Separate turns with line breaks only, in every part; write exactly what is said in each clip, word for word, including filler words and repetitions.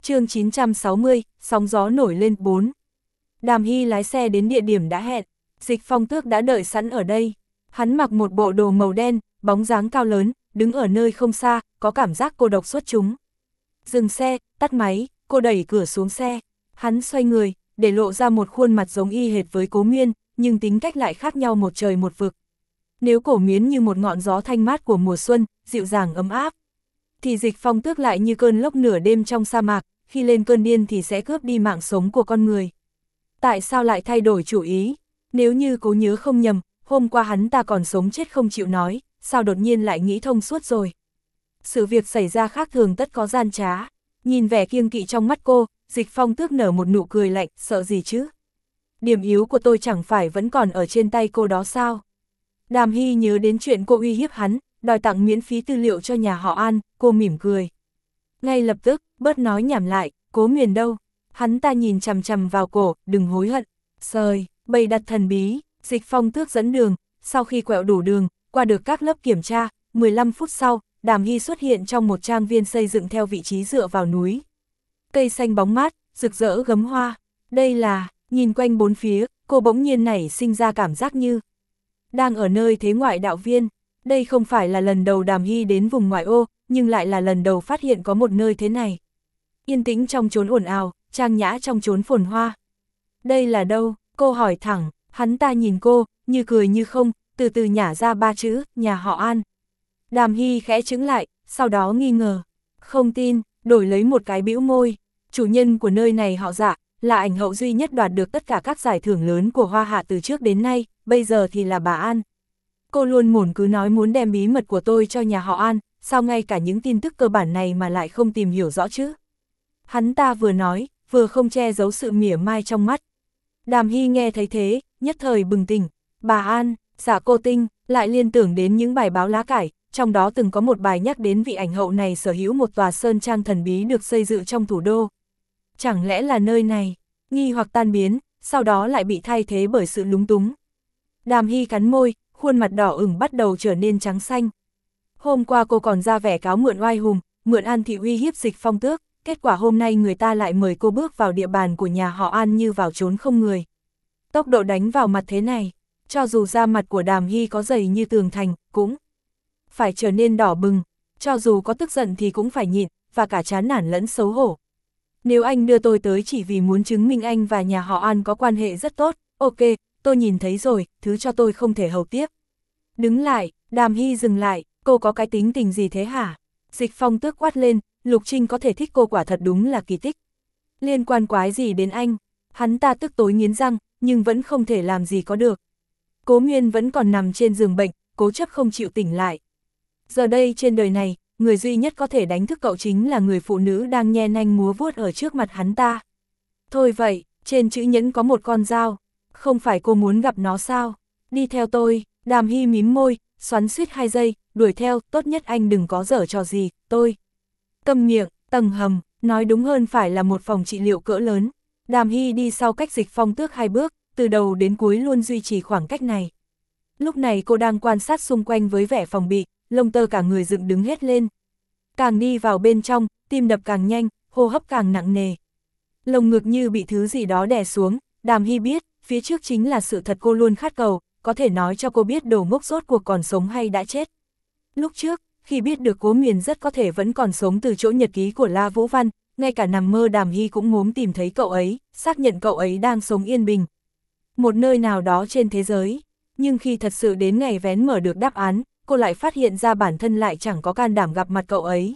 chương chín trăm sáu mươi, sóng gió nổi lên bốn. Đàm Hy lái xe đến địa điểm đã hẹn, Dịch Phong Tước đã đợi sẵn ở đây. Hắn mặc một bộ đồ màu đen, bóng dáng cao lớn, đứng ở nơi không xa, có cảm giác cô độc xuất chúng. Dừng xe, tắt máy, cô đẩy cửa xuống xe. Hắn xoay người, để lộ ra một khuôn mặt giống y hệt với Cố Miên, nhưng tính cách lại khác nhau một trời một vực. Nếu Cổ Miến như một ngọn gió thanh mát của mùa xuân, dịu dàng ấm áp, thì Dịch Phong Tước lại như cơn lốc nửa đêm trong sa mạc, khi lên cơn điên thì sẽ cướp đi mạng sống của con người. Tại sao lại thay đổi chủ ý? Nếu như Cố nhớ không nhầm, hôm qua hắn ta còn sống chết không chịu nói, sao đột nhiên lại nghĩ thông suốt rồi? Sự việc xảy ra khác thường tất có gian trá. Nhìn vẻ kiêng kỵ trong mắt cô, Dịch Phong Tước nở một nụ cười lạnh, sợ gì chứ? Điểm yếu của tôi chẳng phải vẫn còn ở trên tay cô đó sao? Đàm Hy nhớ đến chuyện cô uy hiếp hắn, đòi tặng miễn phí tư liệu cho nhà họ An, cô mỉm cười. Ngay lập tức, bớt nói nhảm lại, Cố Miền đâu? Hắn ta nhìn chằm chằm vào cổ, đừng hối hận. Sời, bày đặt thần bí, Dịch Phong Tước dẫn đường, sau khi quẹo đủ đường, qua được các lớp kiểm tra, mười lăm phút sau, Đàm Hy xuất hiện trong một trang viên xây dựng theo vị trí dựa vào núi. Cây xanh bóng mát, rực rỡ gấm hoa. Đây là, nhìn quanh bốn phía, cô bỗng nhiên nảy sinh ra cảm giác như đang ở nơi thế ngoại đạo viên. Đây không phải là lần đầu Đàm Hy đến vùng ngoại ô, nhưng lại là lần đầu phát hiện có một nơi thế này. Yên tĩnh trong chốn ồn ào, trang nhã trong chốn phồn hoa. Đây là đâu? Cô hỏi thẳng, hắn ta nhìn cô, như cười như không, từ từ nhả ra ba chữ, nhà họ An. Đàm Hy khẽ chững lại, sau đó nghi ngờ. Không tin, đổi lấy một cái bĩu môi. Chủ nhân của nơi này họ Dạ, là ảnh hậu duy nhất đoạt được tất cả các giải thưởng lớn của Hoa Hạ từ trước đến nay, bây giờ thì là bà An. Cô luôn mồn cứ nói muốn đem bí mật của tôi cho nhà họ An, sao ngay cả những tin tức cơ bản này mà lại không tìm hiểu rõ chứ? Hắn ta vừa nói, vừa không che giấu sự mỉa mai trong mắt. Đàm Hy nghe thấy thế, nhất thời bừng tỉnh. Bà An, Dạ cô Tinh, lại liên tưởng đến những bài báo lá cải, trong đó từng có một bài nhắc đến vị ảnh hậu này sở hữu một tòa sơn trang thần bí được xây dựng trong thủ đô. Chẳng lẽ là nơi này? Nghi hoặc tan biến, sau đó lại bị thay thế bởi sự lúng túng. Đàm Hy cắn môi, khuôn mặt đỏ ửng bắt đầu trở nên trắng xanh. Hôm qua cô còn ra vẻ cáo mượn oai hùng, mượn An thị uy hiếp Dịch Phong Tước, kết quả hôm nay người ta lại mời cô bước vào địa bàn của nhà họ An như vào trốn không người. Tốc độ đánh vào mặt thế này, cho dù da mặt của Đàm Hy có dày như tường thành, cũng phải trở nên đỏ bừng, cho dù có tức giận thì cũng phải nhịn, và cả chán nản lẫn xấu hổ. Nếu anh đưa tôi tới chỉ vì muốn chứng minh anh và nhà họ An có quan hệ rất tốt, ok, tôi nhìn thấy rồi, thứ cho tôi không thể hầu tiếp. Đứng lại, Đàm Hy dừng lại, cô có cái tính tình gì thế hả? Dịch Phong Tước quát lên, Lục Trinh có thể thích cô quả thật đúng là kỳ tích. Liên quan quái gì đến anh? Hắn ta tức tối nghiến răng, nhưng vẫn không thể làm gì có được. Cố Miên vẫn còn nằm trên giường bệnh, cố chấp không chịu tỉnh lại. Giờ đây trên đời này, người duy nhất có thể đánh thức cậu chính là người phụ nữ đang nhe nanh múa vuốt ở trước mặt hắn ta. Thôi vậy, trên chữ nhẫn có một con dao, không phải cô muốn gặp nó sao? Đi theo tôi. Đàm Hy mím môi, xoắn suýt hai giây, đuổi theo, tốt nhất anh đừng có giở trò gì, tôi. Câm miệng, tầng hầm, nói đúng hơn phải là một phòng trị liệu cỡ lớn. Đàm Hy đi sau cách Dịch Phong Tước hai bước, từ đầu đến cuối luôn duy trì khoảng cách này. Lúc này cô đang quan sát xung quanh với vẻ phòng bị, lông tơ cả người dựng đứng hết lên. Càng đi vào bên trong, tim đập càng nhanh, hô hấp càng nặng nề. Lồng ngực như bị thứ gì đó đè xuống, Đàm Hy biết, phía trước chính là sự thật cô luôn khát cầu, có thể nói cho cô biết đồ ngốc rốt cuộc còn sống hay đã chết. Lúc trước, khi biết được Cố Miền rất có thể vẫn còn sống từ chỗ nhật ký của La Vũ Văn, ngay cả nằm mơ Đàm Hy cũng muốn tìm thấy cậu ấy, xác nhận cậu ấy đang sống yên bình. Một nơi nào đó trên thế giới, nhưng khi thật sự đến ngày vén mở được đáp án, cô lại phát hiện ra bản thân lại chẳng có can đảm gặp mặt cậu ấy.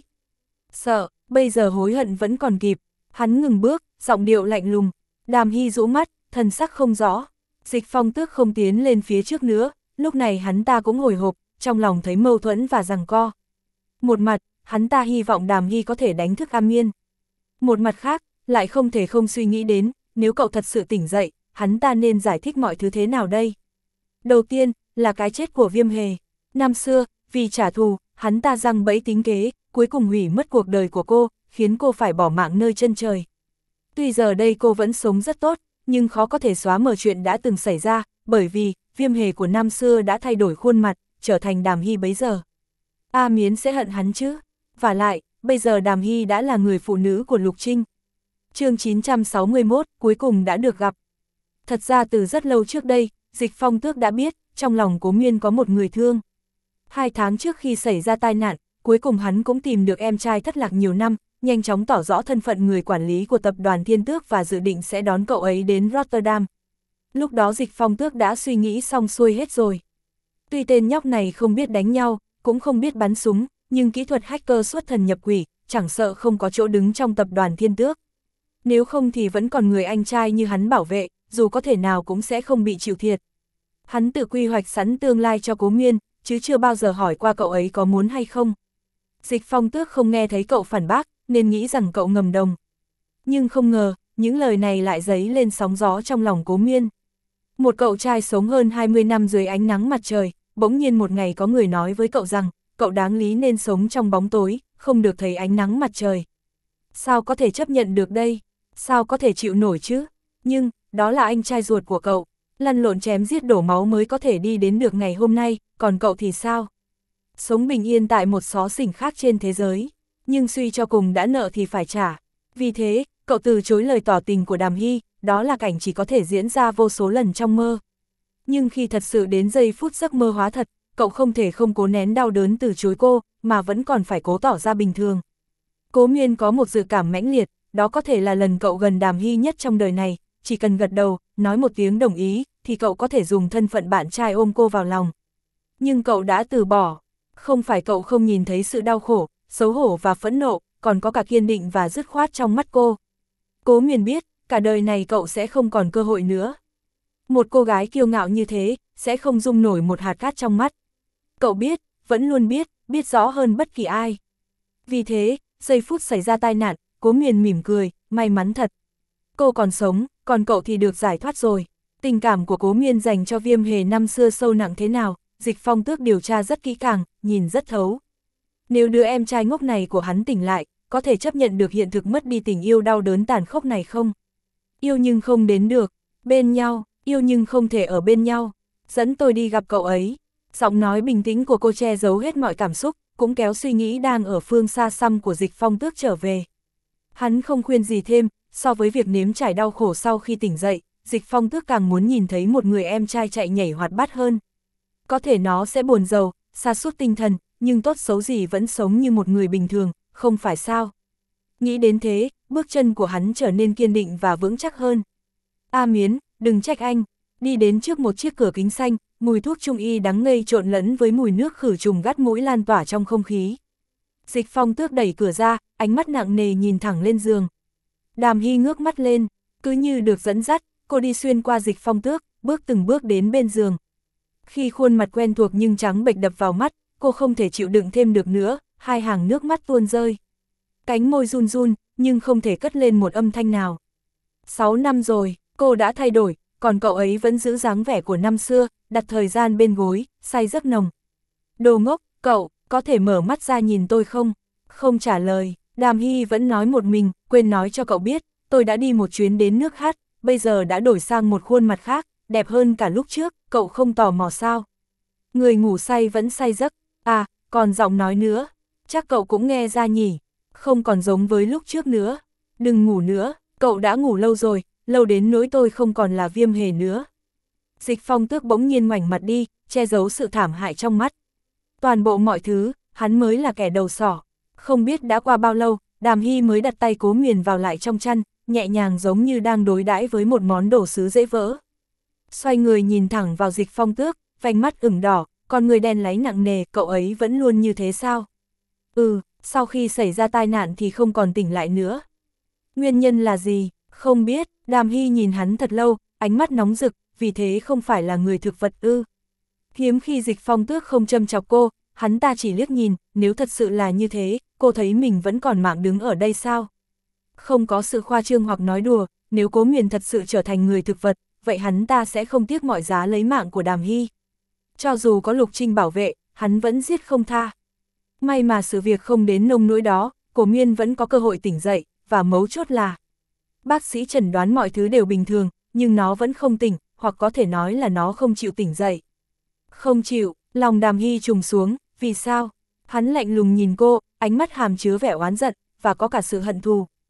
Sợ, bây giờ hối hận vẫn còn kịp. Hắn ngừng bước, giọng điệu lạnh lùng. Đàm Hy rũ mắt, thần sắc không rõ. Dịch Phong Tước không tiến lên phía trước nữa, lúc này hắn ta cũng hồi hộp, trong lòng thấy mâu thuẫn và giằng co. Một mặt, hắn ta hy vọng Đàm Hy có thể đánh thức Am Miên. Một mặt khác, lại không thể không suy nghĩ đến, nếu cậu thật sự tỉnh dậy, hắn ta nên giải thích mọi thứ thế nào đây? Đầu tiên, là cái chết của Viêm Hề. Năm xưa, vì trả thù, hắn ta giăng bẫy tính kế, cuối cùng hủy mất cuộc đời của cô, khiến cô phải bỏ mạng nơi chân trời. Tuy giờ đây cô vẫn sống rất tốt, nhưng khó có thể xóa mờ chuyện đã từng xảy ra, bởi vì, Viêm Hề của năm xưa đã thay đổi khuôn mặt, trở thành Đàm Hy bấy giờ. A Miến sẽ hận hắn chứ? Vả lại, bây giờ Đàm Hy đã là người phụ nữ của Lục Trinh, chương chín trăm sáu mươi mốt, cuối cùng đã được gặp. Thật ra từ rất lâu trước đây, Dịch Phong Tước đã biết, trong lòng Cố Miên có một người thương. Hai tháng trước khi xảy ra tai nạn, cuối cùng hắn cũng tìm được em trai thất lạc nhiều năm, nhanh chóng tỏ rõ thân phận người quản lý của tập đoàn Thiên Tước và dự định sẽ đón cậu ấy đến Rotterdam. Lúc đó Dịch Phong Tước đã suy nghĩ xong xuôi hết rồi. Tuy tên nhóc này không biết đánh nhau, cũng không biết bắn súng, nhưng kỹ thuật hacker xuất thần nhập quỷ, chẳng sợ không có chỗ đứng trong tập đoàn Thiên Tước. Nếu không thì vẫn còn người anh trai như hắn bảo vệ, dù có thể nào cũng sẽ không bị chịu thiệt. Hắn tự quy hoạch sẵn tương lai cho Cố Miên, chứ chưa bao giờ hỏi qua cậu ấy có muốn hay không. Dịch Phong Tước không nghe thấy cậu phản bác, nên nghĩ rằng cậu ngầm đồng. Nhưng không ngờ, những lời này lại dấy lên sóng gió trong lòng Cố Miên. Một cậu trai sống hơn hai mươi năm dưới ánh nắng mặt trời, bỗng nhiên một ngày có người nói với cậu rằng, cậu đáng lý nên sống trong bóng tối, không được thấy ánh nắng mặt trời. Sao có thể chấp nhận được đây? Sao có thể chịu nổi chứ? Nhưng, đó là anh trai ruột của cậu, lăn lộn chém giết đổ máu mới có thể đi đến được ngày hôm nay, còn cậu thì sao? Sống bình yên tại một xó xỉnh khác trên thế giới, nhưng suy cho cùng đã nợ thì phải trả. Vì thế, cậu từ chối lời tỏ tình của Đàm Hy, đó là cảnh chỉ có thể diễn ra vô số lần trong mơ. Nhưng khi thật sự đến giây phút giấc mơ hóa thật, cậu không thể không cố nén đau đớn từ chối cô, mà vẫn còn phải cố tỏ ra bình thường. Cố Miên có một dự cảm mãnh liệt, đó có thể là lần cậu gần Đàm Hy nhất trong đời này, chỉ cần gật đầu, nói một tiếng đồng ý, thì cậu có thể dùng thân phận bạn trai ôm cô vào lòng. Nhưng cậu đã từ bỏ, không phải cậu không nhìn thấy sự đau khổ, xấu hổ và phẫn nộ, còn có cả kiên định và dứt khoát trong mắt cô. Cố Miên biết, cả đời này cậu sẽ không còn cơ hội nữa. Một cô gái kiêu ngạo như thế, sẽ không dung nổi một hạt cát trong mắt. Cậu biết, vẫn luôn biết, biết rõ hơn bất kỳ ai. Vì thế, giây phút xảy ra tai nạn, Cố Miên mỉm cười, may mắn thật. Cô còn sống, còn cậu thì được giải thoát rồi. Tình cảm của Cố Miên dành cho Viêm Hề năm xưa sâu nặng thế nào, Dịch Phong Tước điều tra rất kỹ càng, nhìn rất thấu. Nếu đứa em trai ngốc này của hắn tỉnh lại, có thể chấp nhận được hiện thực mất đi tình yêu đau đớn tàn khốc này không? Yêu nhưng không đến được, bên nhau, yêu nhưng không thể ở bên nhau. Dẫn tôi đi gặp cậu ấy. Giọng nói bình tĩnh của cô che giấu hết mọi cảm xúc, cũng kéo suy nghĩ đang ở phương xa xăm của Dịch Phong Tước trở về. Hắn không khuyên gì thêm, so với việc nếm trải đau khổ sau khi tỉnh dậy, Dịch Phong Tước càng muốn nhìn thấy một người em trai chạy nhảy hoạt bát hơn. Có thể nó sẽ buồn rầu, sa sút tinh thần, nhưng tốt xấu gì vẫn sống như một người bình thường, không phải sao? Nghĩ đến thế, bước chân của hắn trở nên kiên định và vững chắc hơn. A Miến, đừng trách anh. Đi đến trước một chiếc cửa kính xanh, mùi thuốc trung y đắng ngây trộn lẫn với mùi nước khử trùng gắt mũi lan tỏa trong không khí. Dịch Phong Tước đẩy cửa ra, ánh mắt nặng nề nhìn thẳng lên giường. Đàm Hy ngước mắt lên, cứ như được dẫn dắt, cô đi xuyên qua Dịch Phong Tước, bước từng bước đến bên giường. Khi khuôn mặt quen thuộc nhưng trắng bệch đập vào mắt, cô không thể chịu đựng thêm được nữa, hai hàng nước mắt tuôn rơi. Cánh môi run run, nhưng không thể cất lên một âm thanh nào. Sáu năm rồi, cô đã thay đổi, còn cậu ấy vẫn giữ dáng vẻ của năm xưa, đặt thời gian bên gối, say giấc nồng. Đồ ngốc, cậu, có thể mở mắt ra nhìn tôi không? Không trả lời, Đàm Hy vẫn nói một mình, quên nói cho cậu biết, tôi đã đi một chuyến đến nước hát, bây giờ đã đổi sang một khuôn mặt khác, đẹp hơn cả lúc trước, cậu không tò mò sao? Người ngủ say vẫn say giấc, à, còn giọng nói nữa, chắc cậu cũng nghe ra nhỉ, không còn giống với lúc trước nữa. Đừng ngủ nữa, cậu đã ngủ lâu rồi, lâu đến nỗi tôi không còn là Viêm Hề nữa. Dịch Phong Tước bỗng nhiên ngoảnh mặt đi, che giấu sự thảm hại trong mắt. Toàn bộ mọi thứ, hắn mới là kẻ đầu sỏ. Không biết đã qua bao lâu, Đàm Hy mới đặt tay Cố Miên vào lại trong chăn, nhẹ nhàng giống như đang đối đãi với một món đồ sứ dễ vỡ. Xoay người nhìn thẳng vào Dịch Phong Tước, vành mắt ửng đỏ, con người đen láy nặng nề, cậu ấy vẫn luôn như thế sao? Ừ, sau khi xảy ra tai nạn thì không còn tỉnh lại nữa. Nguyên nhân là gì? Không biết, Đàm Hy nhìn hắn thật lâu, ánh mắt nóng rực, vì thế không phải là người thực vật ư. Hiếm khi Dịch Phong Tước không châm chọc cô, hắn ta chỉ liếc nhìn, nếu thật sự là như thế, cô thấy mình vẫn còn mạng đứng ở đây sao? Không có sự khoa trương hoặc nói đùa, nếu Cố Miên thật sự trở thành người thực vật, vậy hắn ta sẽ không tiếc mọi giá lấy mạng của Đàm Hy. Cho dù có Lục Trinh bảo vệ, hắn vẫn giết không tha. May mà sự việc không đến nông nỗi đó, Cố Miên vẫn có cơ hội tỉnh dậy, và mấu chốt là bác sĩ chẩn đoán mọi thứ đều bình thường, nhưng nó vẫn không tỉnh, hoặc có thể nói là nó không chịu tỉnh dậy. Không chịu, lòng Đàm Hy trùng xuống, vì sao? Hắn lạnh lùng nhìn cô, ánh mắt hàm chứa vẻ oán giận, và có cả sự hận thù.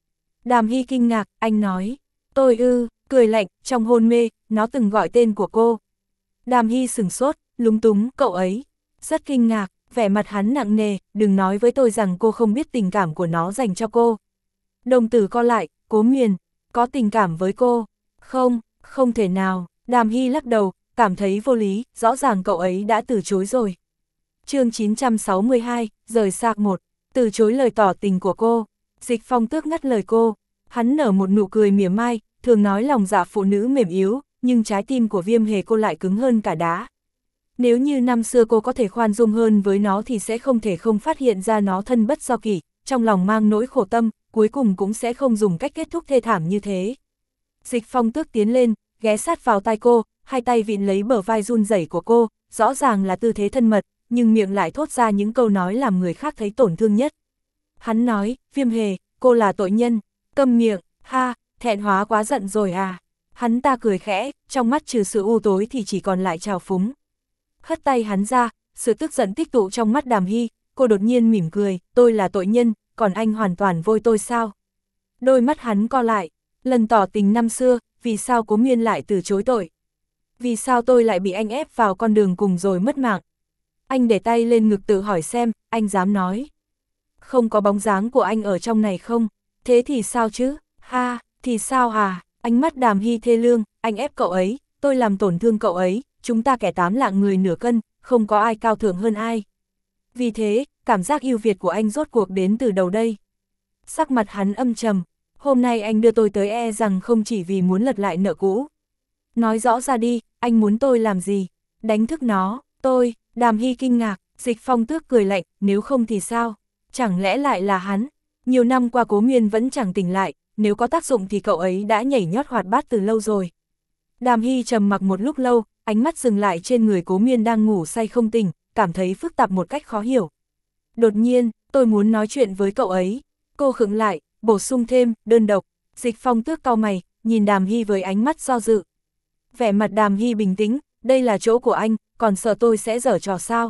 Đàm Hy kinh ngạc, anh nói, tôi ư, cười lạnh, trong hôn mê, nó từng gọi tên của cô. Đàm Hy sửng sốt, lúng túng, cậu ấy, rất kinh ngạc, vẻ mặt hắn nặng nề, đừng nói với tôi rằng cô không biết tình cảm của nó dành cho cô. Đồng tử co lại, Cố Miền, có tình cảm với cô, không, không thể nào, Đàm Hy lắc đầu, cảm thấy vô lý, rõ ràng cậu ấy đã từ chối rồi. chương chín trăm sáu mươi hai, rời xa một, từ chối lời tỏ tình của cô. Dịch Phong Tước ngắt lời cô, hắn nở một nụ cười mỉa mai, thường nói lòng dạ phụ nữ mềm yếu, nhưng trái tim của Viêm Hề cô lại cứng hơn cả đá. Nếu như năm xưa cô có thể khoan dung hơn với nó thì sẽ không thể không phát hiện ra nó thân bất do kỷ, trong lòng mang nỗi khổ tâm, cuối cùng cũng sẽ không dùng cách kết thúc thê thảm như thế. Dịch Phong Tước tiến lên, ghé sát vào tai cô, hai tay vịn lấy bờ vai run rẩy của cô, rõ ràng là tư thế thân mật, nhưng miệng lại thốt ra những câu nói làm người khác thấy tổn thương nhất. Hắn nói, Viêm Hề, cô là tội nhân, câm miệng, ha, thẹn hóa quá giận rồi à. Hắn ta cười khẽ, trong mắt trừ sự u tối thì chỉ còn lại trào phúng. Hất tay hắn ra, sự tức giận tích tụ trong mắt Đàm Hy, cô đột nhiên mỉm cười, tôi là tội nhân, còn anh hoàn toàn vôi tôi sao? Đôi mắt hắn co lại, lần tỏ tình năm xưa, vì sao Cố Miên lại từ chối tội? Vì sao tôi lại bị anh ép vào con đường cùng rồi mất mạng? Anh để tay lên ngực tự hỏi xem, anh dám nói. Không có bóng dáng của anh ở trong này không? Thế thì sao chứ? Ha, thì sao à? Ánh mắt Đàm Hy thê lương, anh ép cậu ấy, tôi làm tổn thương cậu ấy, chúng ta kẻ tám lạng người nửa cân, không có ai cao thượng hơn ai. Vì thế, cảm giác ưu việt của anh rốt cuộc đến từ đầu đây. Sắc mặt hắn âm trầm, hôm nay anh đưa tôi tới e rằng không chỉ vì muốn lật lại nợ cũ. Nói rõ ra đi, anh muốn tôi làm gì? Đánh thức nó, tôi, Đàm Hy kinh ngạc, Dịch Phong Tước cười lạnh, nếu không thì sao? Chẳng lẽ lại là hắn? Nhiều năm qua Cố Miên vẫn chẳng tỉnh lại, nếu có tác dụng thì cậu ấy đã nhảy nhót hoạt bát từ lâu rồi. Đàm Hy trầm mặc một lúc lâu, ánh mắt dừng lại trên người Cố Miên đang ngủ say không tỉnh, cảm thấy phức tạp một cách khó hiểu. Đột nhiên, tôi muốn nói chuyện với cậu ấy. Cô khựng lại, bổ sung thêm, đơn độc. Dịch Phong Tước cau mày, nhìn Đàm Hy với ánh mắt do dự. Vẻ mặt Đàm Hy bình tĩnh, đây là chỗ của anh, còn sợ tôi sẽ giở trò sao?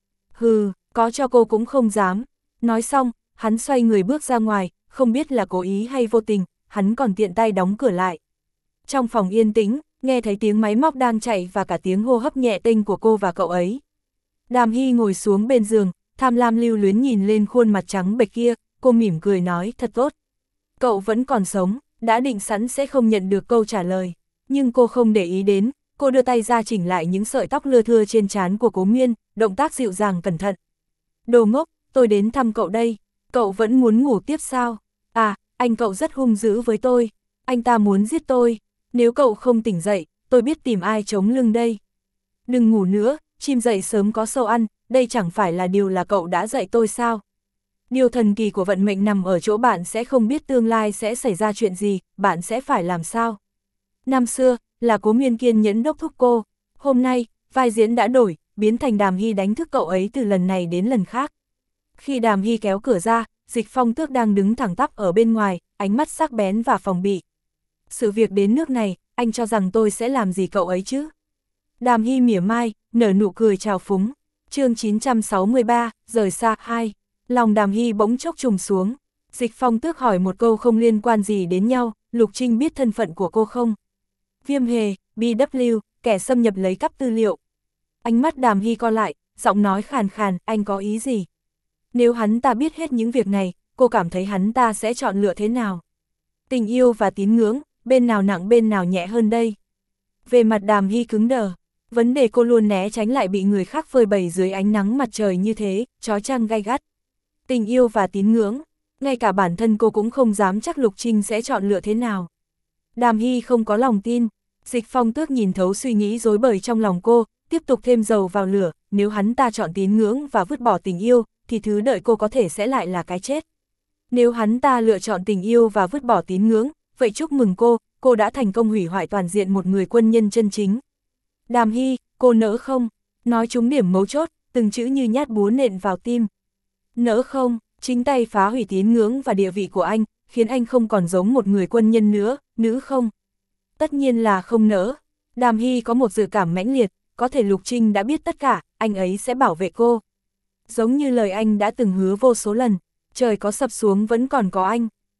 Hừ, có cho cô cũng không dám. Nói xong, hắn xoay người bước ra ngoài, không biết là cố ý hay vô tình, hắn còn tiện tay đóng cửa lại. Trong phòng yên tĩnh, nghe thấy tiếng máy móc đang chạy và cả tiếng hô hấp nhẹ tênh của cô và cậu ấy. Đàm Hy ngồi xuống bên giường, tham lam lưu luyến nhìn lên khuôn mặt trắng bệch kia, cô mỉm cười nói, thật tốt. Cậu vẫn còn sống, đã định sẵn sẽ không nhận được câu trả lời. Nhưng cô không để ý đến, cô đưa tay ra chỉnh lại những sợi tóc lưa thưa trên trán của Cố Miên, động tác dịu dàng cẩn thận. Đồ ngốc, tôi đến thăm cậu đây, cậu vẫn muốn ngủ tiếp sao? À, anh cậu rất hung dữ với tôi, anh ta muốn giết tôi, nếu cậu không tỉnh dậy, tôi biết tìm ai chống lưng đây. Đừng ngủ nữa, chim dậy sớm có sâu ăn, đây chẳng phải là điều là cậu đã dạy tôi sao? Điều thần kỳ của vận mệnh nằm ở chỗ bạn sẽ không biết tương lai sẽ xảy ra chuyện gì, bạn sẽ phải làm sao? Năm xưa, là Cố Miên kiên nhẫn đốc thúc cô, hôm nay, vai diễn đã đổi, biến thành Đàm Hy đánh thức cậu ấy từ lần này đến lần khác. Khi Đàm Hy kéo cửa ra, Dịch Phong Tước đang đứng thẳng tắp ở bên ngoài, ánh mắt sắc bén và phòng bị. Sự việc đến nước này, anh cho rằng tôi sẽ làm gì cậu ấy chứ? Đàm Hy mỉa mai, nở nụ cười trào phúng. chương chín trăm sáu mươi ba, rời xa hai. Lòng Đàm Hy bỗng chốc trùng xuống. Dịch Phong Tước hỏi một câu không liên quan gì đến nhau, Lục Trinh biết thân phận của cô không? Viêm Hề, bê vê, kẻ xâm nhập lấy cắp tư liệu. Ánh mắt Đàm Hy co lại, giọng nói khàn khàn, anh có ý gì? Nếu hắn ta biết hết những việc này, cô cảm thấy hắn ta sẽ chọn lựa thế nào? Tình yêu và tín ngưỡng, bên nào nặng bên nào nhẹ hơn đây? Về mặt Đàm Hy cứng đờ, vấn đề cô luôn né tránh lại bị người khác phơi bày dưới ánh nắng mặt trời như thế, chói chang gay gắt. Tình yêu và tín ngưỡng, ngay cả bản thân cô cũng không dám chắc Lục Trinh sẽ chọn lựa thế nào. Đàm Hy không có lòng tin. Dịch Phong Tước nhìn thấu suy nghĩ rối bời trong lòng cô, tiếp tục thêm dầu vào lửa, nếu hắn ta chọn tín ngưỡng và vứt bỏ tình yêu, thì thứ đợi cô có thể sẽ lại là cái chết. Nếu hắn ta lựa chọn tình yêu và vứt bỏ tín ngưỡng, vậy chúc mừng cô, cô đã thành công hủy hoại toàn diện một người quân nhân chân chính. Đàm Hy, cô nỡ không? Nói trúng điểm mấu chốt, từng chữ như nhát búa nện vào tim. Nỡ không? Chính tay phá hủy tín ngưỡng và địa vị của anh, khiến anh không còn giống một người quân nhân nữa, nữ không? Tất nhiên là không nỡ. Đàm Hy có một dự cảm mãnh liệt, có thể Lục Trinh đã biết tất cả, anh ấy sẽ bảo vệ cô. Giống như lời anh đã từng hứa vô số lần, trời có sập xuống vẫn còn có anh.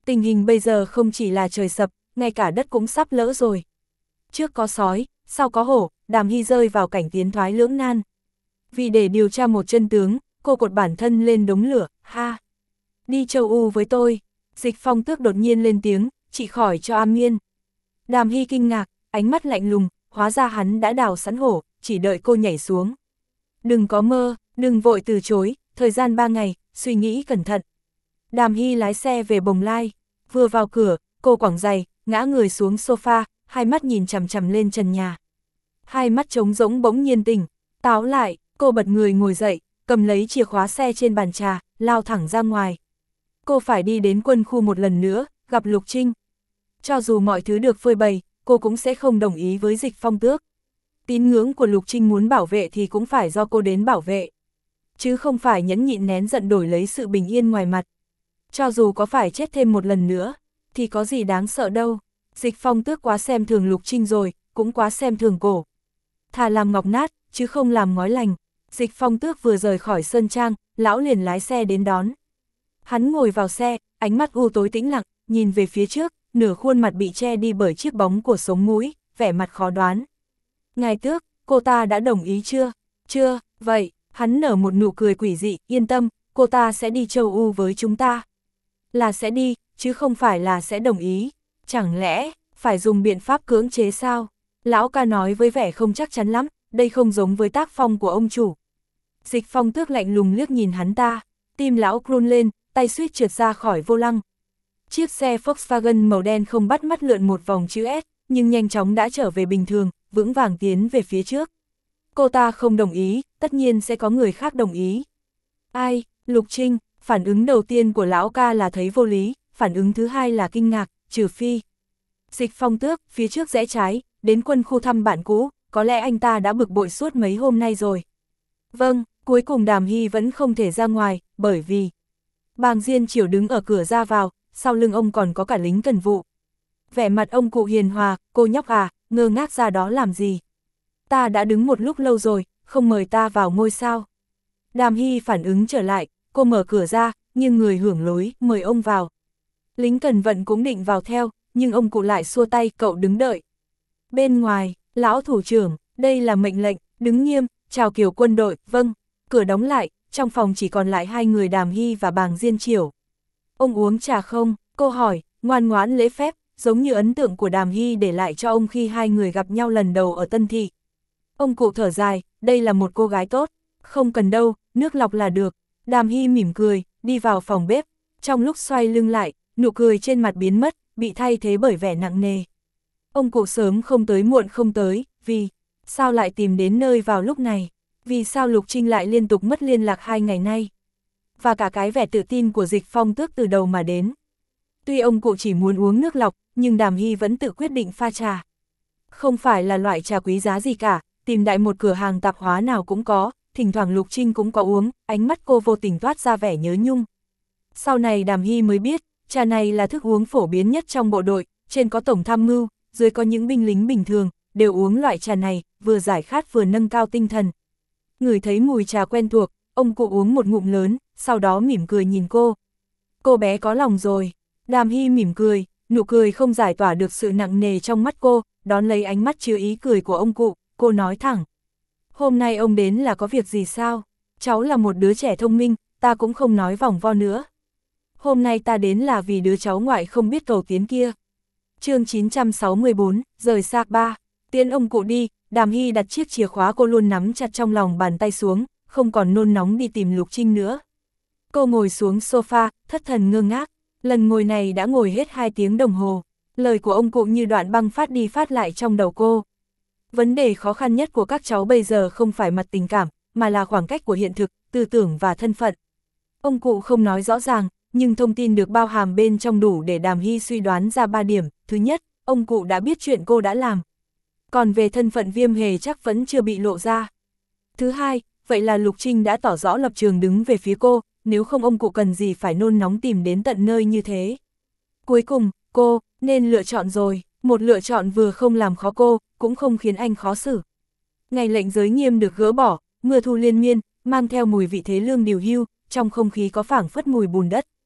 Tình hình bây giờ không chỉ là trời sập, ngay cả đất cũng sắp lỡ rồi. Trước có sói, sau có hổ, Đàm Hy rơi vào cảnh tiến thoái lưỡng nan. Vì để điều tra một chân tướng, cô cột bản thân lên đống lửa, ha. Đi châu U với tôi. Dịch Phong Tước đột nhiên lên tiếng, chị khỏi cho Am Miên. Đàm Hy kinh ngạc, ánh mắt lạnh lùng, hóa ra hắn đã đào sẵn hổ, chỉ đợi cô nhảy xuống. Đừng có mơ, đừng vội từ chối, thời gian ba ngày, suy nghĩ cẩn thận. Đàm Hy lái xe về Bồng Lai, vừa vào cửa, cô quẳng giày, ngã người xuống sofa, hai mắt nhìn chằm chằm lên trần nhà. Hai mắt trống rỗng bỗng nhiên tỉnh, táo lại, cô bật người ngồi dậy, cầm lấy chìa khóa xe trên bàn trà, lao thẳng ra ngoài. Cô phải đi đến quân khu một lần nữa, gặp Lục Trinh. Cho dù mọi thứ được phơi bày, cô cũng sẽ không đồng ý với Dịch Phong Tước. Tín ngưỡng của Lục Trinh muốn bảo vệ thì cũng phải do cô đến bảo vệ. Chứ không phải nhẫn nhịn nén giận đổi lấy sự bình yên ngoài mặt. Cho dù có phải chết thêm một lần nữa, thì có gì đáng sợ đâu. Dịch Phong Tước quá xem thường Lục Trinh rồi, cũng quá xem thường cổ. Thà làm ngọc nát, chứ không làm ngói lành. Dịch Phong Tước vừa rời khỏi Sơn Trang, lão liền lái xe đến đón. Hắn ngồi vào xe, ánh mắt u tối tĩnh lặng, nhìn về phía trước, nửa khuôn mặt bị che đi bởi chiếc bóng của sống mũi, vẻ mặt khó đoán. Ngài Tước, cô ta đã đồng ý chưa? Chưa, vậy, hắn nở một nụ cười quỷ dị, yên tâm, cô ta sẽ đi châu U với chúng ta. Là sẽ đi, chứ không phải là sẽ đồng ý. Chẳng lẽ, phải dùng biện pháp cưỡng chế sao? Lão ca nói với vẻ không chắc chắn lắm, đây không giống với tác phong của ông chủ. Dịch Phong Tước lạnh lùng liếc nhìn hắn ta, tim lão run lên, tay suýt trượt ra khỏi vô lăng. Chiếc xe Volkswagen màu đen không bắt mắt lượn một vòng chữ S, nhưng nhanh chóng đã trở về bình thường, vững vàng tiến về phía trước. Cô ta không đồng ý, tất nhiên sẽ có người khác đồng ý. Ai? Lục Trinh. Phản ứng đầu tiên của lão ca là thấy vô lý, phản ứng thứ hai là kinh ngạc, trừ phi. Dịch Phong Tước, phía trước rẽ trái, đến quân khu thăm bạn cũ, có lẽ anh ta đã bực bội suốt mấy hôm nay rồi. Vâng, cuối cùng Đàm Hy vẫn không thể ra ngoài, bởi vì Bàng Diên Chiểu đứng ở cửa ra vào, sau lưng ông còn có cả lính cần vụ. Vẻ mặt ông cụ hiền hòa, cô nhóc à, ngơ ngác ra đó làm gì? Ta đã đứng một lúc lâu rồi, không mời ta vào ngôi sao. Đàm Hy phản ứng trở lại, cô mở cửa ra, nhưng người hưởng lối, mời ông vào. Lính cần vận cũng định vào theo, nhưng ông cụ lại xua tay, cậu đứng đợi. Bên ngoài, lão thủ trưởng, đây là mệnh lệnh, đứng nghiêm, chào kiểu quân đội, vâng. Cửa đóng lại, trong phòng chỉ còn lại hai người Đàm Hy và Bàng Diên Chiểu. Ông uống trà không? Cô hỏi, ngoan ngoãn lễ phép, giống như ấn tượng của Đàm Hy để lại cho ông khi hai người gặp nhau lần đầu ở Tân Thị. Ông cụ thở dài, đây là một cô gái tốt, không cần đâu, nước lọc là được. Đàm Hy mỉm cười, đi vào phòng bếp, trong lúc xoay lưng lại, nụ cười trên mặt biến mất, bị thay thế bởi vẻ nặng nề. Ông cụ sớm không tới muộn không tới, vì sao lại tìm đến nơi vào lúc này? Vì sao Lục Trinh lại liên tục mất liên lạc hai ngày nay? Và cả cái vẻ tự tin của Dịch Phong Tước từ đầu mà đến. Tuy ông cụ chỉ muốn uống nước lọc, nhưng Đàm Hy vẫn tự quyết định pha trà. Không phải là loại trà quý giá gì cả, tìm đại một cửa hàng tạp hóa nào cũng có, thỉnh thoảng Lục Trinh cũng có uống, ánh mắt cô vô tình toát ra vẻ nhớ nhung. Sau này Đàm Hy mới biết, trà này là thức uống phổ biến nhất trong bộ đội, trên có tổng tham mưu, dưới có những binh lính bình thường, đều uống loại trà này, vừa giải khát vừa nâng cao tinh thần. Ngửi thấy mùi trà quen thuộc, ông cụ uống một ngụm lớn, sau đó mỉm cười nhìn cô. Cô bé có lòng rồi. Đàm Hy mỉm cười, nụ cười không giải tỏa được sự nặng nề trong mắt cô, đón lấy ánh mắt chứa ý cười của ông cụ, cô nói thẳng. Hôm nay ông đến là có việc gì sao? Cháu là một đứa trẻ thông minh, ta cũng không nói vòng vo nữa. Hôm nay ta đến là vì đứa cháu ngoại không biết cầu tiến kia. Chương chín trăm sáu mươi tư, rời xa ba. Tiễn ông cụ đi, Đàm Hy đặt chiếc chìa khóa cô luôn nắm chặt trong lòng bàn tay xuống, không còn nôn nóng đi tìm Lục Trinh nữa. Cô ngồi xuống sofa, thất thần ngơ ngác, lần ngồi này đã ngồi hết hai tiếng đồng hồ. Lời của ông cụ như đoạn băng phát đi phát lại trong đầu cô. Vấn đề khó khăn nhất của các cháu bây giờ không phải mặt tình cảm, mà là khoảng cách của hiện thực, tư tưởng và thân phận. Ông cụ không nói rõ ràng, nhưng thông tin được bao hàm bên trong đủ để Đàm Hy suy đoán ra ba điểm. Thứ nhất, ông cụ đã biết chuyện cô đã làm. Còn về thân phận Viêm Hề chắc vẫn chưa bị lộ ra. Thứ hai, vậy là Lục Trinh đã tỏ rõ lập trường đứng về phía cô, nếu không ông cụ cần gì phải nôn nóng tìm đến tận nơi như thế. Cuối cùng, cô nên lựa chọn rồi, một lựa chọn vừa không làm khó cô, cũng không khiến anh khó xử. Ngày lệnh giới nghiêm được gỡ bỏ, mưa thu liên miên, mang theo mùi vị thế lương điều hưu, trong không khí có phảng phất mùi bùn đất.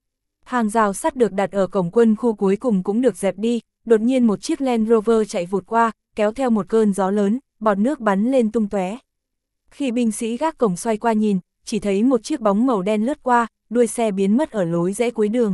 Hàng rào sắt được đặt ở cổng quân khu cuối cùng cũng được dẹp đi, đột nhiên một chiếc Land Rover chạy vụt qua, kéo theo một cơn gió lớn, bọt nước bắn lên tung tóe. Khi binh sĩ gác cổng xoay qua nhìn, chỉ thấy một chiếc bóng màu đen lướt qua, đuôi xe biến mất ở lối rẽ cuối đường.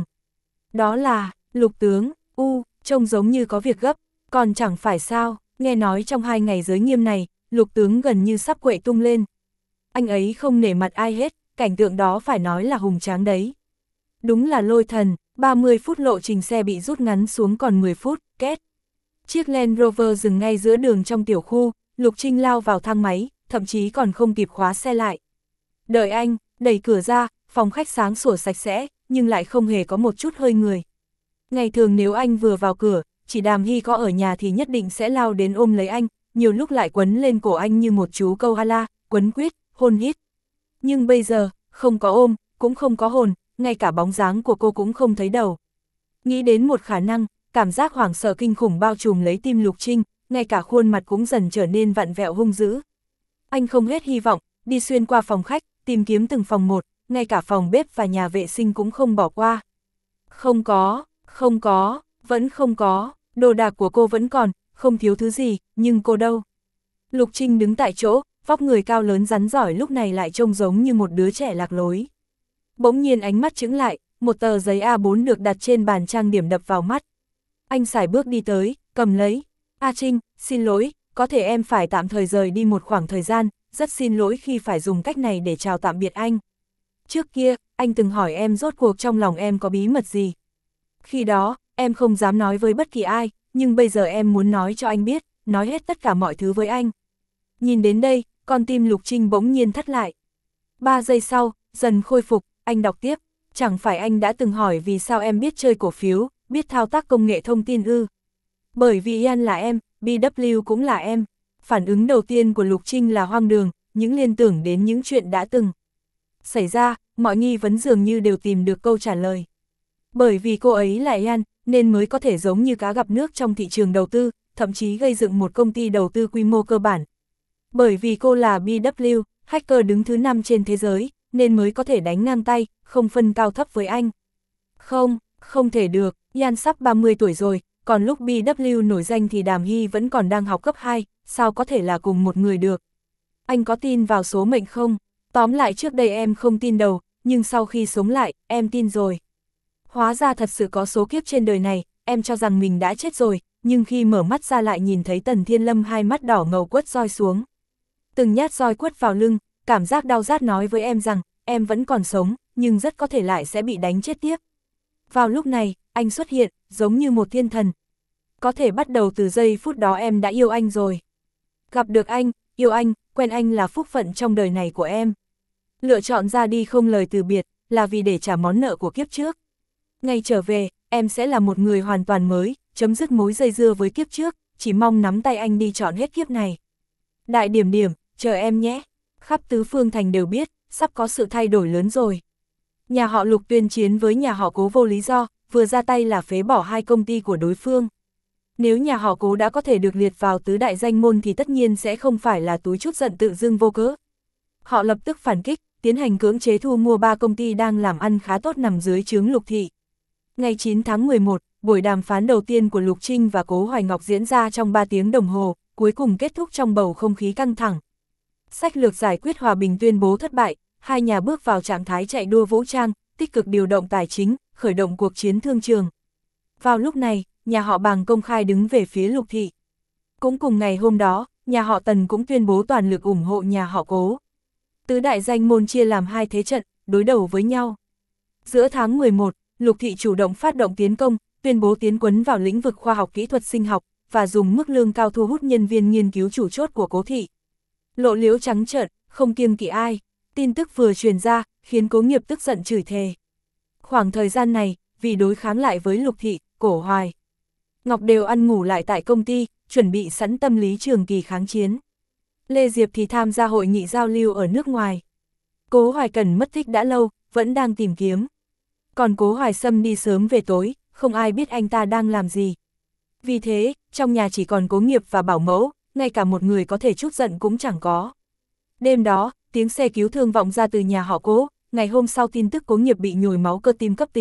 Đó là, Lục tướng, u, trông giống như có việc gấp, còn chẳng phải sao, nghe nói trong hai ngày giới nghiêm này, Lục tướng gần như sắp quậy tung lên. Anh ấy không nể mặt ai hết, cảnh tượng đó phải nói là hùng tráng đấy. Đúng là lôi thần, ba mươi phút lộ trình xe bị rút ngắn xuống còn mười phút, két. Chiếc Land Rover dừng ngay giữa đường trong tiểu khu, Lục Trinh lao vào thang máy, thậm chí còn không kịp khóa xe lại. Đợi anh, đẩy cửa ra, phòng khách sáng sủa sạch sẽ, nhưng lại không hề có một chút hơi người. Ngày thường nếu anh vừa vào cửa, chỉ Đàm Hy có ở nhà thì nhất định sẽ lao đến ôm lấy anh, nhiều lúc lại quấn lên cổ anh như một chú câu hala, quấn quýt, hôn hít. Nhưng bây giờ, không có ôm, cũng không có hồn, ngay cả bóng dáng của cô cũng không thấy đâu. Nghĩ đến một khả năng, cảm giác hoảng sợ kinh khủng bao trùm lấy tim Lục Trinh, ngay cả khuôn mặt cũng dần trở nên vặn vẹo hung dữ. Anh không hết hy vọng, đi xuyên qua phòng khách, tìm kiếm từng phòng một, ngay cả phòng bếp và nhà vệ sinh cũng không bỏ qua. Không có, không có, vẫn không có, đồ đạc của cô vẫn còn, không thiếu thứ gì, nhưng cô đâu? Lục Trinh đứng tại chỗ, vóc người cao lớn rắn giỏi lúc này lại trông giống như một đứa trẻ lạc lối. Bỗng nhiên ánh mắt chững lại, một tờ giấy A bốn được đặt trên bàn trang điểm đập vào mắt. Anh sải bước đi tới, cầm lấy. A Trinh, xin lỗi, có thể em phải tạm thời rời đi một khoảng thời gian, rất xin lỗi khi phải dùng cách này để chào tạm biệt anh. Trước kia, anh từng hỏi em rốt cuộc trong lòng em có bí mật gì. Khi đó, em không dám nói với bất kỳ ai, nhưng bây giờ em muốn nói cho anh biết, nói hết tất cả mọi thứ với anh. Nhìn đến đây, con tim Lục Trinh bỗng nhiên thắt lại. Ba giây sau, dần khôi phục, anh đọc tiếp, chẳng phải anh đã từng hỏi vì sao em biết chơi cổ phiếu, biết thao tác công nghệ thông tin ư. Bởi vì Ian là em, bê vê kép cũng là em. Phản ứng đầu tiên của Lục Trinh là hoang đường, những liên tưởng đến những chuyện đã từng xảy ra, mọi nghi vấn dường như đều tìm được câu trả lời. Bởi vì cô ấy là Ian, nên mới có thể giống như cá gặp nước trong thị trường đầu tư, thậm chí gây dựng một công ty đầu tư quy mô cơ bản. Bởi vì cô là bê vê kép, hacker đứng thứ năm trên thế giới, nên mới có thể đánh ngang tay, không phân cao thấp với anh. Không, không thể được, Ian sắp ba mươi tuổi rồi, còn lúc bê vê kép nổi danh thì Đàm Hy vẫn còn đang học cấp hai, sao có thể là cùng một người được. Anh có tin vào số mệnh không? Tóm lại trước đây em không tin đâu, nhưng sau khi sống lại, em tin rồi. Hóa ra thật sự có số kiếp trên đời này, em cho rằng mình đã chết rồi, nhưng khi mở mắt ra lại nhìn thấy Tần Thiên Lâm hai mắt đỏ ngầu quất roi xuống. Từng nhát roi quất vào lưng, cảm giác đau rát nói với em rằng, em vẫn còn sống, nhưng rất có thể lại sẽ bị đánh chết tiếp. Vào lúc này, anh xuất hiện, giống như một thiên thần. Có thể bắt đầu từ giây phút đó em đã yêu anh rồi. Gặp được anh, yêu anh, quen anh là phúc phận trong đời này của em. Lựa chọn ra đi không lời từ biệt, là vì để trả món nợ của kiếp trước. Ngày trở về, em sẽ là một người hoàn toàn mới, chấm dứt mối dây dưa với kiếp trước, chỉ mong nắm tay anh đi chọn hết kiếp này. Đại điểm điểm, chờ em nhé. Khắp tứ phương thành đều biết, sắp có sự thay đổi lớn rồi. Nhà họ Lục tuyên chiến với nhà họ Cố vô lý do, vừa ra tay là phế bỏ hai công ty của đối phương. Nếu nhà họ Cố đã có thể được liệt vào tứ đại danh môn thì tất nhiên sẽ không phải là túi chút giận tự dưng vô cớ. Họ lập tức phản kích, tiến hành cưỡng chế thu mua ba công ty đang làm ăn khá tốt nằm dưới trướng Lục thị. Ngày chín tháng mười một, buổi đàm phán đầu tiên của Lục Trinh và Cố Hoài Ngọc diễn ra trong ba tiếng đồng hồ, cuối cùng kết thúc trong bầu không khí căng thẳng. Sách lược giải quyết hòa bình tuyên bố thất bại, hai nhà bước vào trạng thái chạy đua vũ trang, tích cực điều động tài chính, khởi động cuộc chiến thương trường. Vào lúc này, nhà họ Bàng công khai đứng về phía Lục thị. Cũng cùng ngày hôm đó, nhà họ Tần cũng tuyên bố toàn lực ủng hộ nhà họ Cố. Tứ đại danh môn chia làm hai thế trận, đối đầu với nhau. Giữa tháng mười một, Lục thị chủ động phát động tiến công, tuyên bố tiến quân vào lĩnh vực khoa học kỹ thuật sinh học, và dùng mức lương cao thu hút nhân viên nghiên cứu chủ chốt của Cố thị. Lộ liễu trắng trợn, không kiêng kỵ ai. Tin tức vừa truyền ra, khiến Cố Nghiệp tức giận chửi thề. Khoảng thời gian này, vì đối kháng lại với Lục thị, Cổ Hoài Ngọc đều ăn ngủ lại tại công ty, chuẩn bị sẵn tâm lý trường kỳ kháng chiến. Lê Diệp thì tham gia hội nghị giao lưu ở nước ngoài. Cố Hoài Cần mất tích đã lâu, vẫn đang tìm kiếm. Còn Cố Hoài Sâm đi sớm về tối, không ai biết anh ta đang làm gì. Vì thế, trong nhà chỉ còn Cố Nghiệp và Bảo Mẫu, ngay cả một người có thể chút giận cũng chẳng có. Đêm đó, tiếng xe cứu thương vọng ra từ nhà họ Cố, ngày hôm sau tin tức Cố Nghiệp bị nhồi máu cơ tim cấp tính,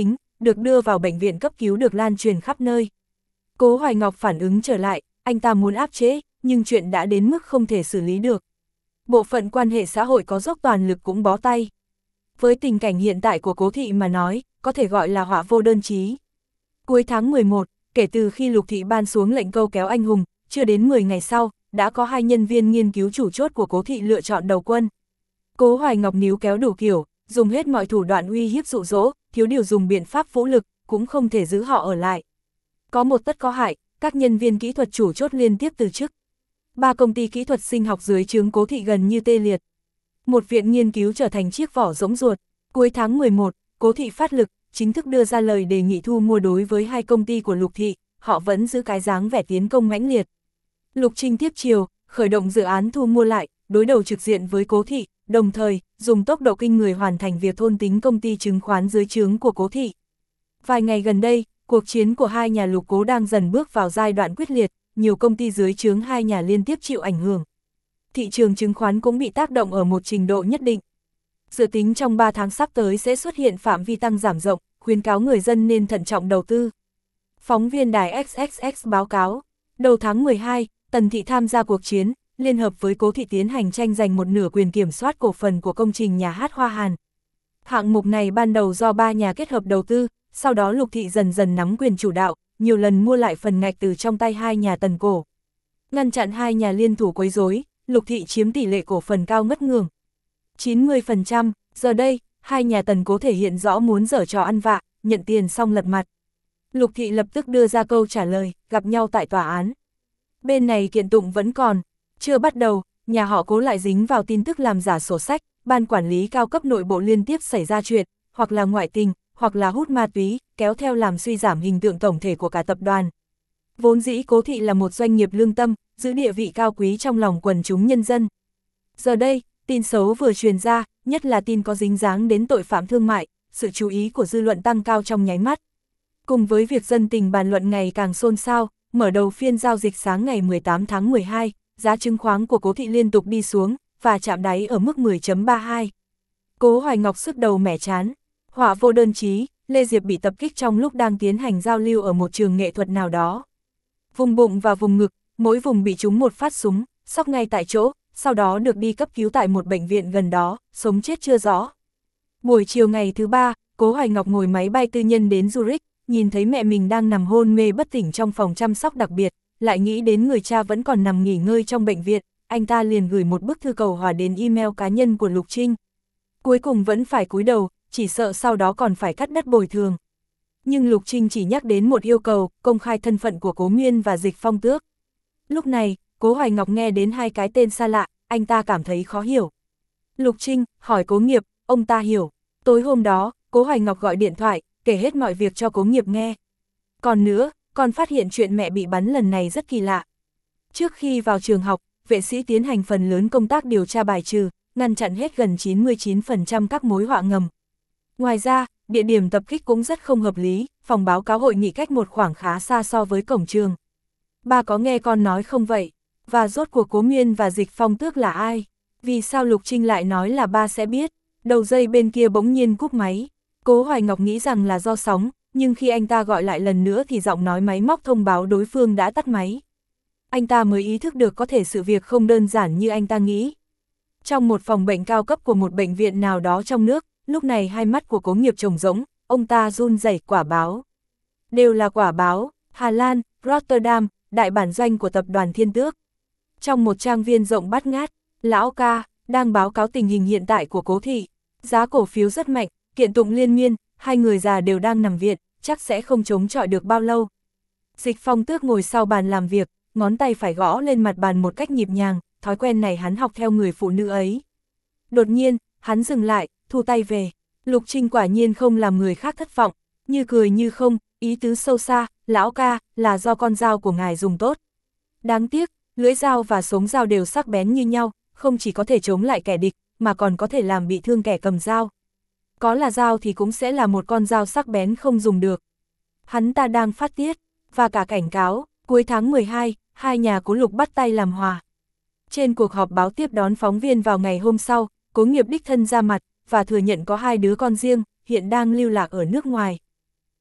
được đưa vào bệnh viện cấp cứu được lan truyền khắp nơi. Cố Hoài Ngọc phản ứng trở lại, anh ta muốn áp chế, nhưng chuyện đã đến mức không thể xử lý được. Bộ phận quan hệ xã hội có dốc toàn lực cũng bó tay. Với tình cảnh hiện tại của Cố Thị mà nói, có thể gọi là họa vô đơn chí. Cuối tháng mười một, kể từ khi Lục Thị ban xuống lệnh câu kéo anh hùng, chưa đến mười ngày sau, đã có hai nhân viên nghiên cứu chủ chốt của Cố Thị lựa chọn đầu quân. Cố Hoài Ngọc níu kéo đủ kiểu, dùng hết mọi thủ đoạn uy hiếp dụ dỗ, thiếu điều dùng biện pháp vũ lực, cũng không thể giữ họ ở lại. Có một tất có hại, các nhân viên kỹ thuật chủ chốt liên tiếp từ chức. Ba công ty kỹ thuật sinh học dưới trướng Cố Thị gần như tê liệt. Một viện nghiên cứu trở thành chiếc vỏ rỗng ruột. Cuối tháng mười một, Cố Thị phát lực, chính thức đưa ra lời đề nghị thu mua đối với hai công ty của Lục Thị, họ vẫn giữ cái dáng vẻ tiến công mãnh liệt. Lục Trinh tiếp chiều, khởi động dự án thu mua lại, đối đầu trực diện với Cố Thị, đồng thời, dùng tốc độ kinh người hoàn thành việc thôn tính công ty chứng khoán dưới trướng của Cố Thị. Vài ngày gần đây, cuộc chiến của hai nhà Lục Cố đang dần bước vào giai đoạn quyết liệt, nhiều công ty dưới trướng hai nhà liên tiếp chịu ảnh hưởng. Thị trường chứng khoán cũng bị tác động ở một trình độ nhất định. Dự tính trong ba tháng sắp tới sẽ xuất hiện phạm vi tăng giảm rộng, khuyến cáo người dân nên thận trọng đầu tư. Phóng viên đài ích ích ích báo cáo, đầu tháng mười hai, Tần Thị tham gia cuộc chiến, liên hợp với Cố Thị tiến hành tranh giành một nửa quyền kiểm soát cổ phần của công trình nhà hát Hoa Hàn. Hạng mục này ban đầu do ba nhà kết hợp đầu tư, sau đó Lục Thị dần dần nắm quyền chủ đạo, nhiều lần mua lại phần ngạch từ trong tay hai nhà Tần cổ. Ngăn chặn hai nhà liên thủ quấy rối, Lục Thị chiếm tỷ lệ cổ phần cao ngất ngưỡng chín mươi phần trăm, giờ đây, hai nhà Tần Cố thể hiện rõ muốn giở trò ăn vạ, nhận tiền xong lật mặt. Lục Thị lập tức đưa ra câu trả lời, gặp nhau tại tòa án. Bên này kiện tụng vẫn còn, chưa bắt đầu, nhà họ Cố lại dính vào tin tức làm giả sổ sách, ban quản lý cao cấp nội bộ liên tiếp xảy ra chuyện, hoặc là ngoại tình, hoặc là hút ma túy, kéo theo làm suy giảm hình tượng tổng thể của cả tập đoàn. Vốn dĩ Cố Thị là một doanh nghiệp lương tâm, giữ địa vị cao quý trong lòng quần chúng nhân dân. Giờ đây, tin xấu vừa truyền ra, nhất là tin có dính dáng đến tội phạm thương mại, sự chú ý của dư luận tăng cao trong nháy mắt. Cùng với việc dân tình bàn luận ngày càng xôn xao, mở đầu phiên giao dịch sáng ngày mười tám tháng mười hai, giá chứng khoán của Cố Thị liên tục đi xuống, và chạm đáy ở mức mười chấm ba hai. Cố Hoài Ngọc sức đầu mẻ chán, họa vô đơn chí, Lê Diệp bị tập kích trong lúc đang tiến hành giao lưu ở một trường nghệ thuật nào đó. Vùng bụng và vùng ngực, mỗi vùng bị trúng một phát súng, sốc ngay tại chỗ, sau đó được đi cấp cứu tại một bệnh viện gần đó, sống chết chưa rõ. Buổi chiều ngày thứ ba, Cố Hoài Ngọc ngồi máy bay tư nhân đến Zurich, nhìn thấy mẹ mình đang nằm hôn mê bất tỉnh trong phòng chăm sóc đặc biệt, lại nghĩ đến người cha vẫn còn nằm nghỉ ngơi trong bệnh viện, anh ta liền gửi một bức thư cầu hòa đến email cá nhân của Lục Trinh. Cuối cùng vẫn phải cúi đầu, chỉ sợ sau đó còn phải cắt đất bồi thường. Nhưng Lục Trinh chỉ nhắc đến một yêu cầu, công khai thân phận của Cố Nguyên và Dịch Phong Tước. Lúc này, Cố Hoài Ngọc nghe đến hai cái tên xa lạ, anh ta cảm thấy khó hiểu. Lục Trinh hỏi Cố Nghiệp, ông ta hiểu. Tối hôm đó, Cố Hoài Ngọc gọi điện thoại, kể hết mọi việc cho Cố Nghiệp nghe. Còn nữa, còn phát hiện chuyện mẹ bị bắn lần này rất kỳ lạ. Trước khi vào trường học, vệ sĩ tiến hành phần lớn công tác điều tra bài trừ, ngăn chặn hết gần chín mươi chín phần trăm các mối họa ngầm. Ngoài ra, địa điểm tập kích cũng rất không hợp lý, phòng báo cáo hội nghị cách một khoảng khá xa so với cổng trường. Ba có nghe con nói không vậy? Và rốt cuộc Cố Miên và Dịch Phong Tước là ai? Vì sao Lục Trinh lại nói là ba sẽ biết? Đầu dây bên kia bỗng nhiên cúp máy. Cố Hoài Ngọc nghĩ rằng là do sóng, nhưng khi anh ta gọi lại lần nữa thì giọng nói máy móc thông báo đối phương đã tắt máy. Anh ta mới ý thức được có thể sự việc không đơn giản như anh ta nghĩ. Trong một phòng bệnh cao cấp của một bệnh viện nào đó trong nước, lúc này hai mắt của Cố Nghiệp trống rỗng, ông ta run rẩy quả báo. Đều là quả báo, Hà Lan, Rotterdam, đại bản doanh của tập đoàn Thiên Tước. Trong một trang viên rộng bát ngát, lão ca đang báo cáo tình hình hiện tại của Cố Thị. Giá cổ phiếu rất mạnh, kiện tụng liên miên, hai người già đều đang nằm viện, chắc sẽ không chống chọi được bao lâu. Dịch Phong Tước ngồi sau bàn làm việc, ngón tay phải gõ lên mặt bàn một cách nhịp nhàng, thói quen này hắn học theo người phụ nữ ấy. Đột nhiên, hắn dừng lại, thu tay về. Lục Trinh quả nhiên không làm người khác thất vọng, như cười như không, ý tứ sâu xa, lão ca, là do con dao của ngài dùng tốt. Đáng tiếc, lưỡi dao và sống dao đều sắc bén như nhau, không chỉ có thể chống lại kẻ địch, mà còn có thể làm bị thương kẻ cầm dao. Có là dao thì cũng sẽ là một con dao sắc bén không dùng được. Hắn ta đang phát tiết, và cả cảnh cáo, cuối tháng mười hai, hai nhà Cố Lục bắt tay làm hòa. Trên cuộc họp báo tiếp đón phóng viên vào ngày hôm sau, Cố Nghiệp đích thân ra mặt, và thừa nhận có hai đứa con riêng, hiện đang lưu lạc ở nước ngoài.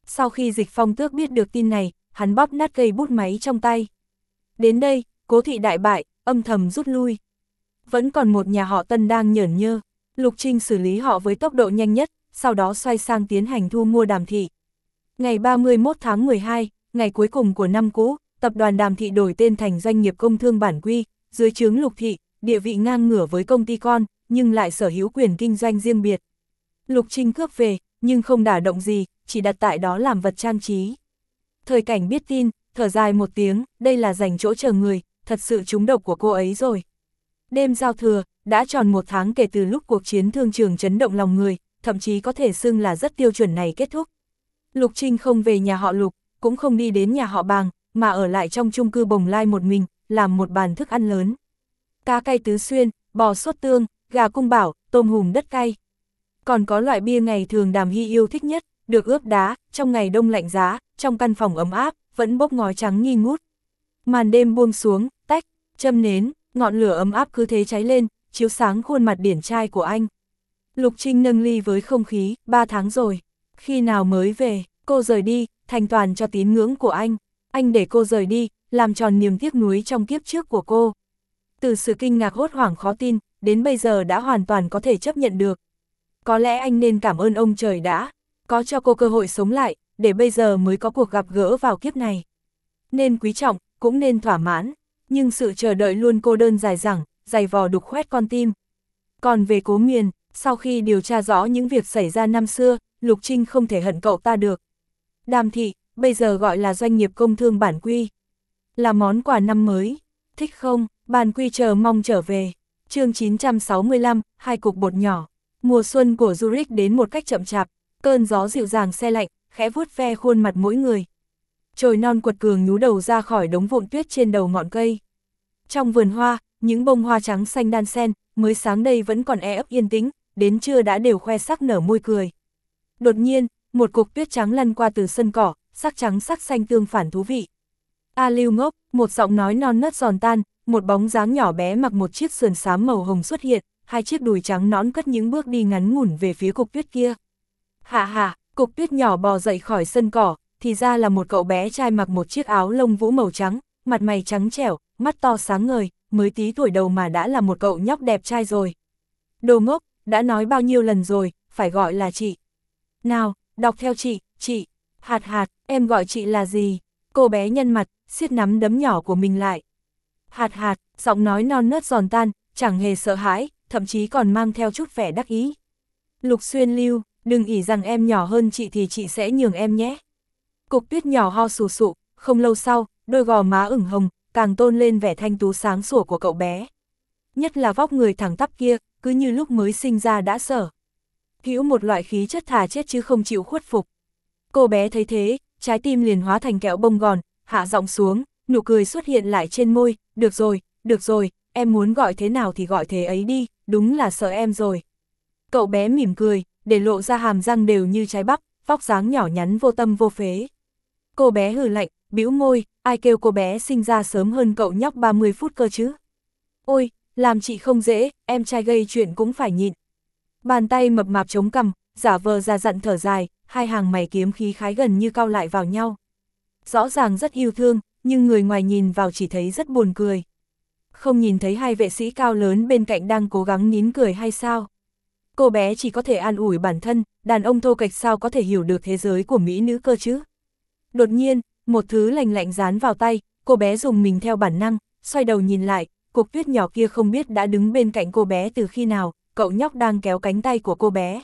Sau khi Dịch Phong Tước biết được tin này, hắn bóp nát cây bút máy trong tay. Đến đây, Cố thị đại bại, âm thầm rút lui. Vẫn còn một nhà họ Tân đang nhởn nhơ. Lục Trinh xử lý họ với tốc độ nhanh nhất, sau đó xoay sang tiến hành thu mua Đàm thị. Ngày ba mươi mốt tháng mười hai, ngày cuối cùng của năm cũ, tập đoàn Đàm thị đổi tên thành doanh nghiệp công thương bản quy, dưới trướng Lục thị, địa vị ngang ngửa với công ty con, nhưng lại sở hữu quyền kinh doanh riêng biệt. Lục Trinh cướp về, nhưng không đả động gì, chỉ đặt tại đó làm vật trang trí. Thời Cảnh biết tin, thở dài một tiếng, đây là dành chỗ chờ người, thật sự trúng độc của cô ấy rồi. Đêm giao thừa, đã tròn một tháng kể từ lúc cuộc chiến thương trường chấn động lòng người, thậm chí có thể xưng là rất tiêu chuẩn này kết thúc. Lục Trinh không về nhà họ Lục, cũng không đi đến nhà họ Bàng, mà ở lại trong chung cư Bồng Lai một mình, làm một bàn thức ăn lớn. Cá cay tứ xuyên, bò sốt tương, gà cung bảo, tôm hùm đất cay. Còn có loại bia ngày thường Đàm Hy yêu thích nhất, được ướp đá, trong ngày đông lạnh giá, trong căn phòng ấm áp, vẫn bốc ngói trắng nghi ngút. Màn đêm buông xuống, tách, châm nến, ngọn lửa ấm áp cứ thế cháy lên, chiếu sáng khuôn mặt điển trai của anh. Lục Trinh nâng ly với không khí, ba tháng rồi. Khi nào mới về, cô rời đi, thành toàn cho tín ngưỡng của anh. Anh để cô rời đi, làm tròn niềm tiếc nuối trong kiếp trước của cô. Từ sự kinh ngạc hốt hoảng khó tin, đến bây giờ đã hoàn toàn có thể chấp nhận được. Có lẽ anh nên cảm ơn ông trời đã có cho cô cơ hội sống lại, để bây giờ mới có cuộc gặp gỡ vào kiếp này. Nên quý trọng, cũng nên thỏa mãn, nhưng sự chờ đợi luôn cô đơn dài dẳng, dày vò đục khoét con tim. Còn về Cố Miền, sau khi điều tra rõ những việc xảy ra năm xưa, Lục Trinh không thể hận cậu ta được. Đàm thị, bây giờ gọi là doanh nghiệp công thương bản quy. Là món quà năm mới. Thích không? Bản quy chờ mong trở về. Chương chín trăm sáu mươi lăm, hai cục bột nhỏ. Mùa xuân của Zurich đến một cách chậm chạp, cơn gió dịu dàng se lạnh, khẽ vuốt ve khuôn mặt mỗi người. Chồi non quật cường nhú đầu ra khỏi đống vụn tuyết trên đầu ngọn cây. Trong vườn hoa, những bông hoa trắng xanh đan xen, mới sáng đây vẫn còn e ấp yên tĩnh, đến trưa đã đều khoe sắc nở môi cười. Đột nhiên, một cục tuyết trắng lăn qua từ sân cỏ, sắc trắng sắc xanh tương phản thú vị. A Lưu ngốc, một giọng nói non nớt giòn tan, một bóng dáng nhỏ bé mặc một chiếc sườn xám màu hồng xuất hiện, hai chiếc đùi trắng nõn cất những bước đi ngắn ngủn về phía cục tuyết kia. Hạ hạ, cục tuyết nhỏ bò dậy khỏi sân cỏ, thì ra là một cậu bé trai mặc một chiếc áo lông vũ màu trắng, mặt mày trắng trẻo, mắt to sáng ngời, mới tí tuổi đầu mà đã là một cậu nhóc đẹp trai rồi. Đồ ngốc, đã nói bao nhiêu lần rồi, phải gọi là chị. Nào, đọc theo chị, chị. Hạt hạt, em gọi chị là gì? Cô bé nhăn mặt, siết nắm đấm nhỏ của mình lại. Hạt hạt, giọng nói non nớt giòn tan, chẳng hề sợ hãi, thậm chí còn mang theo chút vẻ đắc ý. Lục Xuyên Lưu, đừng ỷ rằng em nhỏ hơn chị thì chị sẽ nhường em nhé. Cục tuyết nhỏ ho sù sụ, không lâu sau, đôi gò má ửng hồng, càng tôn lên vẻ thanh tú sáng sủa của cậu bé. Nhất là vóc người thẳng tắp kia, cứ như lúc mới sinh ra đã sở hữu một loại khí chất thà chết chứ không chịu khuất phục. Cô bé thấy thế, trái tim liền hóa thành kẹo bông gòn, hạ giọng xuống, nụ cười xuất hiện lại trên môi, được rồi, được rồi, em muốn gọi thế nào thì gọi thế ấy đi, đúng là sợ em rồi. Cậu bé mỉm cười, để lộ ra hàm răng đều như trái bắp, vóc dáng nhỏ nhắn vô tâm vô phế. Cô bé hừ lạnh, bĩu môi, ai kêu cô bé sinh ra sớm hơn cậu nhóc ba mươi phút cơ chứ. Ôi, làm chị không dễ, em trai gây chuyện cũng phải nhịn. Bàn tay mập mạp chống cằm, giả vờ ra dặn thở dài, hai hàng mày kiếm khí khái gần như cau lại vào nhau. Rõ ràng rất yêu thương, nhưng người ngoài nhìn vào chỉ thấy rất buồn cười. Không nhìn thấy hai vệ sĩ cao lớn bên cạnh đang cố gắng nín cười hay sao? Cô bé chỉ có thể an ủi bản thân, đàn ông thô kệch sao có thể hiểu được thế giới của mỹ nữ cơ chứ? Đột nhiên, một thứ lạnh lạnh dán vào tay, cô bé dùng mình theo bản năng, xoay đầu nhìn lại, cục tuyết nhỏ kia không biết đã đứng bên cạnh cô bé từ khi nào, cậu nhóc đang kéo cánh tay của cô bé.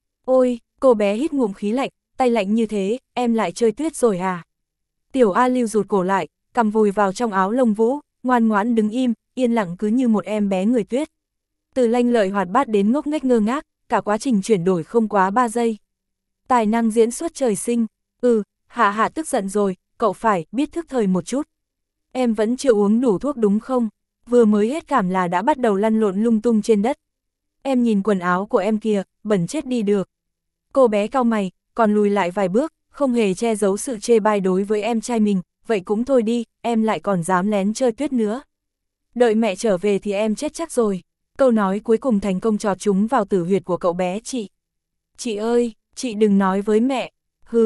Ôi, cô bé hít ngụm khí lạnh, tay lạnh như thế, em lại chơi tuyết rồi à? Tiểu A Lưu rụt cổ lại, cầm vùi vào trong áo lông vũ, ngoan ngoãn đứng im, yên lặng cứ như một em bé người tuyết. Từ lanh lợi hoạt bát đến ngốc nghếch ngơ ngác, cả quá trình chuyển đổi không quá ba giây. Tài năng diễn xuất trời sinh, ừ, Hạ Hạ tức giận rồi, cậu phải biết thức thời một chút. Em vẫn chưa uống đủ thuốc đúng không? Vừa mới hết cảm là đã bắt đầu lăn lộn lung tung trên đất. Em nhìn quần áo của em kìa, bẩn chết đi được. Cô bé cau mày, còn lùi lại vài bước, không hề che giấu sự chê bai đối với em trai mình, vậy cũng thôi đi, em lại còn dám lén chơi tuyết nữa. Đợi mẹ trở về thì em chết chắc rồi. Câu nói cuối cùng thành công chọt chúng vào tử huyệt của cậu bé chị. Chị ơi, chị đừng nói với mẹ. Hừ,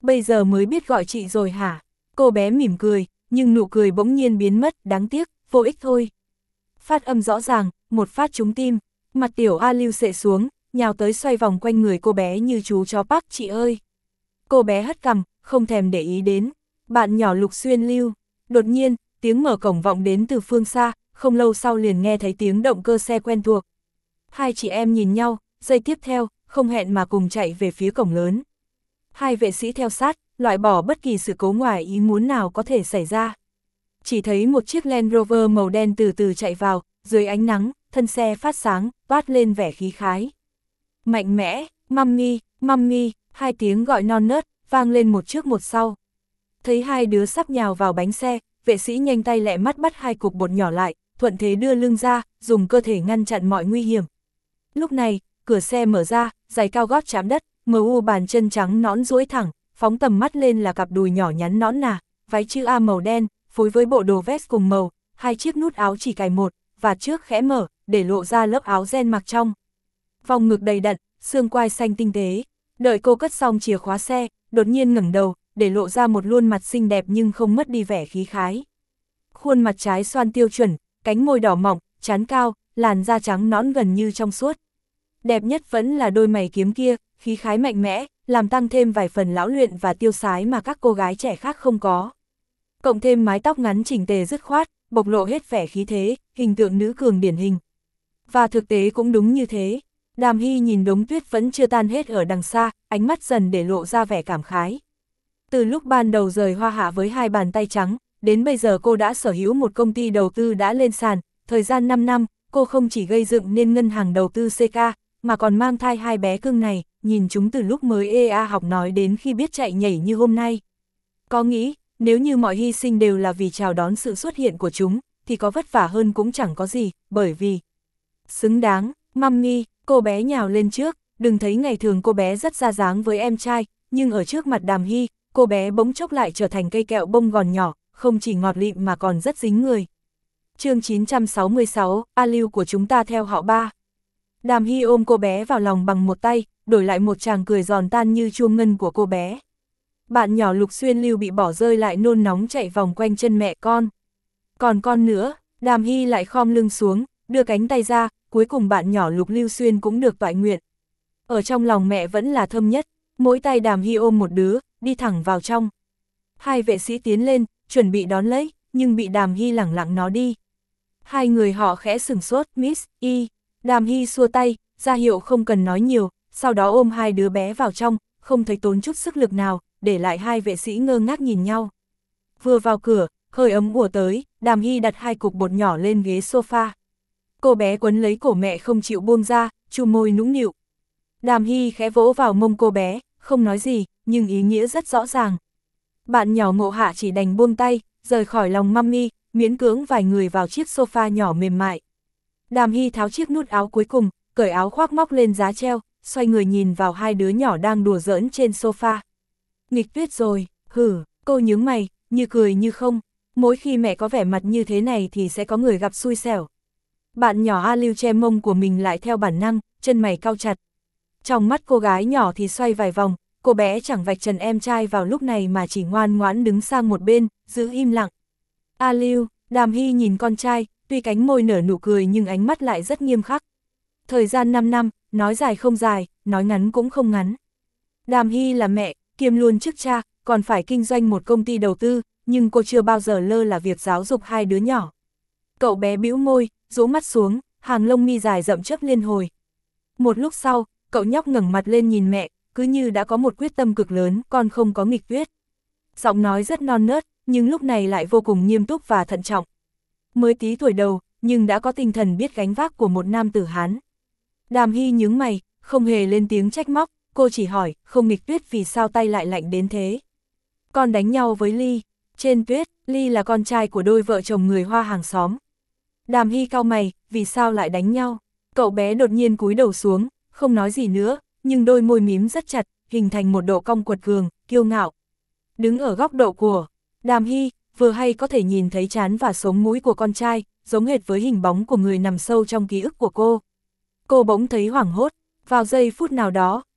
bây giờ mới biết gọi chị rồi hả? Cô bé mỉm cười, nhưng nụ cười bỗng nhiên biến mất, đáng tiếc, vô ích thôi. Phát âm rõ ràng, một phát trúng tim, mặt tiểu A Lưu xệ xuống, nhào tới xoay vòng quanh người cô bé như chú chó Park, chị ơi. Cô bé hất cằm, không thèm để ý đến. Bạn nhỏ Lục Xuyên Lưu. Đột nhiên, tiếng mở cổng vọng đến từ phương xa, không lâu sau liền nghe thấy tiếng động cơ xe quen thuộc. Hai chị em nhìn nhau, giây tiếp theo, không hẹn mà cùng chạy về phía cổng lớn. Hai vệ sĩ theo sát, loại bỏ bất kỳ sự cố ngoài ý muốn nào có thể xảy ra. Chỉ thấy một chiếc Land Rover màu đen từ từ chạy vào, dưới ánh nắng, thân xe phát sáng, toát lên vẻ khí khái. Mạnh mẽ, mummy, mummy, hai tiếng gọi non nớt, vang lên một trước một sau. Thấy hai đứa sắp nhào vào bánh xe, vệ sĩ nhanh tay lẹ mắt bắt hai cục bột nhỏ lại, thuận thế đưa lưng ra, dùng cơ thể ngăn chặn mọi nguy hiểm. Lúc này, cửa xe mở ra, giày cao gót chạm đất, mờ u bàn chân trắng nõn duỗi thẳng, phóng tầm mắt lên là cặp đùi nhỏ nhắn nõn nà, váy chữ A màu đen, phối với bộ đồ vest cùng màu, hai chiếc nút áo chỉ cài một, và trước khẽ mở, để lộ ra lớp áo ren mặc trong. Vòng ngực đầy đặn, xương quai xanh tinh tế. Đợi cô cất xong chìa khóa xe, đột nhiên ngẩng đầu, để lộ ra một khuôn mặt xinh đẹp nhưng không mất đi vẻ khí khái. Khuôn mặt trái xoan tiêu chuẩn, cánh môi đỏ mọng, trán cao, làn da trắng nõn gần như trong suốt. Đẹp nhất vẫn là đôi mày kiếm kia, khí khái mạnh mẽ, làm tăng thêm vài phần lão luyện và tiêu sái mà các cô gái trẻ khác không có. Cộng thêm mái tóc ngắn chỉnh tề dứt khoát, bộc lộ hết vẻ khí thế, hình tượng nữ cường điển hình. Và thực tế cũng đúng như thế. Đàm Hy nhìn đống tuyết vẫn chưa tan hết ở đằng xa, ánh mắt dần để lộ ra vẻ cảm khái. Từ lúc ban đầu rời Hoa Hạ với hai bàn tay trắng, đến bây giờ cô đã sở hữu một công ty đầu tư đã lên sàn, thời gian năm năm, cô không chỉ gây dựng nên ngân hàng đầu tư xê ca, mà còn mang thai hai bé cưng này, nhìn chúng từ lúc mới e a học nói đến khi biết chạy nhảy như hôm nay. Có nghĩ, nếu như mọi hy sinh đều là vì chào đón sự xuất hiện của chúng, thì có vất vả hơn cũng chẳng có gì, bởi vì xứng đáng. Mummy, cô bé nhào lên trước, đừng thấy ngày thường cô bé rất ra dáng với em trai, nhưng ở trước mặt Đàm Hy, cô bé bỗng chốc lại trở thành cây kẹo bông gòn nhỏ, không chỉ ngọt lịm mà còn rất dính người. Chương chín trăm sáu mươi sáu, A Lưu của chúng ta theo họ Ba. Đàm Hy ôm cô bé vào lòng bằng một tay, đổi lại một tràng cười giòn tan như chuông ngân của cô bé. Bạn nhỏ Lục Xuyên Lưu bị bỏ rơi lại nôn nóng chạy vòng quanh chân mẹ con. Còn con nữa, Đàm Hy lại khom lưng xuống, đưa cánh tay ra, cuối cùng bạn nhỏ Lục Lưu Xuyên cũng được toại nguyện. Ở trong lòng mẹ vẫn là thơm nhất, mỗi tay Đàm Hy ôm một đứa, đi thẳng vào trong. Hai vệ sĩ tiến lên, chuẩn bị đón lấy, nhưng bị Đàm Hy lẳng lặng nó đi. Hai người họ khẽ sửng sốt, Miss Y. Đàm Hy xua tay, ra hiệu không cần nói nhiều, sau đó ôm hai đứa bé vào trong, không thấy tốn chút sức lực nào, để lại hai vệ sĩ ngơ ngác nhìn nhau. Vừa vào cửa, hơi ấm ùa tới, Đàm Hy đặt hai cục bột nhỏ lên ghế sofa. Cô bé quấn lấy cổ mẹ không chịu buông ra, chu môi nũng nịu. Đàm Hy khẽ vỗ vào mông cô bé, không nói gì, nhưng ý nghĩa rất rõ ràng. Bạn nhỏ Ngộ Hạ chỉ đành buông tay, rời khỏi lòng mummy, miễn cưỡng vài người vào chiếc sofa nhỏ mềm mại. Đàm Hy tháo chiếc nút áo cuối cùng, cởi áo khoác móc lên giá treo, xoay người nhìn vào hai đứa nhỏ đang đùa giỡn trên sofa. Nghịch Tuyết rồi, hử, cô nhướng mày, như cười như không, mỗi khi mẹ có vẻ mặt như thế này thì sẽ có người gặp xui xẻo. Bạn nhỏ A Lưu che mông của mình lại theo bản năng, chân mày cau chặt. Trong mắt cô gái nhỏ thì xoay vài vòng, cô bé chẳng vạch trần em trai vào lúc này mà chỉ ngoan ngoãn đứng sang một bên, giữ im lặng. A Lưu, Đàm Hy nhìn con trai, tuy cánh môi nở nụ cười nhưng ánh mắt lại rất nghiêm khắc. Thời gian năm năm, nói dài không dài, nói ngắn cũng không ngắn. Đàm Hy là mẹ, kiêm luôn chức cha, còn phải kinh doanh một công ty đầu tư, nhưng cô chưa bao giờ lơ là việc giáo dục hai đứa nhỏ. Cậu bé bĩu môi, rũ mắt xuống, hàng lông mi dài rậm chớp liên hồi. Một lúc sau, cậu nhóc ngẩng mặt lên nhìn mẹ, cứ như đã có một quyết tâm cực lớn, con không có nghịch tuyết. Giọng nói rất non nớt, nhưng lúc này lại vô cùng nghiêm túc và thận trọng. Mới tí tuổi đầu, nhưng đã có tinh thần biết gánh vác của một nam tử Hán. Đàm Hy nhướng mày, không hề lên tiếng trách móc, cô chỉ hỏi, không nghịch tuyết vì sao tay lại lạnh đến thế. Con đánh nhau với Ly. Trên tuyết, Ly là con trai của đôi vợ chồng người Hoa hàng xóm. Đàm Hy cau mày, vì sao lại đánh nhau? Cậu bé đột nhiên cúi đầu xuống, không nói gì nữa, nhưng đôi môi mím rất chặt, hình thành một độ cong quật cường, kiêu ngạo. Đứng ở góc độ của Đàm Hy, vừa hay có thể nhìn thấy trán và sống mũi của con trai, giống hệt với hình bóng của người nằm sâu trong ký ức của cô. Cô bỗng thấy hoảng hốt, vào giây phút nào đó,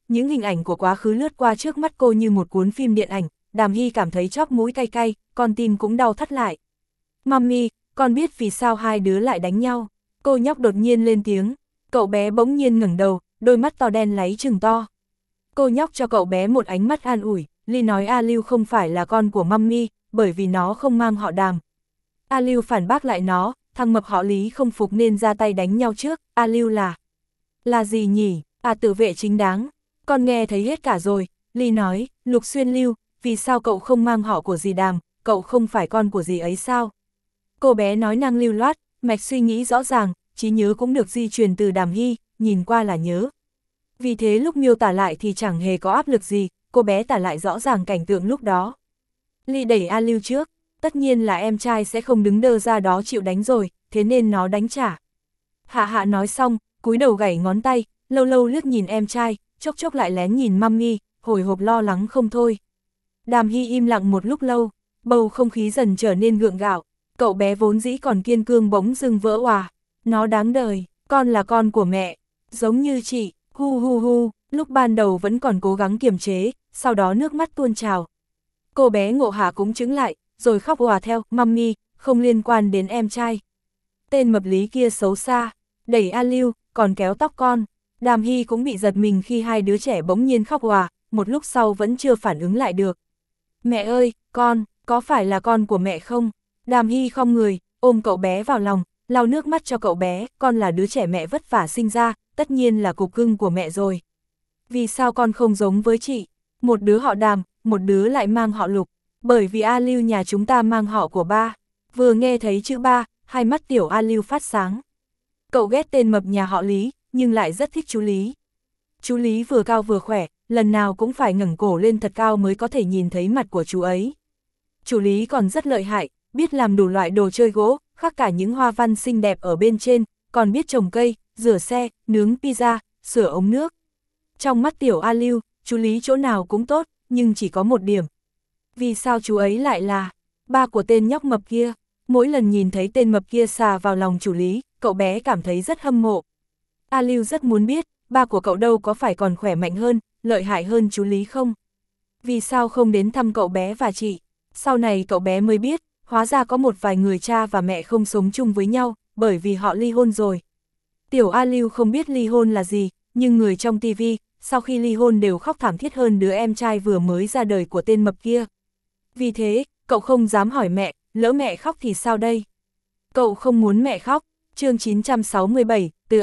những hình ảnh của quá khứ lướt qua trước mắt cô như một cuốn phim điện ảnh, Đàm Hy cảm thấy chóp mũi cay cay, con tim cũng đau thắt lại. Mami, con biết vì sao hai đứa lại đánh nhau. Cô nhóc đột nhiên lên tiếng, cậu bé bỗng nhiên ngẩng đầu, đôi mắt to đen láy trừng to. Cô nhóc cho cậu bé một ánh mắt an ủi, Ly nói A Lưu không phải là con của Mami, bởi vì nó không mang họ Đàm. A Lưu phản bác lại nó, thằng mập họ Lý không phục nên ra tay đánh nhau trước, A Lưu là... Là gì nhỉ? À, tự vệ chính đáng. Con nghe thấy hết cả rồi, Ly nói, Lục Xuyên Lưu, vì sao cậu không mang họ của dì Đàm, cậu không phải con của dì ấy sao? Cô bé nói năng lưu loát, mạch suy nghĩ rõ ràng, trí nhớ cũng được di truyền từ Đàm Hy, nhìn qua là nhớ. Vì thế lúc miêu tả lại thì chẳng hề có áp lực gì, cô bé tả lại rõ ràng cảnh tượng lúc đó. Ly đẩy A Lưu trước, tất nhiên là em trai sẽ không đứng đơ ra đó chịu đánh rồi, thế nên nó đánh trả. Hạ Hạ nói xong, cúi đầu gảy ngón tay, lâu lâu liếc nhìn em trai, chốc chốc lại lén nhìn Mami, hồi hộp lo lắng không thôi. Đàm Hy im lặng một lúc lâu, bầu không khí dần trở nên gượng gạo, cậu bé vốn dĩ còn kiên cương bỗng dưng vỡ òa. Nó đáng đời, con là con của mẹ, giống như chị, hu hu hu, lúc ban đầu vẫn còn cố gắng kiềm chế, sau đó nước mắt tuôn trào. Cô bé Ngộ Hạ cũng chứng lại, rồi khóc òa theo, Mami, không liên quan đến em trai. Tên mập Lý kia xấu xa, đẩy A Lưu, còn kéo tóc con. Đàm Hy cũng bị giật mình khi hai đứa trẻ bỗng nhiên khóc òa, một lúc sau vẫn chưa phản ứng lại được. Mẹ ơi, con, có phải là con của mẹ không? Đàm Hy khom người, ôm cậu bé vào lòng, lau nước mắt cho cậu bé, con là đứa trẻ mẹ vất vả sinh ra, tất nhiên là cục cưng của mẹ rồi. Vì sao con không giống với chị? Một đứa họ Đàm, một đứa lại mang họ Lục, bởi vì A Lưu nhà chúng ta mang họ của ba. Vừa nghe thấy chữ ba, hai mắt tiểu A Lưu phát sáng. Cậu ghét tên mập nhà họ Lý, nhưng lại rất thích chú Lý. Chú Lý vừa cao vừa khỏe, lần nào cũng phải ngẩng cổ lên thật cao mới có thể nhìn thấy mặt của chú ấy. Chú Lý còn rất lợi hại, biết làm đủ loại đồ chơi gỗ, khắc cả những hoa văn xinh đẹp ở bên trên, còn biết trồng cây, rửa xe, nướng pizza, sửa ống nước. Trong mắt tiểu A Lưu, chú Lý chỗ nào cũng tốt, nhưng chỉ có một điểm. Vì sao chú ấy lại là ba của tên nhóc mập kia? Mỗi lần nhìn thấy tên mập kia xà vào lòng chú Lý, cậu bé cảm thấy rất hâm mộ. A Lưu rất muốn biết, ba của cậu đâu có phải còn khỏe mạnh hơn, lợi hại hơn chú Lý không? Vì sao không đến thăm cậu bé và chị? Sau này cậu bé mới biết, hóa ra có một vài người cha và mẹ không sống chung với nhau, bởi vì họ ly hôn rồi. Tiểu A Lưu không biết ly hôn là gì, nhưng người trong tivi, sau khi ly hôn đều khóc thảm thiết hơn đứa em trai vừa mới ra đời của tên mập kia. Vì thế, cậu không dám hỏi mẹ, lỡ mẹ khóc thì sao đây? Cậu không muốn mẹ khóc. Chương chín trăm sáu mươi bảy, từ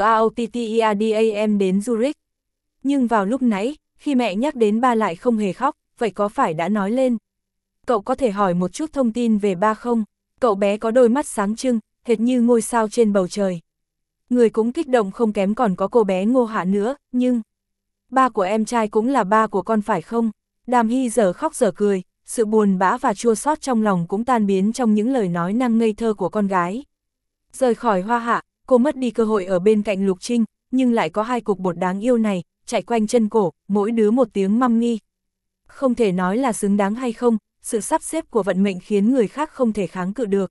Rotterdam đến Zurich. Nhưng vào lúc nãy, khi mẹ nhắc đến ba lại không hề khóc, vậy có phải đã nói lên? Cậu có thể hỏi một chút thông tin về ba không? Cậu bé có đôi mắt sáng trưng, hệt như ngôi sao trên bầu trời. Người cũng kích động không kém còn có cô bé Ngô Hạ nữa, nhưng... Ba của em trai cũng là ba của con phải không? Đàm Hy giờ khóc giờ cười, sự buồn bã và chua xót trong lòng cũng tan biến trong những lời nói năng ngây thơ của con gái. Rời khỏi Hoa Hạ, cô mất đi cơ hội ở bên cạnh Lục Trinh, nhưng lại có hai cục bột đáng yêu này, chạy quanh chân cổ, mỗi đứa một tiếng mami. Không thể nói là xứng đáng hay không, sự sắp xếp của vận mệnh khiến người khác không thể kháng cự được.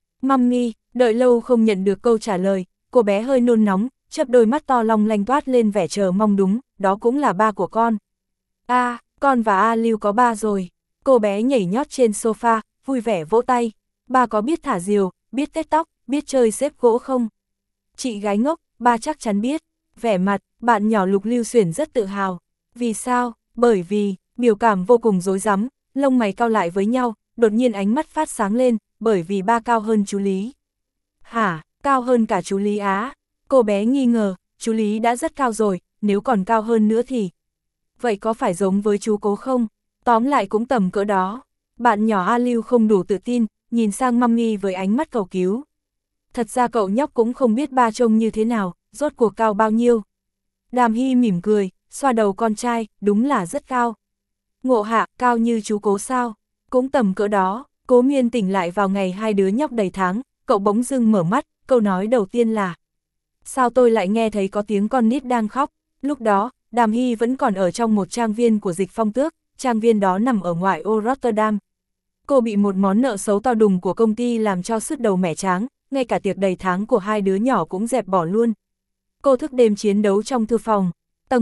Mami, đợi lâu không nhận được câu trả lời, cô bé hơi nôn nóng, chớp đôi mắt to long lanh toát lên vẻ chờ mong đúng, đó cũng là ba của con. A, à, con và A Lưu có ba rồi. Cô bé nhảy nhót trên sofa, vui vẻ vỗ tay. Ba có biết thả diều, biết tết tóc, biết chơi xếp gỗ không? Chị gái ngốc, ba chắc chắn biết. Vẻ mặt, bạn nhỏ Lục Lưu Xuyển rất tự hào. Vì sao? Bởi vì, biểu cảm vô cùng rối rắm, lông mày cau lại với nhau, đột nhiên ánh mắt phát sáng lên, bởi vì ba cao hơn chú Lý. Hả, cao hơn cả chú Lý á? Cô bé nghi ngờ, chú Lý đã rất cao rồi, nếu còn cao hơn nữa thì... Vậy có phải giống với chú Cố không? Tóm lại cũng tầm cỡ đó. Bạn nhỏ A Lưu không đủ tự tin, nhìn sang Mami với ánh mắt cầu cứu. Thật ra cậu nhóc cũng không biết ba trông như thế nào, rốt cuộc cao bao nhiêu. Đàm Hy mỉm cười, xoa đầu con trai, đúng là rất cao. Ngộ Hạ, cao như chú Cố sao? Cũng tầm cỡ đó. Cố Miên tỉnh lại vào ngày hai đứa nhóc đầy tháng, cậu bỗng dưng mở mắt, câu nói đầu tiên là: sao tôi lại nghe thấy có tiếng con nít đang khóc? Lúc đó, Đàm Hy vẫn còn ở trong một trang viên của Dịch Phong Tước, trang viên đó nằm ở ngoại ô Rotterdam. Cô bị một món nợ xấu to đùng của công ty làm cho sứt đầu mẻ tráng, ngay cả tiệc đầy tháng của hai đứa nhỏ cũng dẹp bỏ luôn. Cô thức đêm chiến đấu trong thư phòng. Tầng một,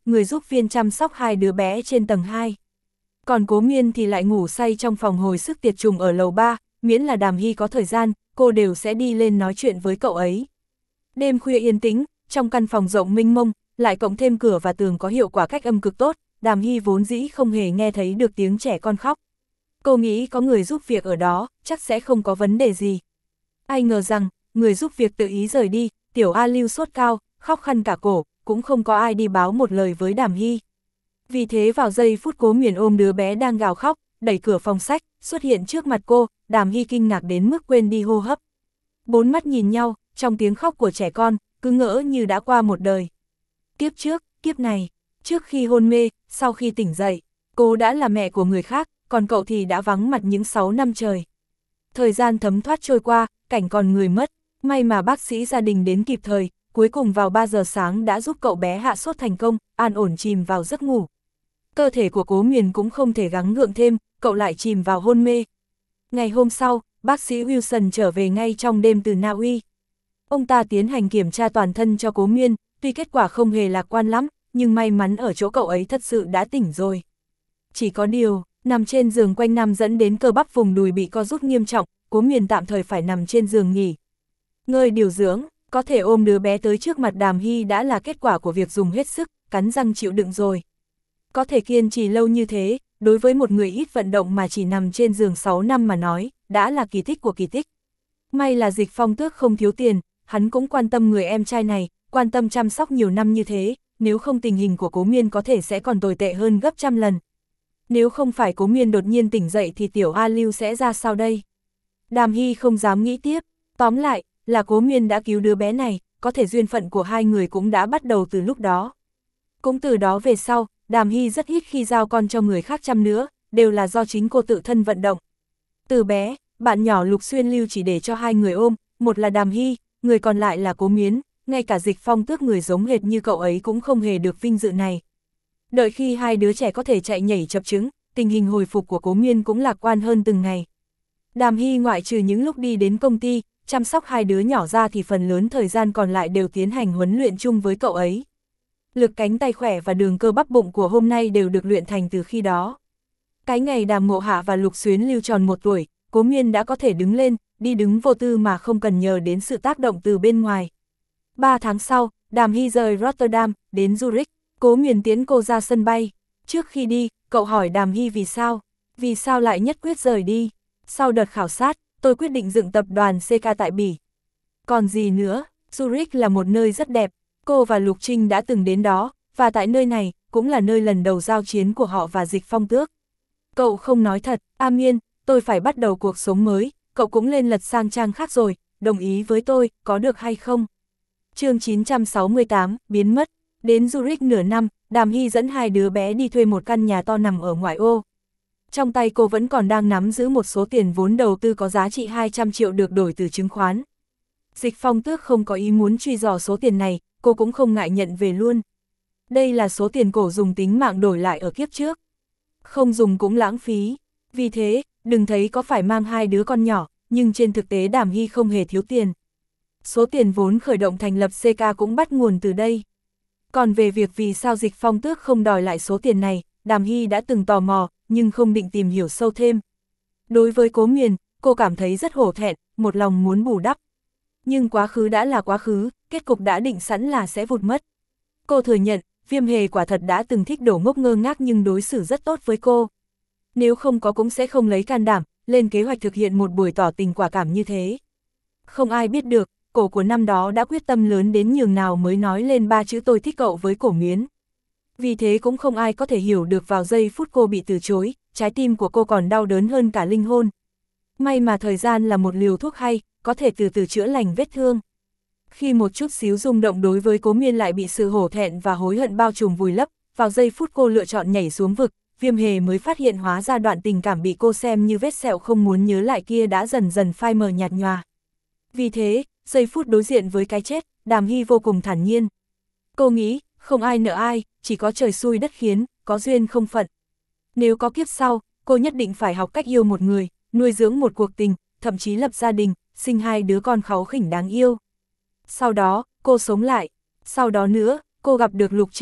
người giúp viên chăm sóc hai đứa bé trên tầng hai. Còn Cố Miên thì lại ngủ say trong phòng hồi sức tiệt trùng ở lầu ba, miễn là Đàm Hy có thời gian, cô đều sẽ đi lên nói chuyện với cậu ấy. Đêm khuya yên tĩnh, trong căn phòng rộng mênh mông, lại cộng thêm cửa và tường có hiệu quả cách âm cực tốt, Đàm Hy vốn dĩ không hề nghe thấy được tiếng trẻ con khóc. Cô nghĩ có người giúp việc ở đó, chắc sẽ không có vấn đề gì. Ai ngờ rằng, người giúp việc tự ý rời đi, Tiểu A Lưu sốt cao, khóc khăn cả cổ, cũng không có ai đi báo một lời với Đàm Hy. Vì thế vào giây phút Cố Miền ôm đứa bé đang gào khóc, đẩy cửa phòng sách, xuất hiện trước mặt cô, Đàm Hy kinh ngạc đến mức quên đi hô hấp. Bốn mắt nhìn nhau, trong tiếng khóc của trẻ con, cứ ngỡ như đã qua một đời. Kiếp trước, kiếp này, trước khi hôn mê, sau khi tỉnh dậy, cô đã là mẹ của người khác, còn cậu thì đã vắng mặt những sáu năm trời. Thời gian thấm thoát trôi qua, cảnh còn người mất, may mà bác sĩ gia đình đến kịp thời, cuối cùng vào ba giờ sáng đã giúp cậu bé hạ sốt thành công, an ổn chìm vào giấc ngủ. Cơ thể của Cố Miền cũng không thể gắng gượng thêm, cậu lại chìm vào hôn mê. Ngày hôm sau, bác sĩ Wilson trở về ngay trong đêm từ Na Uy. Ông ta tiến hành kiểm tra toàn thân cho Cố Miên, tuy kết quả không hề lạc quan lắm, nhưng may mắn ở chỗ cậu ấy thật sự đã tỉnh rồi. Chỉ có điều, nằm trên giường quanh năm dẫn đến cơ bắp vùng đùi bị co rút nghiêm trọng, Cố Miền tạm thời phải nằm trên giường nghỉ ngơi điều dưỡng, có thể ôm đứa bé tới trước mặt Đàm Hy đã là kết quả của việc dùng hết sức, cắn răng chịu đựng rồi. Có thể kiên trì lâu như thế, đối với một người ít vận động mà chỉ nằm trên giường sáu năm mà nói, đã là kỳ tích của kỳ tích. May là Dịch Phong Tước không thiếu tiền, hắn cũng quan tâm người em trai này, quan tâm chăm sóc nhiều năm như thế, nếu không tình hình của Cố Miên có thể sẽ còn tồi tệ hơn gấp trăm lần. Nếu không phải Cố Miên đột nhiên tỉnh dậy thì Tiểu A Lưu sẽ ra sao đây? Đàm Hy không dám nghĩ tiếp, tóm lại, là Cố Miên đã cứu đứa bé này, có thể duyên phận của hai người cũng đã bắt đầu từ lúc đó. Cũng từ đó về sau, Đàm Hy rất ít khi giao con cho người khác chăm nữa, đều là do chính cô tự thân vận động. Từ bé, bạn nhỏ Lục Xuyên Lưu chỉ để cho hai người ôm, một là Đàm Hy, người còn lại là Cố Miến, ngay cả Dịch Phong Tước người giống hệt như cậu ấy cũng không hề được vinh dự này. Đợi khi hai đứa trẻ có thể chạy nhảy chập chững, tình hình hồi phục của Cố Miên cũng lạc quan hơn từng ngày. Đàm Hy ngoại trừ những lúc đi đến công ty, chăm sóc hai đứa nhỏ ra thì phần lớn thời gian còn lại đều tiến hành huấn luyện chung với cậu ấy. Lực cánh tay khỏe và đường cơ bắp bụng của hôm nay đều được luyện thành từ khi đó. Cái ngày Đàm Ngộ Hạ và Lục Xuyến Lưu tròn một tuổi, Cố Miên đã có thể đứng lên, đi đứng vô tư mà không cần nhờ đến sự tác động từ bên ngoài. Ba tháng sau, Đàm Hy rời Rotterdam, đến Zurich, Cố Miên tiễn cô ra sân bay. Trước khi đi, cậu hỏi Đàm Hy vì sao, vì sao lại nhất quyết rời đi. Sau đợt khảo sát, tôi quyết định dựng tập đoàn xê ca tại Bỉ. Còn gì nữa, Zurich là một nơi rất đẹp, cô và Lục Trinh đã từng đến đó, và tại nơi này, cũng là nơi lần đầu giao chiến của họ và Dịch Phong Tước. Cậu không nói thật, A Miên, tôi phải bắt đầu cuộc sống mới, cậu cũng lên lật sang trang khác rồi, đồng ý với tôi, có được hay không? Chương chín trăm sáu mươi tám, biến mất. Đến Zurich nửa năm, Đàm Hy dẫn hai đứa bé đi thuê một căn nhà to nằm ở ngoại ô. Trong tay cô vẫn còn đang nắm giữ một số tiền vốn đầu tư có giá trị hai trăm triệu được đổi từ chứng khoán. Dịch Phong Tước không có ý muốn truy dò số tiền này, cô cũng không ngại nhận về luôn. Đây là số tiền cổ dùng tính mạng đổi lại ở kiếp trước. Không dùng cũng lãng phí. Vì thế, đừng thấy có phải mang hai đứa con nhỏ, nhưng trên thực tế Đàm Hy không hề thiếu tiền. Số tiền vốn khởi động thành lập xê ca cũng bắt nguồn từ đây. Còn về việc vì sao Dịch Phong Tước không đòi lại số tiền này, Đàm Hy đã từng tò mò, nhưng không định tìm hiểu sâu thêm. Đối với Cố Miền, cô cảm thấy rất hổ thẹn, một lòng muốn bù đắp. Nhưng quá khứ đã là quá khứ, kết cục đã định sẵn là sẽ vụt mất. Cô thừa nhận, Viêm Hề quả thật đã từng thích đổ ngốc ngơ ngác nhưng đối xử rất tốt với cô. Nếu không có cũng sẽ không lấy can đảm, lên kế hoạch thực hiện một buổi tỏ tình quả cảm như thế. Không ai biết được, cổ của năm đó đã quyết tâm lớn đến nhường nào mới nói lên ba chữ tôi thích cậu với Cổ Miến. Vì thế cũng không ai có thể hiểu được vào giây phút cô bị từ chối, trái tim của cô còn đau đớn hơn cả linh hồn. May mà thời gian là một liều thuốc hay, có thể từ từ chữa lành vết thương. Khi một chút xíu rung động đối với Cố Miên lại bị sự hổ thẹn và hối hận bao trùm vùi lấp, vào giây phút cô lựa chọn nhảy xuống vực, Viêm Hề mới phát hiện hóa ra đoạn tình cảm bị cô xem như vết sẹo không muốn nhớ lại kia đã dần dần phai mờ nhạt nhòa. Vì thế, giây phút đối diện với cái chết, Đàm Hy vô cùng thản nhiên. Cô nghĩ, không ai nợ ai, chỉ có trời xui đất khiến, có duyên không phận. Nếu có kiếp sau, cô nhất định phải học cách yêu một người, nuôi dưỡng một cuộc tình, thậm chí lập gia đình, sinh hai đứa con kháu khỉnh đáng yêu. Sau đó, cô sống lại. Sau đó nữa, cô gặp được Lục Trinh.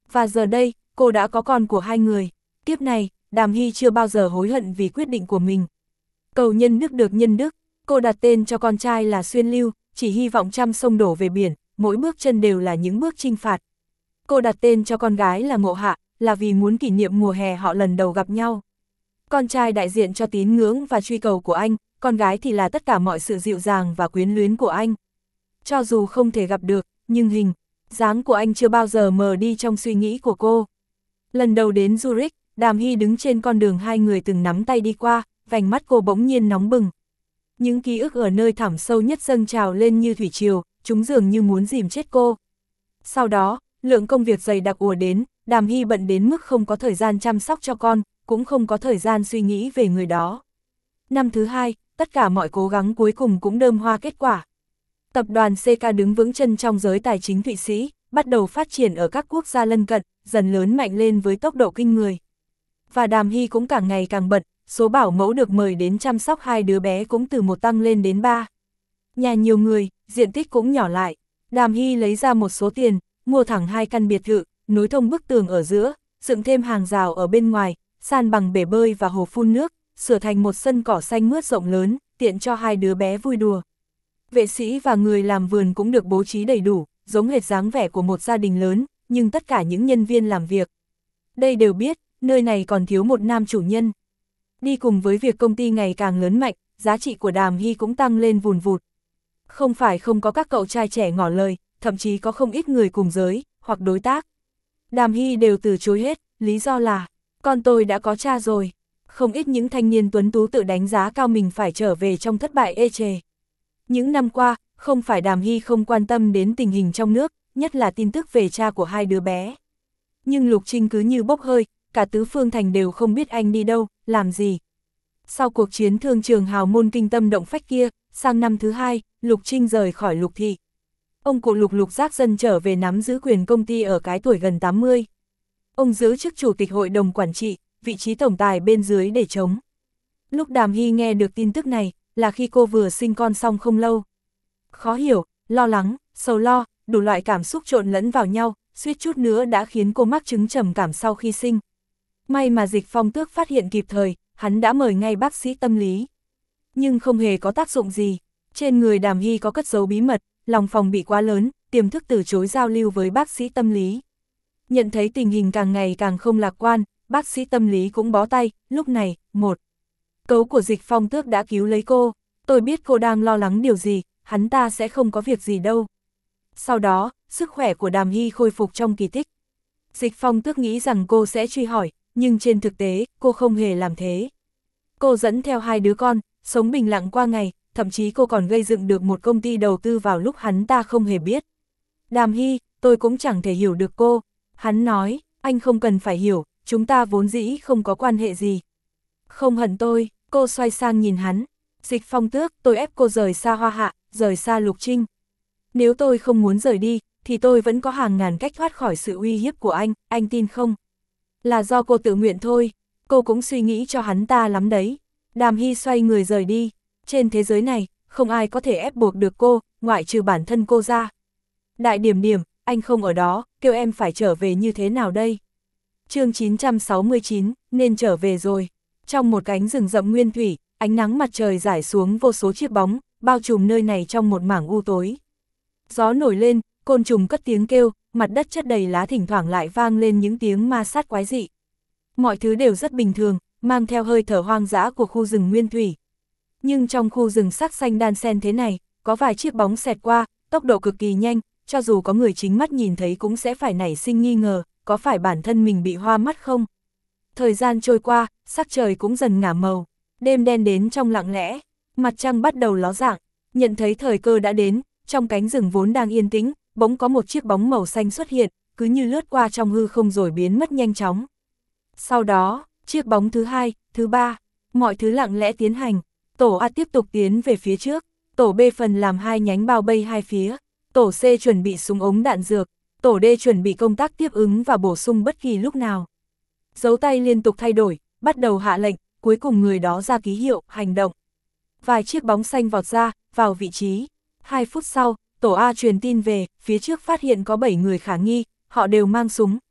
Và giờ đây, cô đã có con của hai người. Kiếp này, Đàm Hy chưa bao giờ hối hận vì quyết định của mình. Cầu nhân đức được nhân đức, cô đặt tên cho con trai là Xuyên Lưu, chỉ hy vọng trăm sông đổ về biển, mỗi bước chân đều là những bước chinh phạt. Cô đặt tên cho con gái là Ngộ Hạ, là vì muốn kỷ niệm mùa hè họ lần đầu gặp nhau. Con trai đại diện cho tín ngưỡng và truy cầu của anh, con gái thì là tất cả mọi sự dịu dàng và quyến luyến của anh. Cho dù không thể gặp được, nhưng hình, dáng của anh chưa bao giờ mờ đi trong suy nghĩ của cô. Lần đầu đến Zurich, Đàm Hy đứng trên con đường hai người từng nắm tay đi qua, vành mắt cô bỗng nhiên nóng bừng. Những ký ức ở nơi thẳm sâu nhất dâng trào lên như thủy triều, chúng dường như muốn dìm chết cô. Sau đó, lượng công việc dày đặc ùa đến, Đàm Hy bận đến mức không có thời gian chăm sóc cho con, cũng không có thời gian suy nghĩ về người đó. Năm thứ hai, tất cả mọi cố gắng cuối cùng cũng đơm hoa kết quả. Tập đoàn xê ca đứng vững chân trong giới tài chính Thụy Sĩ, bắt đầu phát triển ở các quốc gia lân cận, dần lớn mạnh lên với tốc độ kinh người. Và Đàm Hy cũng càng ngày càng bận, số bảo mẫu được mời đến chăm sóc hai đứa bé cũng từ một tăng lên đến ba. Nhà nhiều người, diện tích cũng nhỏ lại. Đàm Hy lấy ra một số tiền, mua thẳng hai căn biệt thự, nối thông bức tường ở giữa, dựng thêm hàng rào ở bên ngoài, san bằng bể bơi và hồ phun nước, sửa thành một sân cỏ xanh mướt rộng lớn, tiện cho hai đứa bé vui đùa. Vệ sĩ và người làm vườn cũng được bố trí đầy đủ, giống hệt dáng vẻ của một gia đình lớn, nhưng tất cả những nhân viên làm việc đây đều biết, nơi này còn thiếu một nam chủ nhân. Đi cùng với việc công ty ngày càng lớn mạnh, giá trị của Đàm Hy cũng tăng lên vùn vụt. Không phải không có các cậu trai trẻ ngỏ lời, thậm chí có không ít người cùng giới, hoặc đối tác. Đàm Hy đều từ chối hết, lý do là, con tôi đã có cha rồi. Không ít những thanh niên tuấn tú tự đánh giá cao mình phải trở về trong thất bại ê chề. Những năm qua, không phải Đàm Hy không quan tâm đến tình hình trong nước, nhất là tin tức về cha của hai đứa bé. Nhưng Lục Trinh cứ như bốc hơi, cả tứ phương thành đều không biết anh đi đâu, làm gì. Sau cuộc chiến thương trường hào môn kinh tâm động phách kia, sang năm thứ hai, Lục Trinh rời khỏi Lục thị. Ông cụ Lục Lục Giác Dân trở về nắm giữ quyền công ty ở cái tuổi gần tám mươi. Ông giữ chức chủ tịch hội đồng quản trị, vị trí tổng tài bên dưới để trống. Lúc Đàm Hy nghe được tin tức này, là khi cô vừa sinh con xong không lâu. Khó hiểu, lo lắng, sầu lo, đủ loại cảm xúc trộn lẫn vào nhau, suýt chút nữa đã khiến cô mắc chứng trầm cảm sau khi sinh. May mà Dịch Phong Tước phát hiện kịp thời, hắn đã mời ngay bác sĩ tâm lý. Nhưng không hề có tác dụng gì, trên người Đàm Hy có cất giấu bí mật, lòng phòng bị quá lớn, tiềm thức từ chối giao lưu với bác sĩ tâm lý. Nhận thấy tình hình càng ngày càng không lạc quan, bác sĩ tâm lý cũng bó tay, lúc này, một. Cấu của Dịch Phong Tước đã cứu lấy cô, tôi biết cô đang lo lắng điều gì, hắn ta sẽ không có việc gì đâu. Sau đó, sức khỏe của Đàm Hy khôi phục trong kỳ tích. Dịch Phong Tước nghĩ rằng cô sẽ truy hỏi, nhưng trên thực tế, cô không hề làm thế. Cô dẫn theo hai đứa con, sống bình lặng qua ngày, thậm chí cô còn gây dựng được một công ty đầu tư vào lúc hắn ta không hề biết. Đàm Hy, tôi cũng chẳng thể hiểu được cô. Hắn nói, anh không cần phải hiểu, chúng ta vốn dĩ không có quan hệ gì. Không hận tôi, cô xoay sang nhìn hắn. Dịch Phong Tước, tôi ép cô rời xa Hoa Hạ, rời xa Lục Trinh. Nếu tôi không muốn rời đi, thì tôi vẫn có hàng ngàn cách thoát khỏi sự uy hiếp của anh, anh tin không? Là do cô tự nguyện thôi, cô cũng suy nghĩ cho hắn ta lắm đấy. Đàm Hy xoay người rời đi, trên thế giới này, không ai có thể ép buộc được cô, ngoại trừ bản thân cô ra. Đại điểm điểm, anh không ở đó, kêu em phải trở về như thế nào đây? Chương chín trăm sáu mươi chín, nên trở về rồi. Trong một cánh rừng rậm nguyên thủy, ánh nắng mặt trời rải xuống vô số chiếc bóng, bao trùm nơi này trong một mảng u tối. Gió nổi lên, côn trùng cất tiếng kêu, mặt đất chất đầy lá thỉnh thoảng lại vang lên những tiếng ma sát quái dị. Mọi thứ đều rất bình thường, mang theo hơi thở hoang dã của khu rừng nguyên thủy. Nhưng trong khu rừng sắc xanh đan xen thế này, có vài chiếc bóng xẹt qua, tốc độ cực kỳ nhanh, cho dù có người chính mắt nhìn thấy cũng sẽ phải nảy sinh nghi ngờ, có phải bản thân mình bị hoa mắt không? Thời gian trôi qua, sắc trời cũng dần ngả màu, đêm đen đến trong lặng lẽ, mặt trăng bắt đầu ló dạng, nhận thấy thời cơ đã đến, trong cánh rừng vốn đang yên tĩnh, bỗng có một chiếc bóng màu xanh xuất hiện, cứ như lướt qua trong hư không rồi biến mất nhanh chóng. Sau đó, chiếc bóng thứ hai, thứ ba, mọi thứ lặng lẽ tiến hành, tổ A tiếp tục tiến về phía trước, tổ B phần làm hai nhánh bao vây hai phía, tổ C chuẩn bị súng ống đạn dược, tổ D chuẩn bị công tác tiếp ứng và bổ sung bất kỳ lúc nào. Dấu tay liên tục thay đổi, bắt đầu hạ lệnh, cuối cùng người đó ra ký hiệu, hành động. Vài chiếc bóng xanh vọt ra, vào vị trí. Hai phút sau, tổ A truyền tin về, phía trước phát hiện có bảy người khả nghi, họ đều mang súng,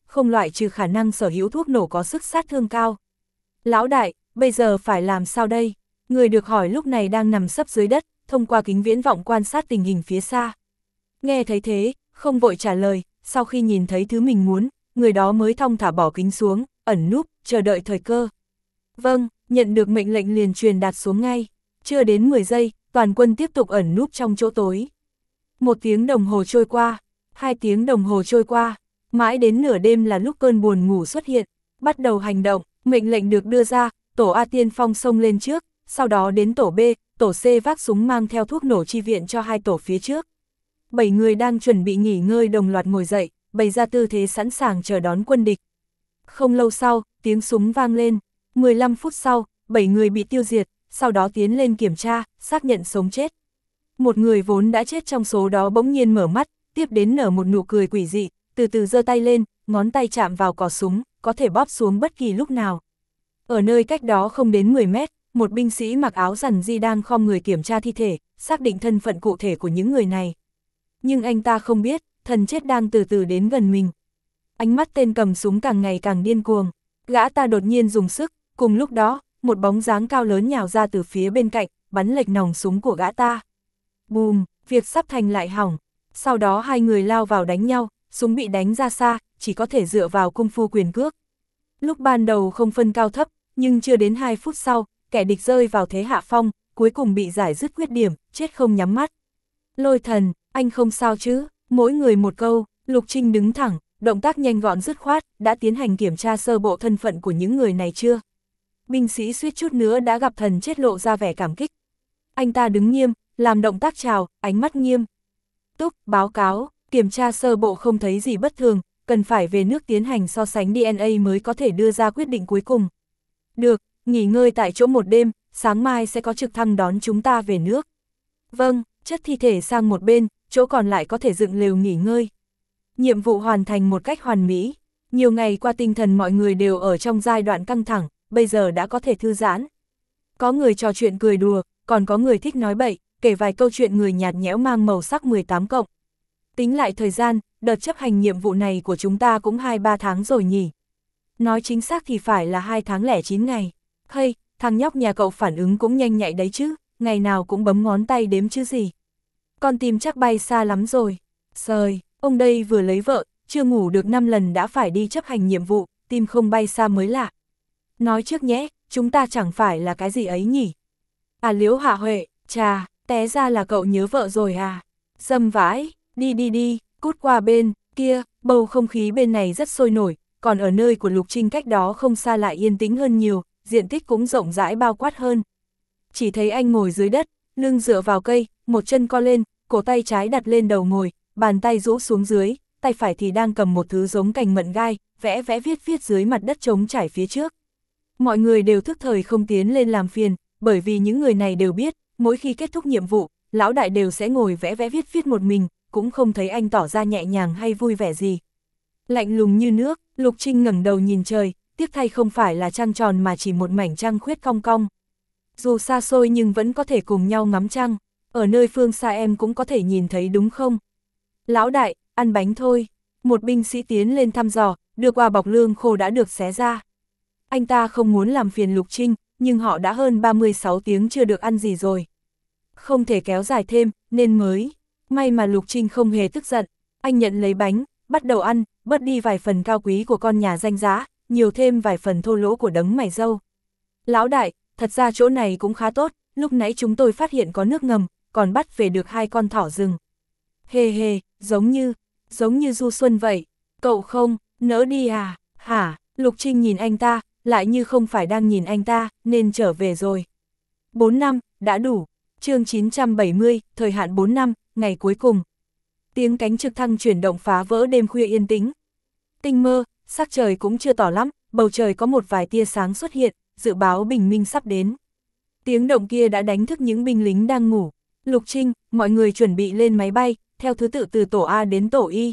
không loại trừ khả năng sở hữu thuốc nổ có sức sát thương cao. Lão đại, bây giờ phải làm sao đây? Người được hỏi lúc này đang nằm sấp dưới đất, thông qua kính viễn vọng quan sát tình hình phía xa. Nghe thấy thế, không vội trả lời, sau khi nhìn thấy thứ mình muốn, người đó mới thong thả bỏ kính xuống, ẩn núp, chờ đợi thời cơ. Vâng, nhận được mệnh lệnh liền truyền đạt xuống ngay. Chưa đến mười giây, toàn quân tiếp tục ẩn núp trong chỗ tối. Một tiếng đồng hồ trôi qua, hai tiếng đồng hồ trôi qua, mãi đến nửa đêm là lúc cơn buồn ngủ xuất hiện, bắt đầu hành động, mệnh lệnh được đưa ra, tổ A tiên phong xông lên trước, sau đó đến tổ B, tổ C vác súng mang theo thuốc nổ chi viện cho hai tổ phía trước. Bảy người đang chuẩn bị nghỉ ngơi đồng loạt ngồi dậy, bày ra tư thế sẵn sàng chờ đón quân địch. Không lâu sau, tiếng súng vang lên, mười lăm phút sau, bảy người bị tiêu diệt, sau đó tiến lên kiểm tra, xác nhận sống chết. Một người vốn đã chết trong số đó bỗng nhiên mở mắt, tiếp đến nở một nụ cười quỷ dị, từ từ giơ tay lên, ngón tay chạm vào cò súng, có thể bóp xuống bất kỳ lúc nào. Ở nơi cách đó không đến mười mét, một binh sĩ mặc áo rằn di đang khom người kiểm tra thi thể, xác định thân phận cụ thể của những người này. Nhưng anh ta không biết, thần chết đang từ từ đến gần mình. Ánh mắt tên cầm súng càng ngày càng điên cuồng, gã ta đột nhiên dùng sức, cùng lúc đó, một bóng dáng cao lớn nhào ra từ phía bên cạnh, bắn lệch nòng súng của gã ta. Bùm, việc sắp thành lại hỏng. Sau đó hai người lao vào đánh nhau, súng bị đánh ra xa, chỉ có thể dựa vào cung phu quyền cước. Lúc ban đầu không phân cao thấp, nhưng chưa đến hai phút sau, kẻ địch rơi vào thế hạ phong, cuối cùng bị giải dứt khuyết điểm, chết không nhắm mắt. Lôi thần, anh không sao chứ? Mỗi người một câu. Lục Trinh đứng thẳng, động tác nhanh gọn dứt khoát, đã tiến hành kiểm tra sơ bộ thân phận của những người này chưa? Binh sĩ suýt chút nữa đã gặp thần chết lộ ra vẻ cảm kích. Anh ta đứng nghiêm, làm động tác chào, ánh mắt nghiêm túc, báo cáo, kiểm tra sơ bộ không thấy gì bất thường, cần phải về nước tiến hành so sánh đê en a mới có thể đưa ra quyết định cuối cùng. Được, nghỉ ngơi tại chỗ một đêm, sáng mai sẽ có trực thăng đón chúng ta về nước. Vâng, chất thi thể sang một bên, chỗ còn lại có thể dựng lều nghỉ ngơi. Nhiệm vụ hoàn thành một cách hoàn mỹ. Nhiều ngày qua tinh thần mọi người đều ở trong giai đoạn căng thẳng, bây giờ đã có thể thư giãn. Có người trò chuyện cười đùa, còn có người thích nói bậy, kể vài câu chuyện người nhạt nhẽo mang màu sắc mười tám cộng. Tính lại thời gian, đợt chấp hành nhiệm vụ này của chúng ta cũng hai ba tháng rồi nhỉ. Nói chính xác thì phải là hai tháng lẻ chín ngày. Hay, thằng nhóc nhà cậu phản ứng cũng nhanh nhạy đấy chứ, ngày nào cũng bấm ngón tay đếm chứ gì. Con tim chắc bay xa lắm rồi. Sời, ông đây vừa lấy vợ, chưa ngủ được năm lần đã phải đi chấp hành nhiệm vụ, tim không bay xa mới lạ. Nói trước nhé, chúng ta chẳng phải là cái gì ấy nhỉ. À Liễu Hạ Huệ, chà, té ra là cậu nhớ vợ rồi à. Dâm vãi, đi đi đi, cút qua bên kia, bầu không khí bên này rất sôi nổi, còn ở nơi của Lục Trinh cách đó không xa lại yên tĩnh hơn nhiều, diện tích cũng rộng rãi bao quát hơn. Chỉ thấy anh ngồi dưới đất, lưng dựa vào cây, một chân co lên, cổ tay trái đặt lên đầu ngồi, bàn tay rũ xuống dưới, tay phải thì đang cầm một thứ giống cành mận gai, vẽ vẽ viết viết dưới mặt đất trống trải phía trước. Mọi người đều thức thời không tiến lên làm phiền, bởi vì những người này đều biết, mỗi khi kết thúc nhiệm vụ, lão đại đều sẽ ngồi vẽ vẽ viết viết một mình, cũng không thấy anh tỏ ra nhẹ nhàng hay vui vẻ gì. Lạnh lùng như nước, Lục Trinh ngẩng đầu nhìn trời, tiếc thay không phải là trăng tròn mà chỉ một mảnh trăng khuyết cong cong. Dù xa xôi nhưng vẫn có thể cùng nhau ngắm trăng, ở nơi phương xa em cũng có thể nhìn thấy đúng không? Lão đại, ăn bánh thôi. Một binh sĩ tiến lên thăm dò, đưa qua bọc lương khô đã được xé ra. Anh ta không muốn làm phiền Lục Trinh, nhưng họ đã hơn ba mươi sáu tiếng chưa được ăn gì rồi. Không thể kéo dài thêm, nên mới. May mà Lục Trinh không hề tức giận, anh nhận lấy bánh, bắt đầu ăn, bớt đi vài phần cao quý của con nhà danh giá, nhiều thêm vài phần thô lỗ của đấng mày râu. Lão đại, thật ra chỗ này cũng khá tốt, lúc nãy chúng tôi phát hiện có nước ngầm, còn bắt về được hai con thỏ rừng. Hề hề, giống như, giống như du xuân vậy. Cậu không, nỡ đi à, hả? Lục Trinh nhìn anh ta, lại như không phải đang nhìn anh ta, nên trở về rồi. bốn năm, đã đủ. Chương chín trăm bảy mươi, thời hạn bốn năm, ngày cuối cùng. Tiếng cánh trực thăng chuyển động phá vỡ đêm khuya yên tĩnh. Tinh mơ, sắc trời cũng chưa tỏ lắm, bầu trời có một vài tia sáng xuất hiện, dự báo bình minh sắp đến. Tiếng động kia đã đánh thức những binh lính đang ngủ. Lục Trinh, mọi người chuẩn bị lên máy bay, theo thứ tự từ tổ A đến tổ Y.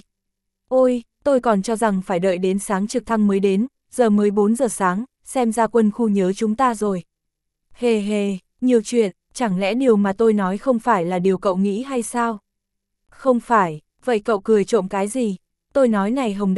Ôi, tôi còn cho rằng phải đợi đến sáng trực thăng mới đến, giờ mới bốn giờ sáng, xem ra quân khu nhớ chúng ta rồi. Hề hề, nhiều chuyện, chẳng lẽ điều mà tôi nói không phải là điều cậu nghĩ hay sao? Không phải, vậy cậu cười trộm cái gì? Tôi nói này Hồng Đào,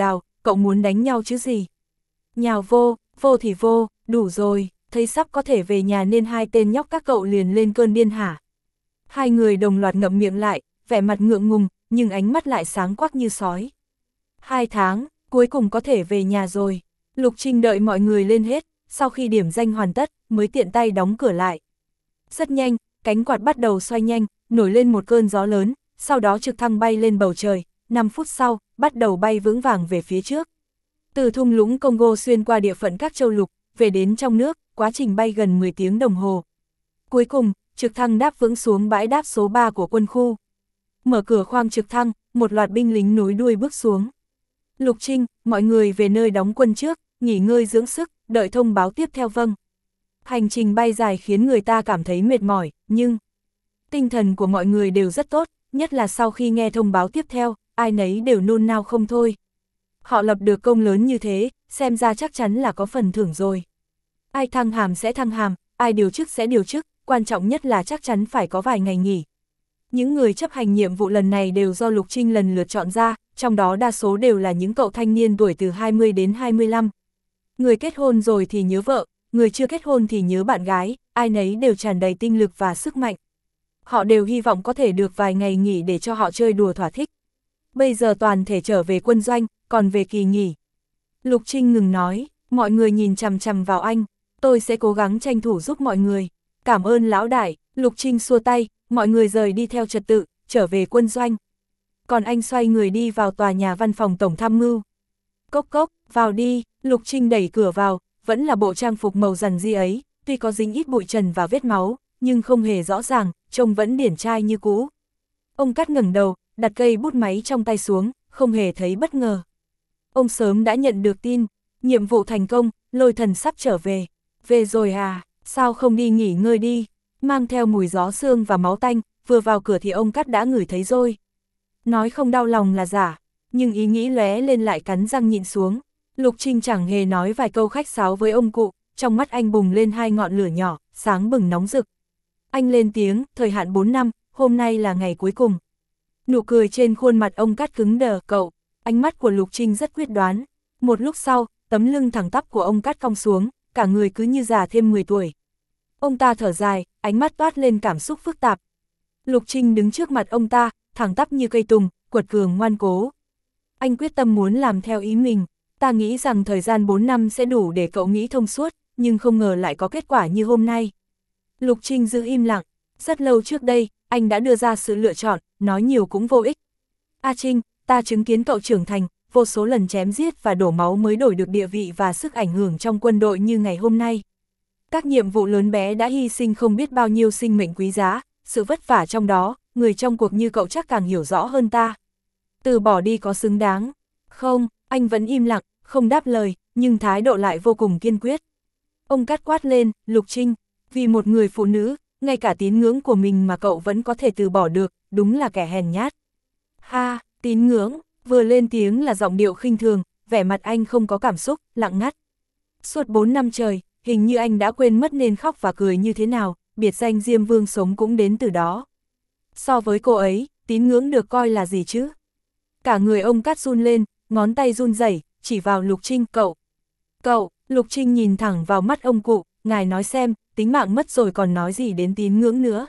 cậu muốn đánh nhau chứ gì? Nhào vô, vô thì vô, đủ rồi, thấy sắp có thể về nhà nên hai tên nhóc các cậu liền lên cơn điên hả? Hai người đồng loạt ngậm miệng lại, vẻ mặt ngượng ngùng, nhưng ánh mắt lại sáng quắc như sói. Hai tháng, cuối cùng có thể về nhà rồi. Lục Trinh đợi mọi người lên hết, sau khi điểm danh hoàn tất, mới tiện tay đóng cửa lại. Rất nhanh, cánh quạt bắt đầu xoay nhanh, nổi lên một cơn gió lớn, sau đó trực thăng bay lên bầu trời, năm phút sau, bắt đầu bay vững vàng về phía trước. Từ thung lũng Congo xuyên qua địa phận các châu lục, về đến trong nước, quá trình bay gần mười tiếng đồng hồ. Cuối cùng, trực thăng đáp vững xuống bãi đáp số ba của quân khu. Mở cửa khoang trực thăng, một loạt binh lính nối đuôi bước xuống. Lục Trinh, mọi người về nơi đóng quân trước, nghỉ ngơi dưỡng sức, đợi thông báo tiếp theo vâng. Hành trình bay dài khiến người ta cảm thấy mệt mỏi, nhưng tinh thần của mọi người đều rất tốt, nhất là sau khi nghe thông báo tiếp theo, ai nấy đều nôn nao không thôi. Họ lập được công lớn như thế, xem ra chắc chắn là có phần thưởng rồi. Ai thăng hàm sẽ thăng hàm, ai điều chức sẽ điều chức, quan trọng nhất là chắc chắn phải có vài ngày nghỉ. Những người chấp hành nhiệm vụ lần này đều do Lục Trinh lần lượt chọn ra, trong đó đa số đều là những cậu thanh niên tuổi từ hai mươi đến hai mươi lăm. Người kết hôn rồi thì nhớ vợ, người chưa kết hôn thì nhớ bạn gái, ai nấy đều tràn đầy tinh lực và sức mạnh. Họ đều hy vọng có thể được vài ngày nghỉ để cho họ chơi đùa thỏa thích. Bây giờ toàn thể trở về quân doanh, còn về kỳ nghỉ. Lục Trinh ngừng nói, mọi người nhìn chằm chằm vào anh, tôi sẽ cố gắng tranh thủ giúp mọi người. Cảm ơn lão đại, Lục Trinh xua tay, mọi người rời đi theo trật tự, trở về quân doanh. Còn anh xoay người đi vào tòa nhà văn phòng tổng tham mưu. Cốc cốc, vào đi, Lục Trinh đẩy cửa vào, vẫn là bộ trang phục màu rằn ri ấy, tuy có dính ít bụi trần và vết máu, nhưng không hề rõ ràng, trông vẫn điển trai như cũ. Ông Cát ngẩng đầu, đặt cây bút máy trong tay xuống, không hề thấy bất ngờ. Ông sớm đã nhận được tin, nhiệm vụ thành công, Lôi Thần sắp trở về. Về rồi à, sao không đi nghỉ ngơi đi? Mang theo mùi gió xương và máu tanh, vừa vào cửa thì ông Cát đã ngửi thấy rồi. Nói không đau lòng là giả, nhưng ý nghĩ lóe lên lại cắn răng nhịn xuống. Lục Trinh chẳng hề nói vài câu khách sáo với ông cụ, trong mắt anh bùng lên hai ngọn lửa nhỏ, sáng bừng nóng rực. Anh lên tiếng, thời hạn bốn năm, hôm nay là ngày cuối cùng. Nụ cười trên khuôn mặt ông Cát cứng đờ, cậu, ánh mắt của Lục Trinh rất quyết đoán. Một lúc sau, tấm lưng thẳng tắp của ông Cát cong xuống, cả người cứ như già thêm mười tuổi. Ông ta thở dài, ánh mắt toát lên cảm xúc phức tạp. Lục Trinh đứng trước mặt ông ta, thẳng tắp như cây tùng, quật cường ngoan cố. Anh quyết tâm muốn làm theo ý mình, ta nghĩ rằng thời gian bốn năm sẽ đủ để cậu nghĩ thông suốt, nhưng không ngờ lại có kết quả như hôm nay. Lục Trinh giữ im lặng, rất lâu trước đây, anh đã đưa ra sự lựa chọn, nói nhiều cũng vô ích. A Trinh, ta chứng kiến cậu trưởng thành, vô số lần chém giết và đổ máu mới đổi được địa vị và sức ảnh hưởng trong quân đội như ngày hôm nay. Các nhiệm vụ lớn bé đã hy sinh không biết bao nhiêu sinh mệnh quý giá, sự vất vả trong đó, người trong cuộc như cậu chắc càng hiểu rõ hơn ta. Từ bỏ đi có xứng đáng. Không, anh vẫn im lặng, không đáp lời, nhưng thái độ lại vô cùng kiên quyết. Ông Cát quát lên, Lục Trinh, vì một người phụ nữ, ngay cả tín ngưỡng của mình mà cậu vẫn có thể từ bỏ được, đúng là kẻ hèn nhát. Ha, tín ngưỡng, vừa lên tiếng là giọng điệu khinh thường, vẻ mặt anh không có cảm xúc, lặng ngắt. Suốt bốn năm trời, hình như anh đã quên mất nên khóc và cười như thế nào, biệt danh Diêm Vương sống cũng đến từ đó. So với cô ấy, tín ngưỡng được coi là gì chứ? Cả người ông Cát run lên, ngón tay run rẩy, chỉ vào Lục Trinh, cậu. Cậu, Lục Trinh nhìn thẳng vào mắt ông cụ, ngài nói xem, tính mạng mất rồi còn nói gì đến tín ngưỡng nữa.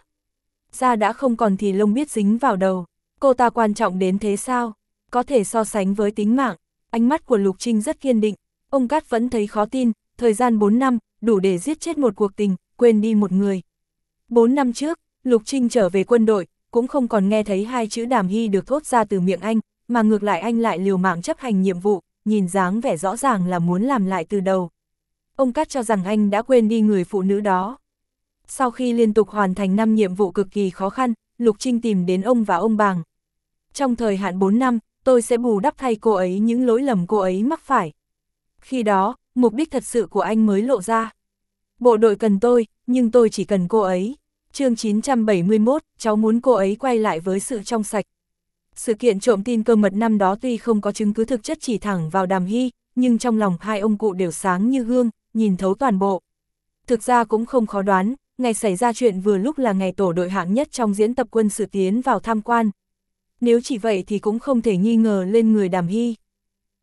Da đã không còn thì lông biết dính vào đầu, cô ta quan trọng đến thế sao? Có thể so sánh với tính mạng, ánh mắt của Lục Trinh rất kiên định, ông Cát vẫn thấy khó tin, thời gian bốn năm, đủ để giết chết một cuộc tình, quên đi một người. bốn năm trước, Lục Trinh trở về quân đội, cũng không còn nghe thấy hai chữ Đàm Hy được thốt ra từ miệng anh, mà ngược lại anh lại liều mạng chấp hành nhiệm vụ, nhìn dáng vẻ rõ ràng là muốn làm lại từ đầu. Ông Cát cho rằng anh đã quên đi người phụ nữ đó. Sau khi liên tục hoàn thành năm nhiệm vụ cực kỳ khó khăn, Lục Trinh tìm đến ông và ông Bàng. Trong thời hạn bốn năm, tôi sẽ bù đắp thay cô ấy những lỗi lầm cô ấy mắc phải. Khi đó, mục đích thật sự của anh mới lộ ra. Bộ đội cần tôi, nhưng tôi chỉ cần cô ấy. Chương chín trăm bảy mươi mốt, cháu muốn cô ấy quay lại với sự trong sạch. Sự kiện trộm tin cơ mật năm đó tuy không có chứng cứ thực chất chỉ thẳng vào Đàm Hy, nhưng trong lòng hai ông cụ đều sáng như gương, nhìn thấu toàn bộ. Thực ra cũng không khó đoán, ngày xảy ra chuyện vừa lúc là ngày tổ đội hạng nhất trong diễn tập quân sự tiến vào tham quan. Nếu chỉ vậy thì cũng không thể nghi ngờ lên người Đàm Hy.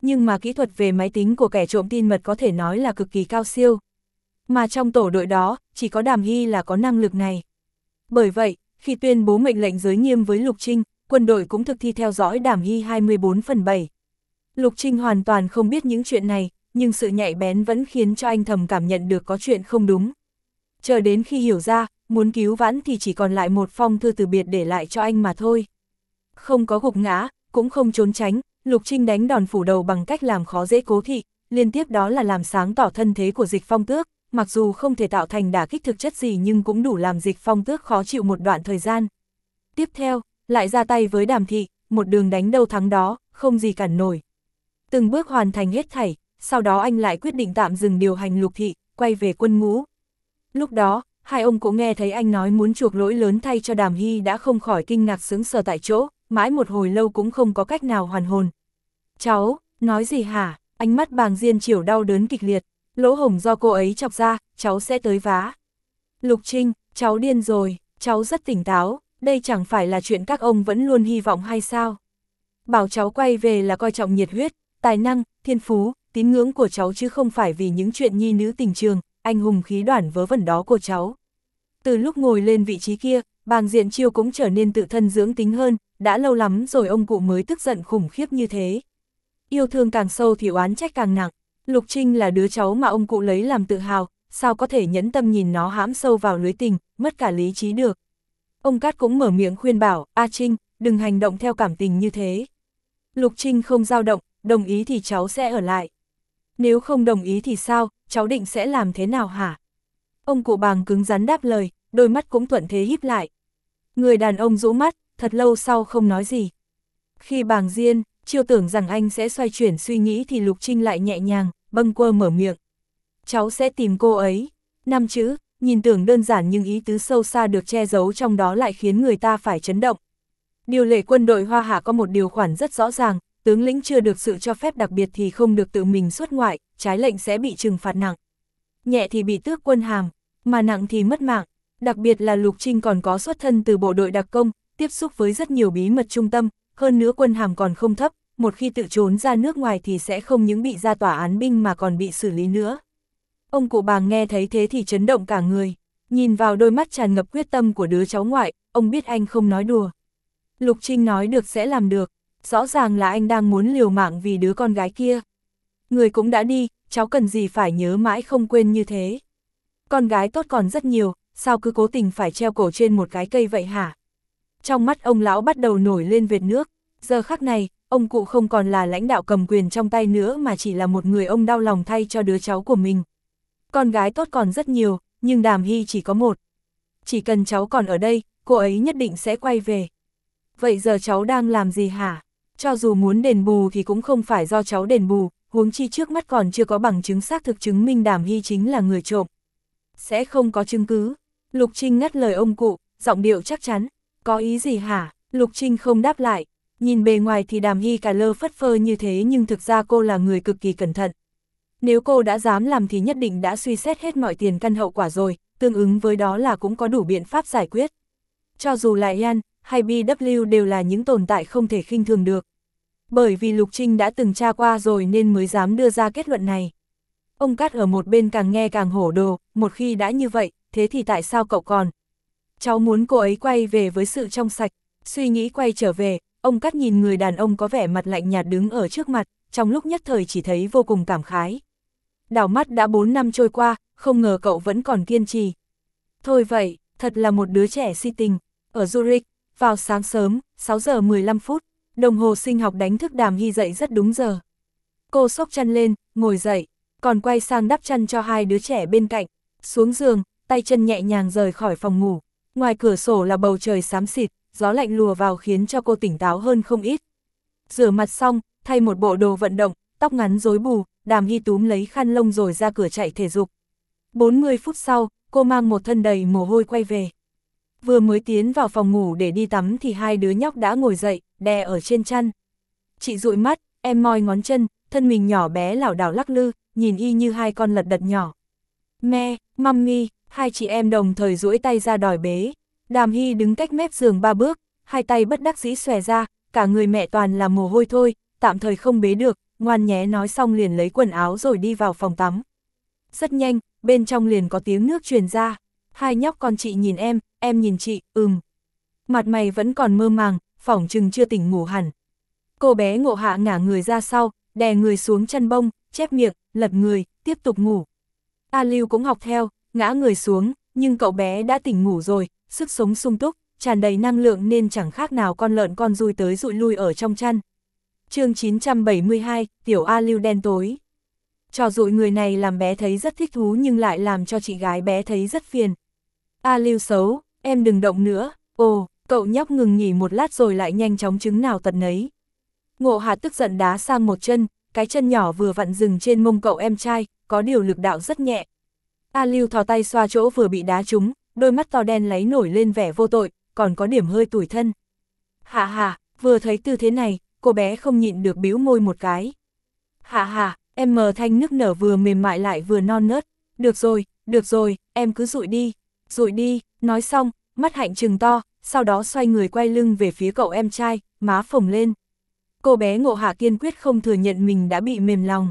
nhưng mà kỹ thuật về máy tính của kẻ trộm tin mật có thể nói là cực kỳ cao siêu. Mà trong tổ đội đó, chỉ có Đàm Hy là có năng lực này. Bởi vậy, khi tuyên bố mệnh lệnh giới nghiêm với Lục Trinh, quân đội cũng thực thi theo dõi Đàm Hy hai mươi bốn phần bảy. Lục Trinh hoàn toàn không biết những chuyện này, nhưng sự nhạy bén vẫn khiến cho anh thầm cảm nhận được có chuyện không đúng. Chờ đến khi hiểu ra, muốn cứu vãn thì chỉ còn lại một phong thư từ biệt để lại cho anh mà thôi. Không có gục ngã, cũng không trốn tránh, Lục Trinh đánh đòn phủ đầu bằng cách làm khó dễ Cố Thị, liên tiếp đó là làm sáng tỏ thân thế của Dịch Phong Tước, mặc dù không thể tạo thành đả kích thực chất gì nhưng cũng đủ làm Dịch Phong Tước khó chịu một đoạn thời gian. Tiếp theo, lại ra tay với Đàm Thị, một đường đánh đâu thắng đó, không gì cản nổi. Từng bước hoàn thành hết thảy, sau đó anh lại quyết định tạm dừng điều hành Lục Thị, quay về quân ngũ. Lúc đó, hai ông cũng nghe thấy anh nói muốn chuộc lỗi lớn thay cho Đàm Hy đã không khỏi kinh ngạc sững sờ tại chỗ, mãi một hồi lâu cũng không có cách nào hoàn hồn. Cháu, nói gì hả? Ánh mắt Bàng Diên Chiểu đau đớn kịch liệt, lỗ hổng do cô ấy chọc ra, cháu sẽ tới vá. Lục Trinh, cháu điên rồi, cháu rất tỉnh táo, đây chẳng phải là chuyện các ông vẫn luôn hy vọng hay sao? Bảo cháu quay về là coi trọng nhiệt huyết, tài năng, thiên phú, tín ngưỡng của cháu chứ không phải vì những chuyện nhi nữ tình trường, anh hùng khí đoản vớ vẩn đó của cháu. Từ lúc ngồi lên vị trí kia, Bàng Diện Chiêu cũng trở nên tự thân dưỡng tính hơn, đã lâu lắm rồi ông cụ mới tức giận khủng khiếp như thế. Yêu thương càng sâu thì oán trách càng nặng, Lục Trinh là đứa cháu mà ông cụ lấy làm tự hào, sao có thể nhẫn tâm nhìn nó hãm sâu vào lưới tình, mất cả lý trí được. Ông Cát cũng mở miệng khuyên bảo, A Trinh, đừng hành động theo cảm tình như thế. Lục Trinh không dao động, đồng ý thì cháu sẽ ở lại. Nếu không đồng ý thì sao, cháu định sẽ làm thế nào hả? Ông cụ Bàng cứng rắn đáp lời, đôi mắt cũng thuận thế híp lại. Người đàn ông rũ mắt, thật lâu sau không nói gì. Khi Bàng Diên Chiêu tưởng rằng anh sẽ xoay chuyển suy nghĩ thì Lục Trinh lại nhẹ nhàng, bâng quơ mở miệng. Cháu sẽ tìm cô ấy. Năm chữ, nhìn tưởng đơn giản nhưng ý tứ sâu xa được che giấu trong đó lại khiến người ta phải chấn động. Điều lệ quân đội Hoa Hạ có một điều khoản rất rõ ràng, tướng lĩnh chưa được sự cho phép đặc biệt thì không được tự mình xuất ngoại, trái lệnh sẽ bị trừng phạt nặng. Nhẹ thì bị tước quân hàm, mà nặng thì mất mạng. Đặc biệt là Lục Trinh còn có xuất thân từ bộ đội đặc công, tiếp xúc với rất nhiều bí mật trung tâm, hơn nữa quân hàm còn không thấp, một khi tự trốn ra nước ngoài thì sẽ không những bị ra tòa án binh mà còn bị xử lý nữa. Ông cụ Bàng nghe thấy thế thì chấn động cả người, nhìn vào đôi mắt tràn ngập quyết tâm của đứa cháu ngoại, ông biết anh không nói đùa. Lục Trinh nói được sẽ làm được, rõ ràng là anh đang muốn liều mạng vì đứa con gái kia. Người cũng đã đi, cháu cần gì phải nhớ mãi không quên như thế. Con gái tốt còn rất nhiều, sao cứ cố tình phải treo cổ trên một cái cây vậy hả? Trong mắt ông lão bắt đầu nổi lên vệt nước, giờ khắc này, ông cụ không còn là lãnh đạo cầm quyền trong tay nữa mà chỉ là một người ông đau lòng thay cho đứa cháu của mình. Con gái tốt còn rất nhiều, nhưng Đàm Hy chỉ có một. Chỉ cần cháu còn ở đây, cô ấy nhất định sẽ quay về. Vậy giờ cháu đang làm gì hả? Cho dù muốn đền bù thì cũng không phải do cháu đền bù, huống chi trước mắt còn chưa có bằng chứng xác thực chứng minh Đàm Hy chính là người trộm. Sẽ không có chứng cứ. Lục Trinh ngắt lời ông cụ, giọng điệu chắc chắn. Có ý gì hả? Lục Trinh không đáp lại. Nhìn bề ngoài thì Đàm Hy cà lơ phất phơ như thế nhưng thực ra cô là người cực kỳ cẩn thận. Nếu cô đã dám làm thì nhất định đã suy xét hết mọi tiền căn hậu quả rồi, tương ứng với đó là cũng có đủ biện pháp giải quyết. Cho dù là Ian hay bê vê đều là những tồn tại không thể khinh thường được. Bởi vì Lục Trinh đã từng tra qua rồi nên mới dám đưa ra kết luận này. Ông Cát ở một bên càng nghe càng hổ đồ, một khi đã như vậy, thế thì tại sao cậu còn? Cháu muốn cô ấy quay về với sự trong sạch, suy nghĩ quay trở về, ông Cát nhìn người đàn ông có vẻ mặt lạnh nhạt đứng ở trước mặt, trong lúc nhất thời chỉ thấy vô cùng cảm khái. Đảo mắt đã bốn năm trôi qua, không ngờ cậu vẫn còn kiên trì. Thôi vậy, thật là một đứa trẻ si tình. Ở Zurich, vào sáng sớm, sáu giờ mười lăm phút, đồng hồ sinh học đánh thức Đàm Hy dậy rất đúng giờ. Cô xốc chăn lên, ngồi dậy, còn quay sang đắp chăn cho hai đứa trẻ bên cạnh, xuống giường, tay chân nhẹ nhàng rời khỏi phòng ngủ. Ngoài cửa sổ là bầu trời xám xịt, gió lạnh lùa vào khiến cho cô tỉnh táo hơn không ít. Rửa mặt xong, thay một bộ đồ vận động, tóc ngắn rối bù, Đàm Hy túm lấy khăn lông rồi ra cửa chạy thể dục. bốn mươi phút sau, cô mang một thân đầy mồ hôi quay về. Vừa mới tiến vào phòng ngủ để đi tắm thì hai đứa nhóc đã ngồi dậy, đè ở trên chăn. Chị dụi mắt, em moi ngón chân, thân mình nhỏ bé lảo đảo lắc lư, nhìn y như hai con lật đật nhỏ. Me, mummy, hai chị em đồng thời duỗi tay ra đòi bế. Đàm Hy đứng cách mép giường ba bước, hai tay bất đắc dĩ xòe ra, cả người mẹ toàn là mồ hôi thôi, tạm thời không bế được, ngoan nhé, nói xong liền lấy quần áo rồi đi vào phòng tắm. Rất nhanh, bên trong liền có tiếng nước truyền ra. Hai nhóc con chị nhìn em, em nhìn chị, ừm. Mặt mày vẫn còn mơ màng, phỏng chừng chưa tỉnh ngủ hẳn. Cô bé Ngộ Hạ ngả người ra sau, đè người xuống chăn bông, chép miệng, lật người, tiếp tục ngủ. A Lưu cũng học theo, ngã người xuống, nhưng cậu bé đã tỉnh ngủ rồi, sức sống sung túc, tràn đầy năng lượng nên chẳng khác nào con lợn con dui tới dụi lui ở trong chăn. Chương chín trăm bảy mươi hai, Tiểu A Lưu đen tối. Trò dụi người này làm bé thấy rất thích thú nhưng lại làm cho chị gái bé thấy rất phiền. A Lưu xấu, em đừng động nữa. Ồ, cậu nhóc ngừng nghỉ một lát rồi lại nhanh chóng chứng nào tật nấy. Ngộ Hạ tức giận đá sang một chân, cái chân nhỏ vừa vặn dừng trên mông cậu em trai, có điều lực đạo rất nhẹ. A Lưu thò tay xoa chỗ vừa bị đá trúng, đôi mắt to đen lấy nổi lên vẻ vô tội, còn có điểm hơi tủi thân. Hạ hạ, vừa thấy tư thế này, cô bé không nhịn được bĩu môi một cái. Hạ hạ, em mờ thanh nức nở vừa mềm mại lại vừa non nớt. Được rồi, được rồi, em cứ dụi đi, dụi đi, nói xong, mắt hạnh trừng to, sau đó xoay người quay lưng về phía cậu em trai, má phồng lên. Cô bé Ngộ Hạ kiên quyết không thừa nhận mình đã bị mềm lòng.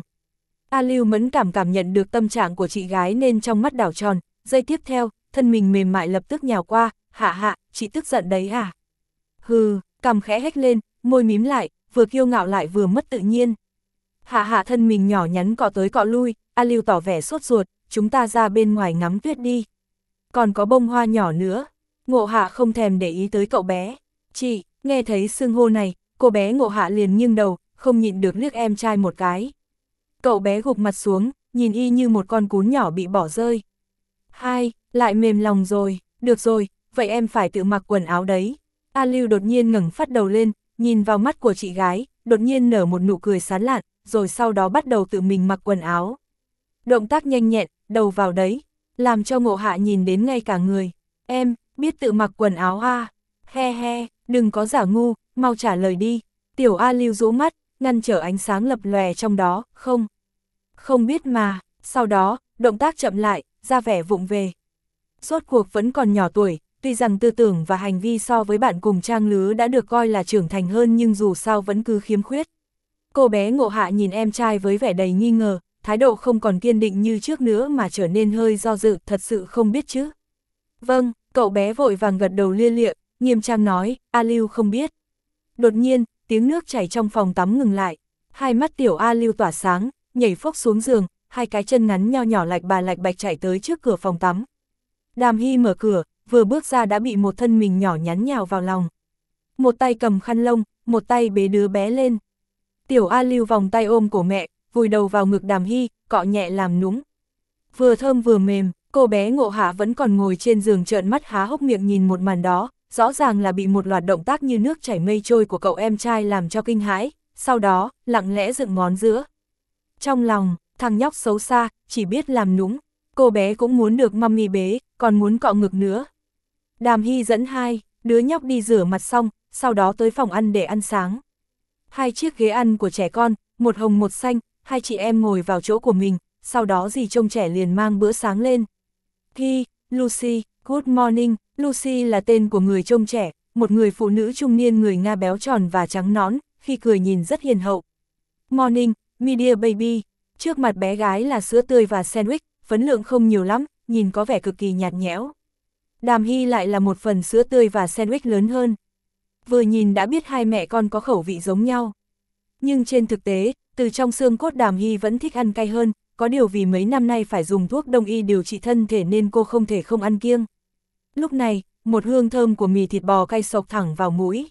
A Lưu mẫn cảm cảm nhận được tâm trạng của chị gái nên trong mắt đảo tròn, giây tiếp theo, thân mình mềm mại lập tức nhào qua, hạ hạ, chị tức giận đấy à? Hừ, cằm khẽ hếch lên, môi mím lại, vừa kiêu ngạo lại vừa mất tự nhiên. Hạ hạ thân mình nhỏ nhắn cọ tới cọ lui, A Lưu tỏ vẻ sốt ruột, chúng ta ra bên ngoài ngắm tuyết đi. Còn có bông hoa nhỏ nữa. Ngộ Hạ không thèm để ý tới cậu bé. Chị, nghe thấy xưng hô này, cô bé Ngộ Hạ liền nghiêng đầu, không nhịn được liếc em trai một cái. Cậu bé gục mặt xuống, nhìn y như một con cún nhỏ bị bỏ rơi. Hai, lại mềm lòng rồi, được rồi, vậy em phải tự mặc quần áo đấy. A Lưu đột nhiên ngẩng phát đầu lên, nhìn vào mắt của chị gái, đột nhiên nở một nụ cười sán lạn, rồi sau đó bắt đầu tự mình mặc quần áo. Động tác nhanh nhẹn, đầu vào đấy, làm cho Ngộ Hạ nhìn đến ngay cả người. Em, biết tự mặc quần áo à? He he, đừng có giả ngu, mau trả lời đi. Tiểu A Lưu rũ mắt, ngăn trở ánh sáng lập lòe trong đó, không. Không biết mà, sau đó, động tác chậm lại, ra vẻ vụng về. Rốt cuộc vẫn còn nhỏ tuổi, tuy rằng tư tưởng và hành vi so với bạn cùng trang lứa đã được coi là trưởng thành hơn nhưng dù sao vẫn cứ khiếm khuyết. Cô bé Ngộ Hạ nhìn em trai với vẻ đầy nghi ngờ, thái độ không còn kiên định như trước nữa mà trở nên hơi do dự, thật sự không biết chứ. Vâng, cậu bé vội vàng gật đầu lia lịa, nghiêm trang nói, A Lưu không biết. Đột nhiên, tiếng nước chảy trong phòng tắm ngừng lại, hai mắt tiểu A Lưu tỏa sáng, nhảy phốc xuống giường, hai cái chân ngắn nho nhỏ lạch bà lạch bạch chạy tới trước cửa phòng tắm. Đàm Hy mở cửa, vừa bước ra đã bị một thân mình nhỏ nhắn nhào vào lòng. Một tay cầm khăn lông, một tay bế đứa bé lên. Tiểu A Lưu vòng tay ôm cổ mẹ, vùi đầu vào ngực Đàm Hy, cọ nhẹ làm nũng. Vừa thơm vừa mềm, cô bé Ngộ Hạ vẫn còn ngồi trên giường trợn mắt há hốc miệng nhìn một màn đó, rõ ràng là bị một loạt động tác như nước chảy mây trôi của cậu em trai làm cho kinh hãi, sau đó, lặng lẽ dựng ngón giữa. Trong lòng, thằng nhóc xấu xa, chỉ biết làm nũng, cô bé cũng muốn được mummy bế, còn muốn cọ ngực nữa. Đàm Hy dẫn hai đứa nhóc đi rửa mặt xong, sau đó tới phòng ăn để ăn sáng. Hai chiếc ghế ăn của trẻ con, một hồng một xanh, hai chị em ngồi vào chỗ của mình, sau đó dì trông trẻ liền mang bữa sáng lên. Hi, Lucy, good morning, Lucy là tên của người trông trẻ, một người phụ nữ trung niên người Nga béo tròn và trắng nõn, khi cười nhìn rất hiền hậu. Morning, my dear baby, trước mặt bé gái là sữa tươi và sandwich, phấn lượng không nhiều lắm, nhìn có vẻ cực kỳ nhạt nhẽo. Đàm Hy lại là một phần sữa tươi và sandwich lớn hơn. Vừa nhìn đã biết hai mẹ con có khẩu vị giống nhau. Nhưng trên thực tế, từ trong xương cốt Đàm Hy vẫn thích ăn cay hơn, có điều vì mấy năm nay phải dùng thuốc đông y điều trị thân thể nên cô không thể không ăn kiêng. Lúc này, một hương thơm của mì thịt bò cay sộc thẳng vào mũi.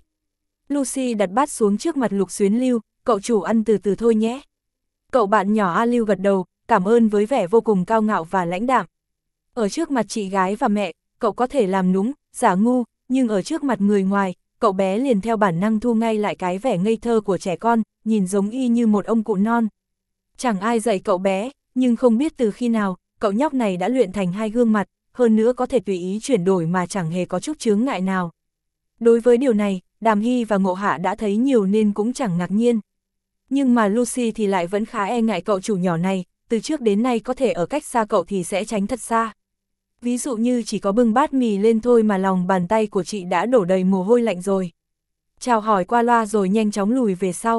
Lucy đặt bát xuống trước mặt Lục Xuyến Lưu, cậu chủ ăn từ từ thôi nhé. Cậu bạn nhỏ A Lưu gật đầu, cảm ơn với vẻ vô cùng cao ngạo và lãnh đạm. Ở trước mặt chị gái và mẹ, cậu có thể làm nũng, giả ngu, nhưng ở trước mặt người ngoài, cậu bé liền theo bản năng thu ngay lại cái vẻ ngây thơ của trẻ con, nhìn giống y như một ông cụ non. Chẳng ai dạy cậu bé, nhưng không biết từ khi nào, cậu nhóc này đã luyện thành hai gương mặt, hơn nữa có thể tùy ý chuyển đổi mà chẳng hề có chút chướng ngại nào. Đối với điều này, Đàm Hy và Ngộ Hạ đã thấy nhiều nên cũng chẳng ngạc nhiên. Nhưng mà Lucy thì lại vẫn khá e ngại cậu chủ nhỏ này, từ trước đến nay có thể ở cách xa cậu thì sẽ tránh thật xa. Ví dụ như chỉ có bưng bát mì lên thôi mà lòng bàn tay của chị đã đổ đầy mồ hôi lạnh rồi. Chào hỏi qua loa rồi nhanh chóng lùi về sau.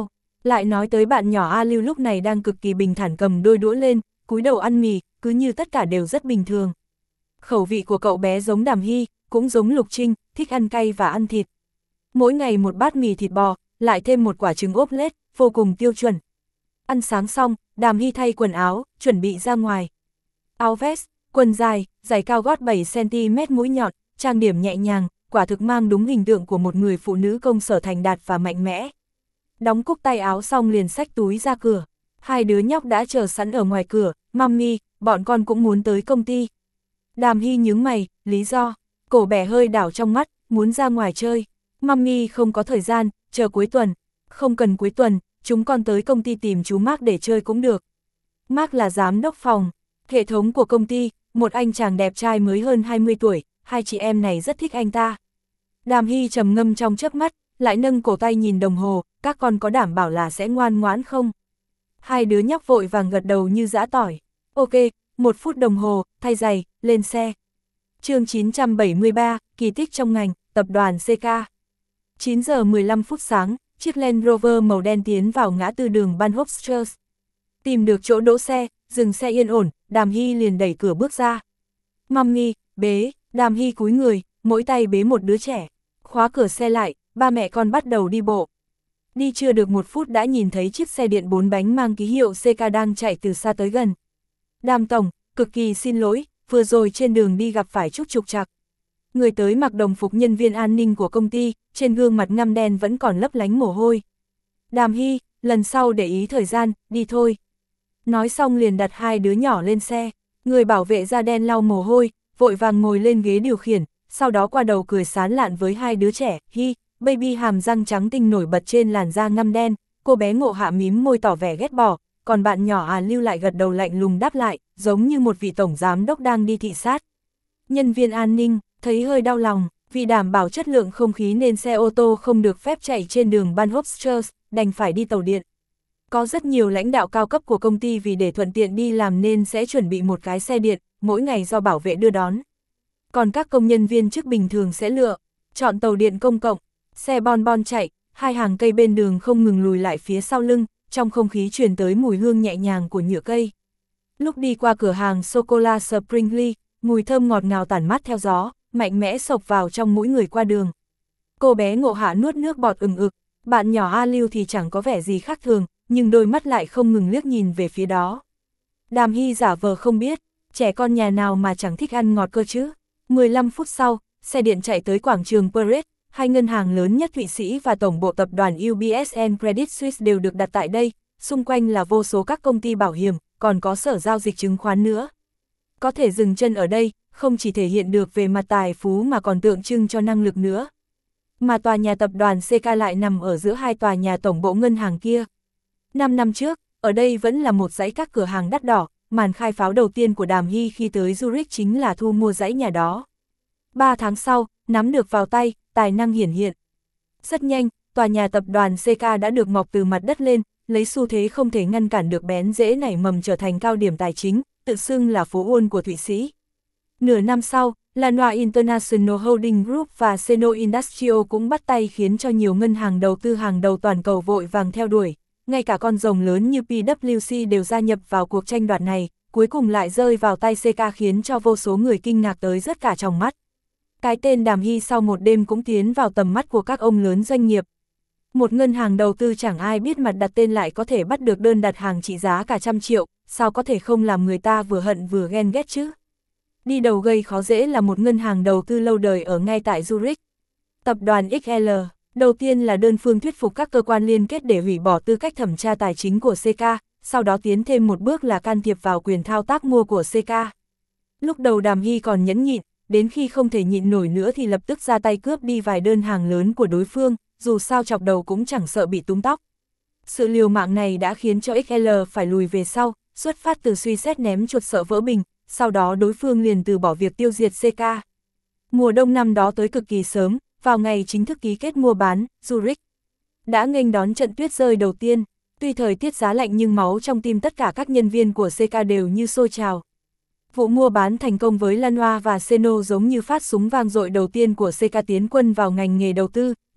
Lại nói tới bạn nhỏ A Lưu lúc này đang cực kỳ bình thản cầm đôi đũa lên, cúi đầu ăn mì, cứ như tất cả đều rất bình thường. Khẩu vị của cậu bé giống Đàm Hy, cũng giống Lục Trinh, thích ăn cay và ăn thịt. Mỗi ngày một bát mì thịt bò, lại thêm một quả trứng ốp lết, vô cùng tiêu chuẩn. Ăn sáng xong, Đàm Hy thay quần áo, chuẩn bị ra ngoài. Áo vest, quần dài, giày cao gót bảy xăng ti mét mũi nhọn, trang điểm nhẹ nhàng, quả thực mang đúng hình tượng của một người phụ nữ công sở thành đạt và mạnh mẽ. Đóng cúc tay áo xong liền xách túi ra cửa. Hai đứa nhóc đã chờ sẵn ở ngoài cửa, "Mummy, bọn con cũng muốn tới công ty." Đàm Hy nhướng mày, lý do, cổ bẻ hơi đảo trong mắt, muốn ra ngoài chơi. "Mummy không có thời gian, chờ cuối tuần." "Không cần cuối tuần, chúng con tới công ty tìm chú Mark để chơi cũng được." Mark là giám đốc phòng, hệ thống của công ty, một anh chàng đẹp trai mới hơn hai mươi tuổi, hai chị em này rất thích anh ta. Đàm Hy trầm ngâm trong chớp mắt, lại nâng cổ tay nhìn đồng hồ, "Các con có đảm bảo là sẽ ngoan ngoãn không?" Hai đứa nhóc vội vàng gật đầu như giã tỏi. "Ok." Một phút đồng hồ, thay giày, lên xe. Chương chín trăm bảy mươi ba, kỳ tích trong ngành, tập đoàn xê ca. chín giờ mười lăm phút sáng, chiếc Land Rover màu đen tiến vào ngã tư đường Banhofstrasse. Tìm được chỗ đỗ xe, dừng xe yên ổn, Đàm Hy liền đẩy cửa bước ra. "Mummy, bế." Đàm Hy cúi người, mỗi tay bế một đứa trẻ. Khóa cửa xe lại, ba mẹ con bắt đầu đi bộ. Đi chưa được một phút đã nhìn thấy chiếc xe điện bốn bánh mang ký hiệu xê ca đang chạy từ xa tới gần. "Đàm tổng, cực kỳ xin lỗi, vừa rồi trên đường đi gặp phải chút trục trặc." Người tới mặc đồng phục nhân viên an ninh của công ty, trên gương mặt ngăm đen vẫn còn lấp lánh mồ hôi. "Đàm Hy, lần sau để ý thời gian, đi thôi." Nói xong liền đặt hai đứa nhỏ lên xe. Người bảo vệ da đen lau mồ hôi, vội vàng ngồi lên ghế điều khiển, sau đó qua đầu cười sán lạn với hai đứa trẻ. "Hi, baby," hàm răng trắng tinh nổi bật trên làn da ngăm đen. Cô bé Ngộ Hạ mím môi tỏ vẻ ghét bỏ, còn bạn nhỏ A Lưu lại gật đầu lạnh lùng đáp lại, giống như một vị tổng giám đốc đang đi thị sát. Nhân viên an ninh thấy hơi đau lòng, vì đảm bảo chất lượng không khí nên xe ô tô không được phép chạy trên đường Banhofstrasse, đành phải đi tàu điện. Có rất nhiều lãnh đạo cao cấp của công ty vì để thuận tiện đi làm nên sẽ chuẩn bị một cái xe điện, mỗi ngày do bảo vệ đưa đón. Còn các công nhân viên chức bình thường sẽ lựa chọn tàu điện công cộng. Xe bon bon chạy, hai hàng cây bên đường không ngừng lùi lại phía sau lưng, trong không khí truyền tới mùi hương nhẹ nhàng của nhựa cây. Lúc đi qua cửa hàng sô-cô-la Springly, mùi thơm ngọt ngào tản mát theo gió, mạnh mẽ xộc vào trong mũi người qua đường. Cô bé Ngộ Hạ nuốt nước bọt ừng ực, bạn nhỏ A Lưu thì chẳng có vẻ gì khác thường, nhưng đôi mắt lại không ngừng liếc nhìn về phía đó. Đàm Hy giả vờ không biết, trẻ con nhà nào mà chẳng thích ăn ngọt cơ chứ. mười lăm phút sau, xe điện chạy tới quảng trường Parade, hai ngân hàng lớn nhất Thụy Sĩ và tổng bộ tập đoàn u bê ét and Credit Suisse đều được đặt tại đây, xung quanh là vô số các công ty bảo hiểm, còn có sở giao dịch chứng khoán nữa. Có thể dừng chân ở đây, không chỉ thể hiện được về mặt tài phú mà còn tượng trưng cho năng lực nữa. Mà tòa nhà tập đoàn xê ca lại nằm ở giữa hai tòa nhà tổng bộ ngân hàng kia. Năm năm trước, ở đây vẫn là một dãy các cửa hàng đắt đỏ, màn khai pháo đầu tiên của Đàm Hy khi tới Zurich chính là thu mua dãy nhà đó. Ba tháng sau, nắm được vào tay, tài năng hiển hiện. Rất nhanh, tòa nhà tập đoàn xê ca đã được mọc từ mặt đất lên, lấy xu thế không thể ngăn cản được bén rễ nảy mầm trở thành cao điểm tài chính, tự xưng là phố Wall của Thụy Sĩ. Nửa năm sau, Lanois International Holding Group và Seno Industrial cũng bắt tay khiến cho nhiều ngân hàng đầu tư hàng đầu toàn cầu vội vàng theo đuổi. Ngay cả con rồng lớn như pê vê xê đều gia nhập vào cuộc tranh đoạt này, cuối cùng lại rơi vào tay xê ca khiến cho vô số người kinh ngạc tới rớt cả trong mắt. Cái tên Đàm Hy sau một đêm cũng tiến vào tầm mắt của các ông lớn doanh nghiệp. Một ngân hàng đầu tư chẳng ai biết mặt đặt tên lại có thể bắt được đơn đặt hàng trị giá cả trăm triệu, sao có thể không làm người ta vừa hận vừa ghen ghét chứ? Đi đầu gây khó dễ là một ngân hàng đầu tư lâu đời ở ngay tại Zurich. Tập đoàn ích lờ, đầu tiên là đơn phương thuyết phục các cơ quan liên kết để hủy bỏ tư cách thẩm tra tài chính của xê ca, sau đó tiến thêm một bước là can thiệp vào quyền thao tác mua của xê ca. Lúc đầu Đàm Hy còn nhẫn nhịn, đến khi không thể nhịn nổi nữa thì lập tức ra tay cướp đi vài đơn hàng lớn của đối phương, dù sao chọc đầu cũng chẳng sợ bị túm tóc. Sự liều mạng này đã khiến cho ích lờ phải lùi về sau, xuất phát từ suy xét ném chuột sợ vỡ bình, sau đó đối phương liền từ bỏ việc tiêu diệt xê ca. Mùa đông năm đó tới cực kỳ sớm, vào ngày chính thức ký kết mua bán, Zurich đã nghênh đón trận tuyết rơi đầu tiên. Tuy thời tiết giá lạnh nhưng máu trong tim tất cả các nhân viên của xê ca đều như sôi trào. Vụ mua bán thành công với Lanois và Seno giống như phát súng vang dội đầu tiên của xê ca tiến quân vào ngành nghề đầu tư,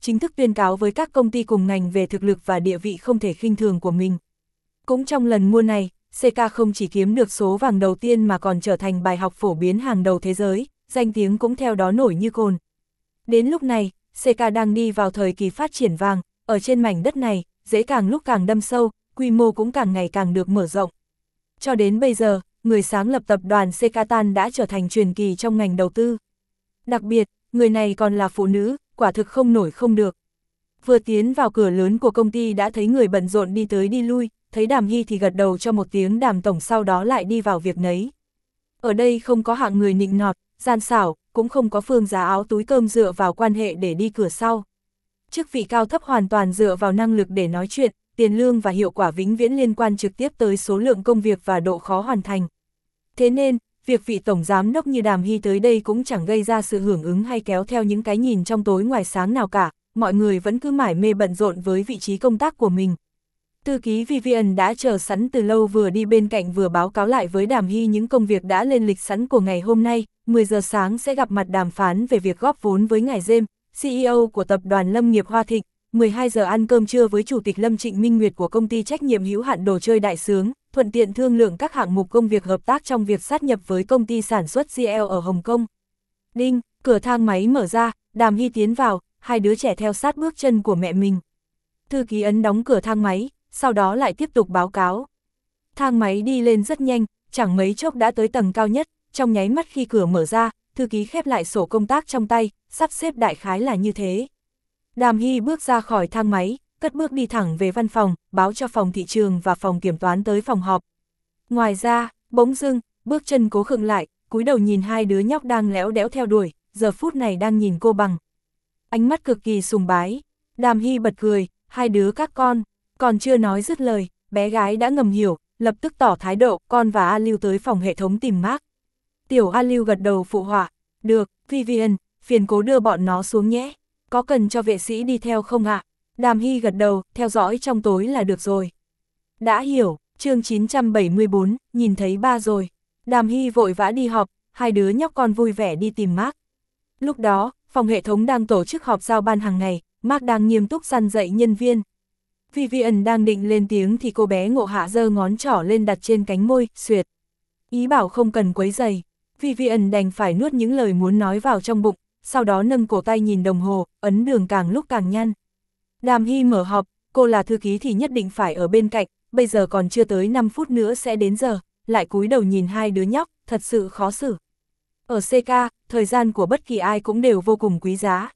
chính thức tuyên cáo với các công ty cùng ngành về thực lực và địa vị không thể khinh thường của mình. Cũng trong lần mua này, xê ca không chỉ kiếm được số vàng đầu tiên mà còn trở thành bài học phổ biến hàng đầu thế giới, danh tiếng cũng theo đó nổi như cồn. Đến lúc này, xê ca đang đi vào thời kỳ phát triển vàng, ở trên mảnh đất này, rễ càng lúc càng đâm sâu, quy mô cũng càng ngày càng được mở rộng. Cho đến bây giờ, người sáng lập tập đoàn xê ca Tan đã trở thành truyền kỳ trong ngành đầu tư. Đặc biệt, người này còn là phụ nữ, quả thực không nổi không được. Vừa tiến vào cửa lớn của công ty đã thấy người bận rộn đi tới đi lui, thấy Đàm Hy thì gật đầu cho một tiếng Đàm tổng, sau đó lại đi vào việc nấy. Ở đây không có hạng người nịnh nọt, gian xảo, cũng không có phương giá áo túi cơm dựa vào quan hệ để đi cửa sau. Chức vị cao thấp hoàn toàn dựa vào năng lực để nói chuyện, tiền lương và hiệu quả vĩnh viễn liên quan trực tiếp tới số lượng công việc và độ khó hoàn thành. Thế nên, việc vị tổng giám đốc như Đàm Hy tới đây cũng chẳng gây ra sự hưởng ứng hay kéo theo những cái nhìn trong tối ngoài sáng nào cả, mọi người vẫn cứ mải mê bận rộn với vị trí công tác của mình. Thư ký Vivian đã chờ sẵn từ lâu, vừa đi bên cạnh vừa báo cáo lại với Đàm Hy những công việc đã lên lịch sẵn của ngày hôm nay. Mười giờ sáng sẽ gặp mặt đàm phán về việc góp vốn với ngài James, xê e ô của tập đoàn Lâm nghiệp Hoa Thịnh. mười hai giờ ăn cơm trưa với Chủ tịch Lâm Trịnh Minh Nguyệt của công ty trách nhiệm hữu hạn đồ chơi Đại Sướng, thuận tiện thương lượng các hạng mục công việc hợp tác trong việc sát nhập với công ty sản xuất giê lờ ở Hồng Kông. Đinh, cửa thang máy mở ra, Đàm Hy tiến vào, hai đứa trẻ theo sát bước chân của mẹ mình. Thư ký ấn đóng cửa thang máy, sau đó lại tiếp tục báo cáo. Thang máy đi lên rất nhanh, chẳng mấy chốc đã tới tầng cao nhất, trong nháy mắt khi cửa mở ra, thư ký khép lại sổ công tác trong tay, sắp xếp đại khái là như thế. Đàm Hy bước ra khỏi thang máy, cất bước đi thẳng về văn phòng, báo cho phòng thị trường và phòng kiểm toán tới phòng họp. Ngoài ra, bỗng dưng, bước chân cố khựng lại, cúi đầu nhìn hai đứa nhóc đang léo đéo theo đuổi, giờ phút này đang nhìn cô bằng ánh mắt cực kỳ sùng bái. Đàm Hy bật cười, hai đứa các con, còn chưa nói dứt lời, bé gái đã ngầm hiểu, lập tức tỏ thái độ, con và A Lưu tới phòng hệ thống tìm Mark. Tiểu A Lưu gật đầu phụ họa, được, Vivian, phiền cố đưa bọn nó xuống nhé, có cần cho vệ sĩ đi theo không ạ? Đàm Hy gật đầu, theo dõi trong tối là được rồi. Đã hiểu, chương chín trăm bảy mươi tư, nhìn thấy ba rồi. Đàm Hy vội vã đi họp, hai đứa nhóc con vui vẻ đi tìm Mark. Lúc đó, phòng hệ thống đang tổ chức họp giao ban hàng ngày, Mark đang nghiêm túc săn dạy nhân viên. Vivian đang định lên tiếng thì cô bé Ngộ Hạ giơ ngón trỏ lên đặt trên cánh môi, xuyệt. Ý bảo không cần quấy rầy. Vivian đành phải nuốt những lời muốn nói vào trong bụng, sau đó nâng cổ tay nhìn đồng hồ, ấn đường càng lúc càng nhanh. Đàm Hy mở họp, cô là thư ký thì nhất định phải ở bên cạnh, bây giờ còn chưa tới năm phút nữa sẽ đến giờ, lại cúi đầu nhìn hai đứa nhóc, thật sự khó xử. Ở xê ca, thời gian của bất kỳ ai cũng đều vô cùng quý giá.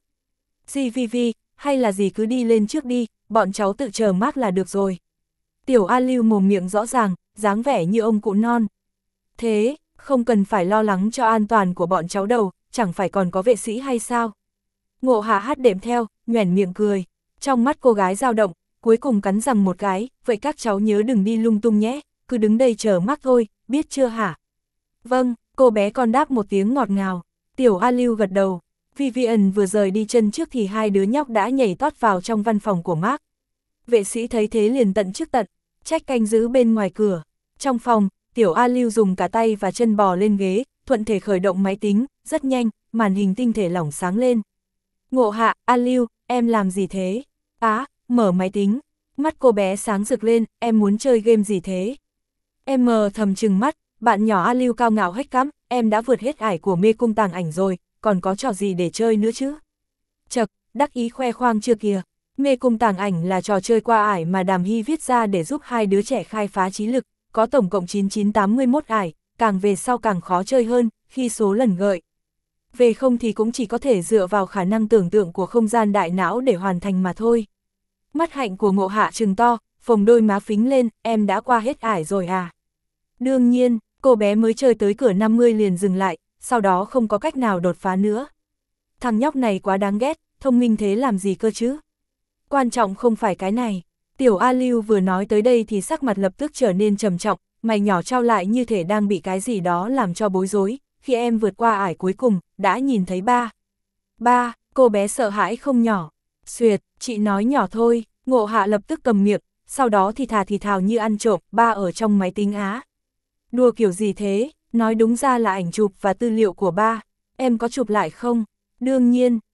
Dì Vivi, hay là gì cứ đi lên trước đi, bọn cháu tự chờ Mark là được rồi. Tiểu A Lưu mồm miệng rõ ràng, dáng vẻ như ông cụ non. Thế, không cần phải lo lắng cho an toàn của bọn cháu đâu, chẳng phải còn có vệ sĩ hay sao? Ngộ Hạ hát đệm theo, nhoẻn miệng cười. Trong mắt cô gái dao động, cuối cùng cắn răng một cái, vậy các cháu nhớ đừng đi lung tung nhé, cứ đứng đây chờ Mark thôi, biết chưa hả? Vâng, cô bé con đáp một tiếng ngọt ngào. Tiểu A Lưu gật đầu. Vivian vừa rời đi chân trước thì hai đứa nhóc đã nhảy tót vào trong văn phòng của Mark. Vệ sĩ thấy thế liền tận chức tận, trách canh giữ bên ngoài cửa. Trong phòng, Tiểu A Lưu dùng cả tay và chân bò lên ghế, thuận thể khởi động máy tính, rất nhanh, màn hình tinh thể lỏng sáng lên. Ngộ Hạ, A Lưu, em làm gì thế? Á, à, mở máy tính. Mắt cô bé sáng rực lên, em muốn chơi game gì thế? Em mờ thầm trừng mắt, bạn nhỏ A Lưu cao ngạo hách cắm, em đã vượt hết ải của mê cung tàng ảnh rồi, còn có trò gì để chơi nữa chứ? Chật, đắc ý khoe khoang chưa kìa. Mê cung tàng ảnh là trò chơi qua ải mà Đàm Hy viết ra để giúp hai đứa trẻ khai phá trí lực, có tổng cộng chín chín tám mươi mốt ải, càng về sau càng khó chơi hơn, khi số lần gợi về không thì cũng chỉ có thể dựa vào khả năng tưởng tượng của không gian đại não để hoàn thành mà thôi. Mắt hạnh của Ngộ Hạ trừng to, phồng đôi má phính lên, em đã qua hết ải rồi à? Đương nhiên, cô bé mới chơi tới cửa năm mươi liền dừng lại, sau đó không có cách nào đột phá nữa. Thằng nhóc này quá đáng ghét, thông minh thế làm gì cơ chứ? Quan trọng không phải cái này. Tiểu A Lưu vừa nói tới đây thì sắc mặt lập tức trở nên trầm trọng, mày nhỏ trao lại như thể đang bị cái gì đó làm cho bối rối. Khi em vượt qua ải cuối cùng, đã nhìn thấy ba. Ba, cô bé sợ hãi không nhỏ. Xuyệt, chị nói nhỏ thôi. Ngộ Hạ lập tức cầm miệng, sau đó thì thà thì thào như ăn trộm, ba ở trong máy tính á. Đùa kiểu gì thế? Nói đúng ra là ảnh chụp và tư liệu của ba. Em có chụp lại không? Đương nhiên,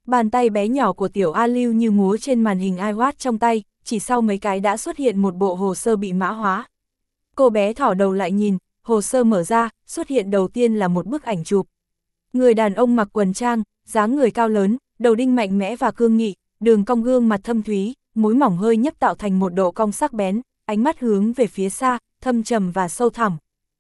Bàn tay bé nhỏ của tiểu A Lưu như múa trên màn hình iWatch trong tay, chỉ sau mấy cái đã xuất hiện một bộ hồ sơ bị mã hóa. Cô bé thỏ đầu lại nhìn, hồ sơ mở ra, xuất hiện đầu tiên là một bức ảnh chụp. Người đàn ông mặc quần trang, dáng người cao lớn, đầu đinh mạnh mẽ và cương nghị, đường cong gương mặt thâm thúy, mũi mỏng hơi nhấp tạo thành một độ cong sắc bén, ánh mắt hướng về phía xa, thâm trầm và sâu thẳm.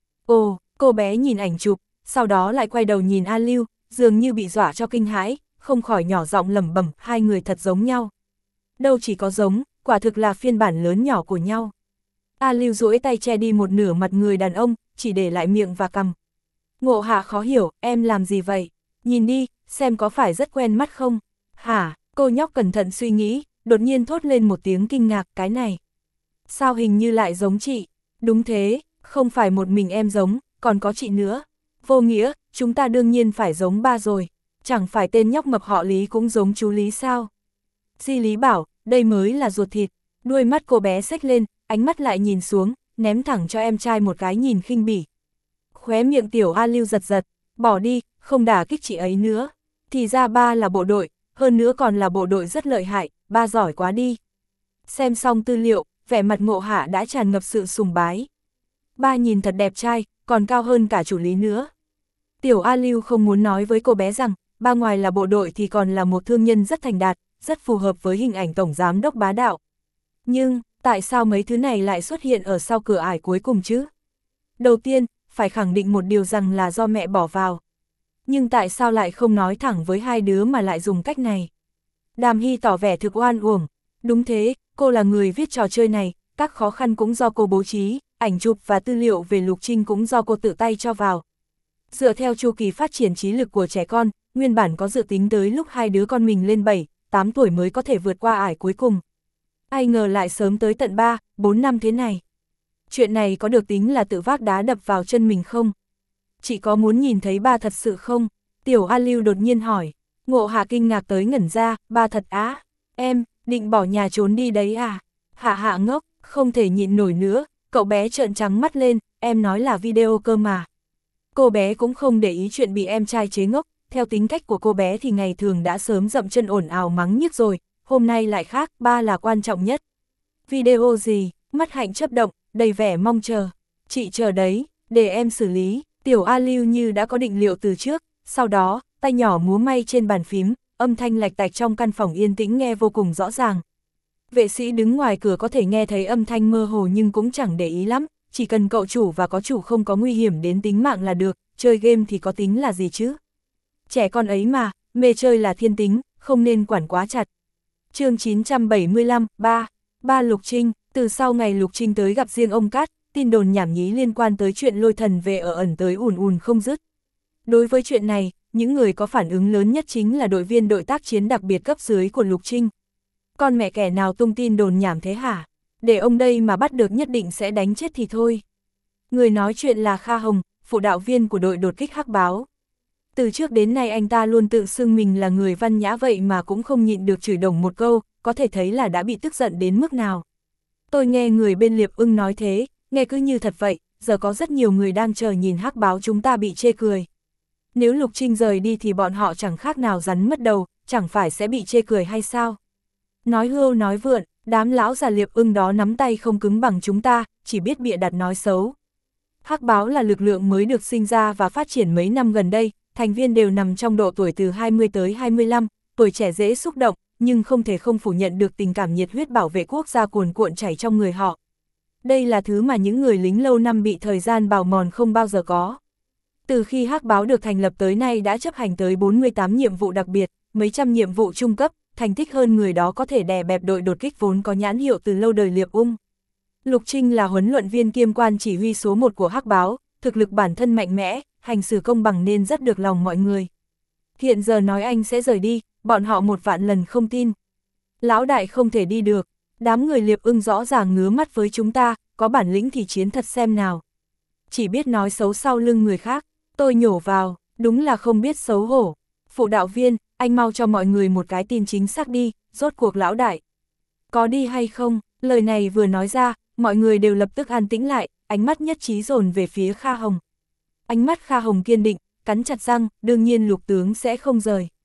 Ồ, cô bé nhìn ảnh chụp, sau đó lại quay đầu nhìn A Lưu, dường như bị dọa cho kinh hãi, không khỏi nhỏ giọng lẩm bẩm, hai người thật giống nhau. Đâu chỉ có giống, quả thực là phiên bản lớn nhỏ của nhau. A Lưu duỗi tay che đi một nửa mặt người đàn ông, chỉ để lại miệng và cằm. Ngộ Hạ khó hiểu, em làm gì vậy? Nhìn đi, xem có phải rất quen mắt không? Hả? Cô nhóc cẩn thận suy nghĩ, đột nhiên thốt lên một tiếng kinh ngạc, cái này. Sao hình như lại giống chị? Đúng thế, không phải một mình em giống, còn có chị nữa. Vô nghĩa, chúng ta đương nhiên phải giống ba rồi. Chẳng phải tên nhóc mập họ Lý cũng giống chú Lý sao? Di Lý bảo, đây mới là ruột thịt. Đuôi mắt cô bé xếch lên, ánh mắt lại nhìn xuống, ném thẳng cho em trai một cái nhìn khinh bỉ. Khóe miệng tiểu A Lưu giật giật, bỏ đi, không đả kích chị ấy nữa. Thì ra ba là bộ đội, hơn nữa còn là bộ đội rất lợi hại, ba giỏi quá đi. Xem xong tư liệu, vẻ mặt Ngộ Hạ đã tràn ngập sự sùng bái. Ba nhìn thật đẹp trai, còn cao hơn cả chủ Lý nữa. Tiểu A Lưu không muốn nói với cô bé rằng, ba ngoài là bộ đội thì còn là một thương nhân rất thành đạt, rất phù hợp với hình ảnh tổng giám đốc bá đạo. Nhưng, tại sao mấy thứ này lại xuất hiện ở sau cửa ải cuối cùng chứ? Đầu tiên, phải khẳng định một điều rằng là do mẹ bỏ vào. Nhưng tại sao lại không nói thẳng với hai đứa mà lại dùng cách này? Đàm Hy tỏ vẻ thực oan uổng. Đúng thế, cô là người viết trò chơi này, các khó khăn cũng do cô bố trí, ảnh chụp và tư liệu về Lục Trinh cũng do cô tự tay cho vào. Dựa theo chu kỳ phát triển trí lực của trẻ con, nguyên bản có dự tính tới lúc hai đứa con mình lên bảy, tám tuổi mới có thể vượt qua ải cuối cùng. Ai ngờ lại sớm tới tận ba, bốn năm thế này. Chuyện này có được tính là tự vác đá đập vào chân mình không? Chị có muốn nhìn thấy ba thật sự không? Tiểu A Lưu đột nhiên hỏi. Ngộ Hạ kinh ngạc tới ngẩn ra, ba thật á? Em, định bỏ nhà trốn đi đấy à? Hạ Hạ ngốc, không thể nhịn nổi nữa, cậu bé trợn trắng mắt lên, em nói là video cơ mà. Cô bé cũng không để ý chuyện bị em trai chế ngốc, theo tính cách của cô bé thì ngày thường đã sớm dậm chân ồn ào mắng nhức rồi, hôm nay lại khác, ba là quan trọng nhất. Video gì? Mắt Hạnh chớp động, đầy vẻ mong chờ. Chị chờ đấy, để em xử lý. Tiểu A Lưu như đã có định liệu từ trước, sau đó, tay nhỏ múa may trên bàn phím, âm thanh lạch tạch trong căn phòng yên tĩnh nghe vô cùng rõ ràng. Vệ sĩ đứng ngoài cửa có thể nghe thấy âm thanh mơ hồ nhưng cũng chẳng để ý lắm, chỉ cần cậu chủ và có chủ không có nguy hiểm đến tính mạng là được, chơi game thì có tính là gì chứ. Trẻ con ấy mà, mê chơi là thiên tính, không nên quản quá chặt. Chương chín trăm bảy mươi lăm, ba. Ba Lục Trinh, từ sau ngày Lục Trinh tới gặp riêng ông Cát, tin đồn nhảm nhí liên quan tới chuyện lôi thần về ở ẩn tới ùn ùn không dứt. Đối với chuyện này, những người có phản ứng lớn nhất chính là đội viên đội tác chiến đặc biệt cấp dưới của Lục Trinh. Con mẹ kẻ nào tung tin đồn nhảm thế hả? Để ông đây mà bắt được nhất định sẽ đánh chết thì thôi. Người nói chuyện là Kha Hồng, phụ đạo viên của đội đột kích Hắc Báo. Từ trước đến nay anh ta luôn tự xưng mình là người văn nhã vậy mà cũng không nhịn được chửi đồng một câu, có thể thấy là đã bị tức giận đến mức nào. Tôi nghe người bên Liệp Ưng nói thế, nghe cứ như thật vậy, giờ có rất nhiều người đang chờ nhìn Hắc Báo chúng ta bị chê cười. Nếu Lục Trinh rời đi thì bọn họ chẳng khác nào rắn mất đầu, chẳng phải sẽ bị chê cười hay sao? Nói hưu nói vượn, đám lão già Liệp Ưng đó nắm tay không cứng bằng chúng ta, chỉ biết bịa đặt nói xấu. Hắc Báo là lực lượng mới được sinh ra và phát triển mấy năm gần đây, thành viên đều nằm trong độ tuổi từ hai mươi tới hai mươi lăm, tuổi trẻ dễ xúc động, nhưng không thể không phủ nhận được tình cảm nhiệt huyết bảo vệ quốc gia cuồn cuộn chảy trong người họ. Đây là thứ mà những người lính lâu năm bị thời gian bào mòn không bao giờ có. Từ khi Hắc Báo được thành lập tới nay đã chấp hành tới bốn mươi tám nhiệm vụ đặc biệt, mấy trăm nhiệm vụ trung cấp, thành tích hơn người đó có thể đè bẹp đội đột kích vốn có nhãn hiệu từ lâu đời Liệp Ung. Lục Trinh là huấn luyện viên kiêm quan chỉ huy số một của Hắc Báo, thực lực bản thân mạnh mẽ, hành xử công bằng nên rất được lòng mọi người. Hiện giờ nói anh sẽ rời đi, bọn họ một vạn lần không tin. Lão đại không thể đi được, đám người Liệp Ưng rõ ràng ngứa mắt với chúng ta, có bản lĩnh thì chiến thật xem nào. Chỉ biết nói xấu sau lưng người khác, tôi nhổ vào, đúng là không biết xấu hổ. Phụ đạo viên, anh mau cho mọi người một cái tin chính xác đi, rốt cuộc lão đại. Có đi hay không? Lời này vừa nói ra, mọi người đều lập tức an tĩnh lại, ánh mắt nhất trí dồn về phía Kha Hồng. Ánh mắt Kha Hồng kiên định, cắn chặt răng, đương nhiên Lục tướng sẽ không rời.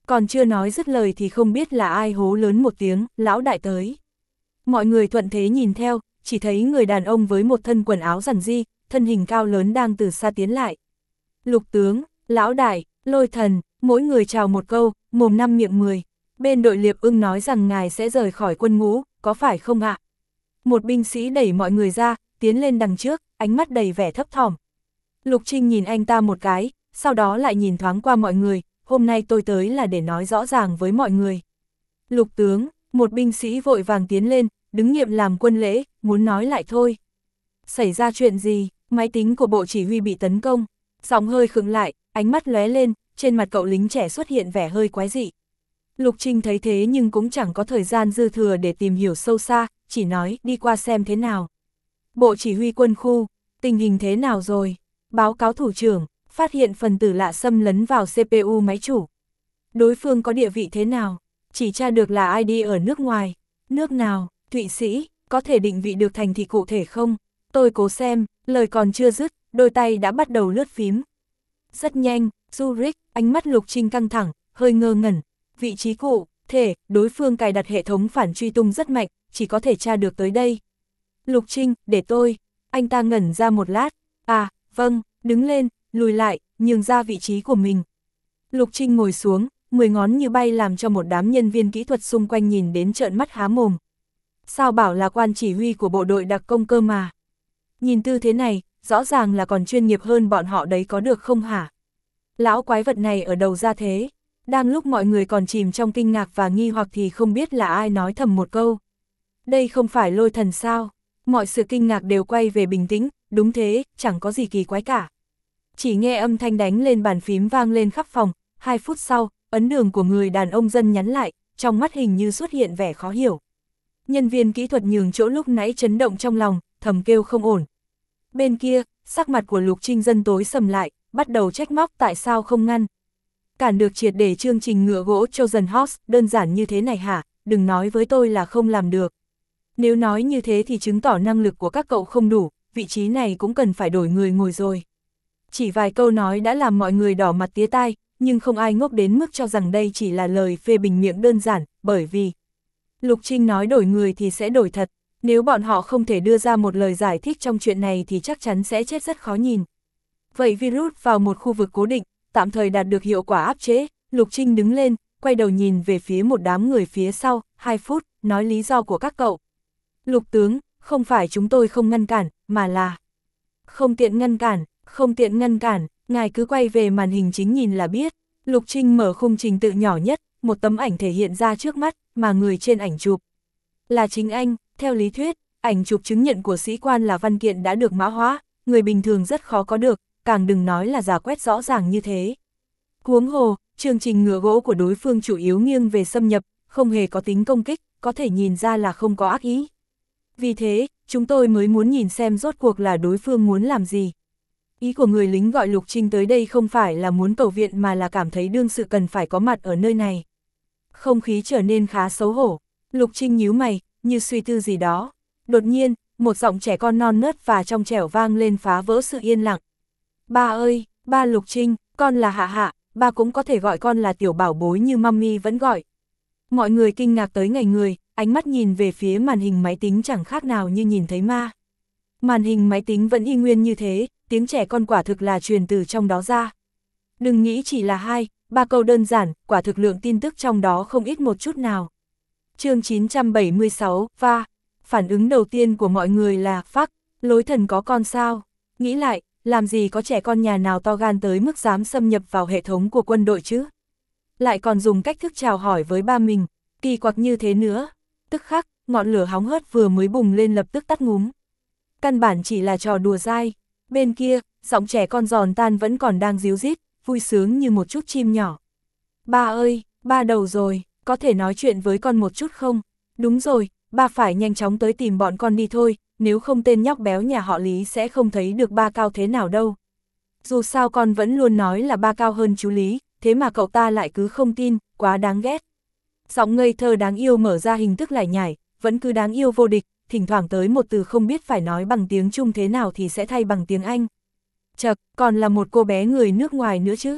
Còn chưa nói dứt lời thì không biết là ai hố lớn một tiếng, lão đại tới. Mọi người thuận thế nhìn theo, chỉ thấy người đàn ông với một thân quần áo giản dị, thân hình cao lớn đang từ xa tiến lại. Lục tướng, lão đại, Lôi thần, mỗi người chào một câu, mồm năm miệng mười. Bên đội Liệp Ưng nói rằng ngài sẽ rời khỏi quân ngũ, có phải không ạ? Một binh sĩ đẩy mọi người ra, tiến lên đằng trước, ánh mắt đầy vẻ thấp thỏm. Lục Trinh nhìn anh ta một cái, sau đó lại nhìn thoáng qua mọi người, hôm nay tôi tới là để nói rõ ràng với mọi người. Lục tướng, một binh sĩ vội vàng tiến lên, đứng nghiệm làm quân lễ, muốn nói lại thôi. Xảy ra chuyện gì, máy tính của bộ chỉ huy bị tấn công, giọng hơi khựng lại, ánh mắt lóe lên, trên mặt cậu lính trẻ xuất hiện vẻ hơi quái dị. Lục Trinh thấy thế nhưng cũng chẳng có thời gian dư thừa để tìm hiểu sâu xa, chỉ nói đi qua xem thế nào. Bộ chỉ huy quân khu, tình hình thế nào rồi? Báo cáo thủ trưởng, phát hiện phần tử lạ xâm lấn vào xê pê u máy chủ. Đối phương có địa vị thế nào? Chỉ tra được là i đê ở nước ngoài. Nước nào? Thụy Sĩ, có thể định vị được thành thị cụ thể không? Tôi cố xem, lời còn chưa dứt, đôi tay đã bắt đầu lướt phím. Rất nhanh, Zurich, ánh mắt Lục Trinh căng thẳng, hơi ngơ ngẩn. Vị trí cụ thể, đối phương cài đặt hệ thống phản truy tung rất mạnh, chỉ có thể tra được tới đây. Lục Trinh, để tôi. Anh ta ngẩn ra một lát. À, vâng, đứng lên, lùi lại, nhường ra vị trí của mình. Lục Trinh ngồi xuống, mười ngón như bay làm cho một đám nhân viên kỹ thuật xung quanh nhìn đến trợn mắt há mồm. Sao bảo là quan chỉ huy của bộ đội đặc công cơ mà. Nhìn tư thế này, rõ ràng là còn chuyên nghiệp hơn bọn họ đấy có được không hả? Lão quái vật này ở đầu ra thế. Đang lúc mọi người còn chìm trong kinh ngạc và nghi hoặc thì không biết là ai nói thầm một câu. Đây không phải Lôi thần sao? Mọi sự kinh ngạc đều quay về bình tĩnh, đúng thế, chẳng có gì kỳ quái cả. Chỉ nghe âm thanh đánh lên bàn phím vang lên khắp phòng, hai phút sau, ấn đường của người đàn ông dân nhắn lại, trong mắt hình như xuất hiện vẻ khó hiểu. Nhân viên kỹ thuật nhường chỗ lúc nãy chấn động trong lòng, thầm kêu không ổn. Bên kia, sắc mặt của Lục Trinh dân tối sầm lại, bắt đầu trách móc tại sao không ngăn. Cản được triệt để chương trình ngựa gỗ Trojan Horse, đơn giản như thế này hả, đừng nói với tôi là không làm được. Nếu nói như thế thì chứng tỏ năng lực của các cậu không đủ, vị trí này cũng cần phải đổi người ngồi rồi. Chỉ vài câu nói đã làm mọi người đỏ mặt tía tai, nhưng không ai ngốc đến mức cho rằng đây chỉ là lời phê bình miệng đơn giản, bởi vì Lục Trinh nói đổi người thì sẽ đổi thật, nếu bọn họ không thể đưa ra một lời giải thích trong chuyện này thì chắc chắn sẽ chết rất khó nhìn. Vậy virus vào một khu vực cố định, tạm thời đạt được hiệu quả áp chế, Lục Trinh đứng lên, quay đầu nhìn về phía một đám người phía sau, hai phút, nói lý do của các cậu. Lục tướng, không phải chúng tôi không ngăn cản, mà là không tiện ngăn cản, không tiện ngăn cản, ngài cứ quay về màn hình chính nhìn là biết. Lục Trinh mở khung trình tự nhỏ nhất, một tấm ảnh thể hiện ra trước mắt, mà người trên ảnh chụp là chính anh. Theo lý thuyết, ảnh chụp chứng nhận của sĩ quan là văn kiện đã được mã hóa, người bình thường rất khó có được, càng đừng nói là giả quét rõ ràng như thế. Huống hồ, chương trình ngựa gỗ của đối phương chủ yếu nghiêng về xâm nhập, không hề có tính công kích, có thể nhìn ra là không có ác ý. Vì thế, chúng tôi mới muốn nhìn xem rốt cuộc là đối phương muốn làm gì. Ý của người lính gọi Lục Trinh tới đây không phải là muốn cầu viện mà là cảm thấy đương sự cần phải có mặt ở nơi này. Không khí trở nên khá xấu hổ, Lục Trinh nhíu mày, như suy tư gì đó. Đột nhiên, một giọng trẻ con non nớt và trong trẻo vang lên phá vỡ sự yên lặng. Ba ơi, ba Lục Trinh, con là Hạ Hạ, ba cũng có thể gọi con là tiểu bảo bối như mami vẫn gọi. Mọi người kinh ngạc tới ngây người, ánh mắt nhìn về phía màn hình máy tính chẳng khác nào như nhìn thấy ma. Màn hình máy tính vẫn y nguyên như thế, tiếng trẻ con quả thực là truyền từ trong đó ra. Đừng nghĩ chỉ là hai, ba câu đơn giản, quả thực lượng tin tức trong đó không ít một chút nào. Chương chín trăm bảy mươi sáu, và phản ứng đầu tiên của mọi người là phắc, Lối thần có con sao? Nghĩ lại, làm gì có trẻ con nhà nào to gan tới mức dám xâm nhập vào hệ thống của quân đội chứ? Lại còn dùng cách thức chào hỏi với ba mình, kỳ quặc như thế nữa. Tức khắc, ngọn lửa hóng hớt vừa mới bùng lên lập tức tắt ngúm. Căn bản chỉ là trò đùa dai. Bên kia, giọng trẻ con giòn tan vẫn còn đang ríu rít, vui sướng như một chút chim nhỏ. Ba ơi, ba đầu rồi, có thể nói chuyện với con một chút không? Đúng rồi, ba phải nhanh chóng tới tìm bọn con đi thôi, nếu không tên nhóc béo nhà họ Lý sẽ không thấy được ba cao thế nào đâu. Dù sao con vẫn luôn nói là ba cao hơn chú Lý, thế mà cậu ta lại cứ không tin, quá đáng ghét. Giọng ngây thơ đáng yêu mở ra hình thức lải nhải, vẫn cứ đáng yêu vô địch, thỉnh thoảng tới một từ không biết phải nói bằng tiếng Trung thế nào thì sẽ thay bằng tiếng Anh. Chật, còn là một cô bé người nước ngoài nữa chứ.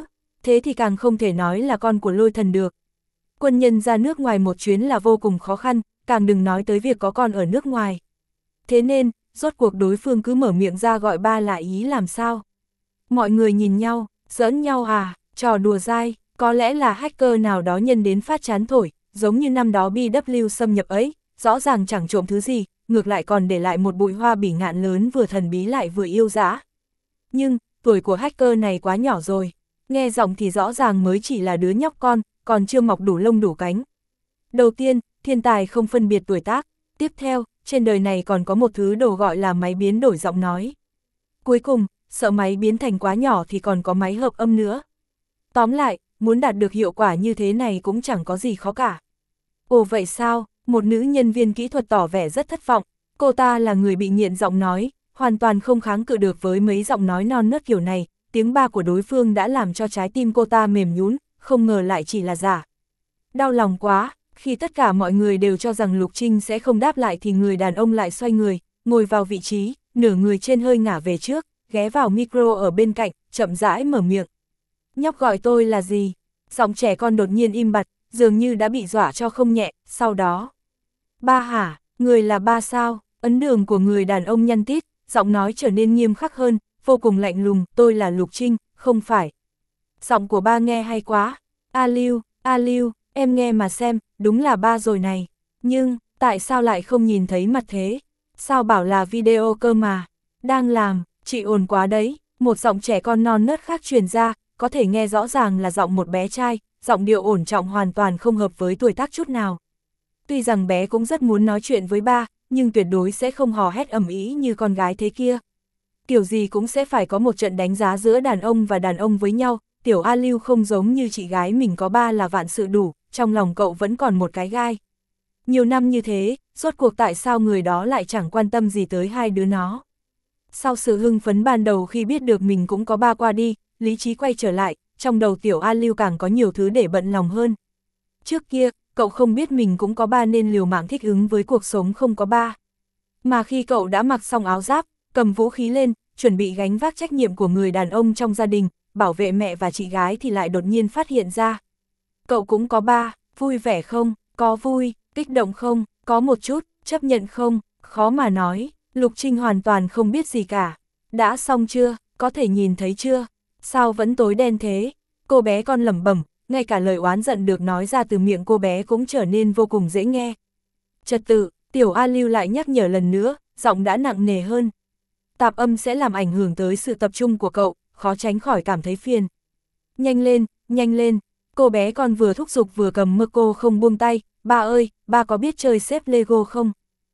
thế thì càng không thể nói là con của Lôi Thần được. Quân nhân ra nước ngoài một chuyến là vô cùng khó khăn, càng đừng nói tới việc có con ở nước ngoài. Thế nên, rốt cuộc đối phương cứ mở miệng ra gọi ba là ý làm sao? Mọi người nhìn nhau, giỡn nhau à, trò đùa dai, có lẽ là hacker nào đó nhân đến phát chán thổi, giống như năm đó bê vê xâm nhập ấy, rõ ràng chẳng trộm thứ gì, ngược lại còn để lại một bụi hoa bỉ ngạn lớn vừa thần bí lại vừa yêu dã. Nhưng, tuổi của hacker này quá nhỏ rồi, nghe giọng thì rõ ràng mới chỉ là đứa nhóc con, còn chưa mọc đủ lông đủ cánh. Đầu tiên, thiên tài không phân biệt tuổi tác, tiếp theo, trên đời này còn có một thứ đồ gọi là máy biến đổi giọng nói. Cuối cùng, sợ máy biến thành quá nhỏ thì còn có máy hợp âm nữa. Tóm lại, muốn đạt được hiệu quả như thế này cũng chẳng có gì khó cả. Ồ vậy sao, một nữ nhân viên kỹ thuật tỏ vẻ rất thất vọng, cô ta là người bị nghiện giọng nói, hoàn toàn không kháng cự được với mấy giọng nói non nớt kiểu này, tiếng ba của đối phương đã làm cho trái tim cô ta mềm nhũn, không ngờ lại chỉ là giả. Đau lòng quá, khi tất cả mọi người đều cho rằng Lục Trinh sẽ không đáp lại thì người đàn ông lại xoay người, ngồi vào vị trí, nửa người trên hơi ngả về trước, ghé vào micro ở bên cạnh, chậm rãi mở miệng. Nhóc gọi tôi là gì? Giọng trẻ con đột nhiên im bặt, dường như đã bị dọa cho không nhẹ, sau đó. Ba hả, người là ba sao? Ấn đường của người đàn ông nhăn tít, giọng nói trở nên nghiêm khắc hơn, vô cùng lạnh lùng, tôi là Lục Trinh, không phải. Giọng của ba nghe hay quá. A Lưu, A Lưu, em nghe mà xem, đúng là ba rồi này. Nhưng, tại sao lại không nhìn thấy mặt thế? Sao bảo là video cơ mà? Đang làm, chị ồn quá đấy. Một giọng trẻ con non nớt khác truyền ra, có thể nghe rõ ràng là giọng một bé trai, giọng điệu ổn trọng hoàn toàn không hợp với tuổi tác chút nào. Tuy rằng bé cũng rất muốn nói chuyện với ba, nhưng tuyệt đối sẽ không hò hét ầm ĩ như con gái thế kia. Kiểu gì cũng sẽ phải có một trận đánh giá giữa đàn ông và đàn ông với nhau, tiểu A Lưu không giống như chị gái mình có ba là vạn sự đủ, trong lòng cậu vẫn còn một cái gai. Nhiều năm như thế, rốt cuộc tại sao người đó lại chẳng quan tâm gì tới hai đứa nó. Sau sự hưng phấn ban đầu khi biết được mình cũng có ba qua đi, lý trí quay trở lại, trong đầu tiểu A Lưu càng có nhiều thứ để bận lòng hơn. Trước kia, cậu không biết mình cũng có ba nên liều mạng thích ứng với cuộc sống không có ba. Mà khi cậu đã mặc xong áo giáp, cầm vũ khí lên, chuẩn bị gánh vác trách nhiệm của người đàn ông trong gia đình, bảo vệ mẹ và chị gái thì lại đột nhiên phát hiện ra. Cậu cũng có ba, vui vẻ không, có vui, kích động không, có một chút, chấp nhận không, khó mà nói. Lục Trinh hoàn toàn không biết gì cả. Đã xong chưa, có thể nhìn thấy chưa? Sao vẫn tối đen thế? Cô bé con lẩm bẩm, ngay cả lời oán giận được nói ra từ miệng cô bé cũng trở nên vô cùng dễ nghe. Trật tự, tiểu A Lưu lại nhắc nhở lần nữa, giọng đã nặng nề hơn. Tạp âm sẽ làm ảnh hưởng tới sự tập trung của cậu, khó tránh khỏi cảm thấy phiền. Nhanh lên, nhanh lên, cô bé con vừa thúc giục vừa cầm mơ cô không buông tay, ba ơi, ba có biết chơi xếp Lego không?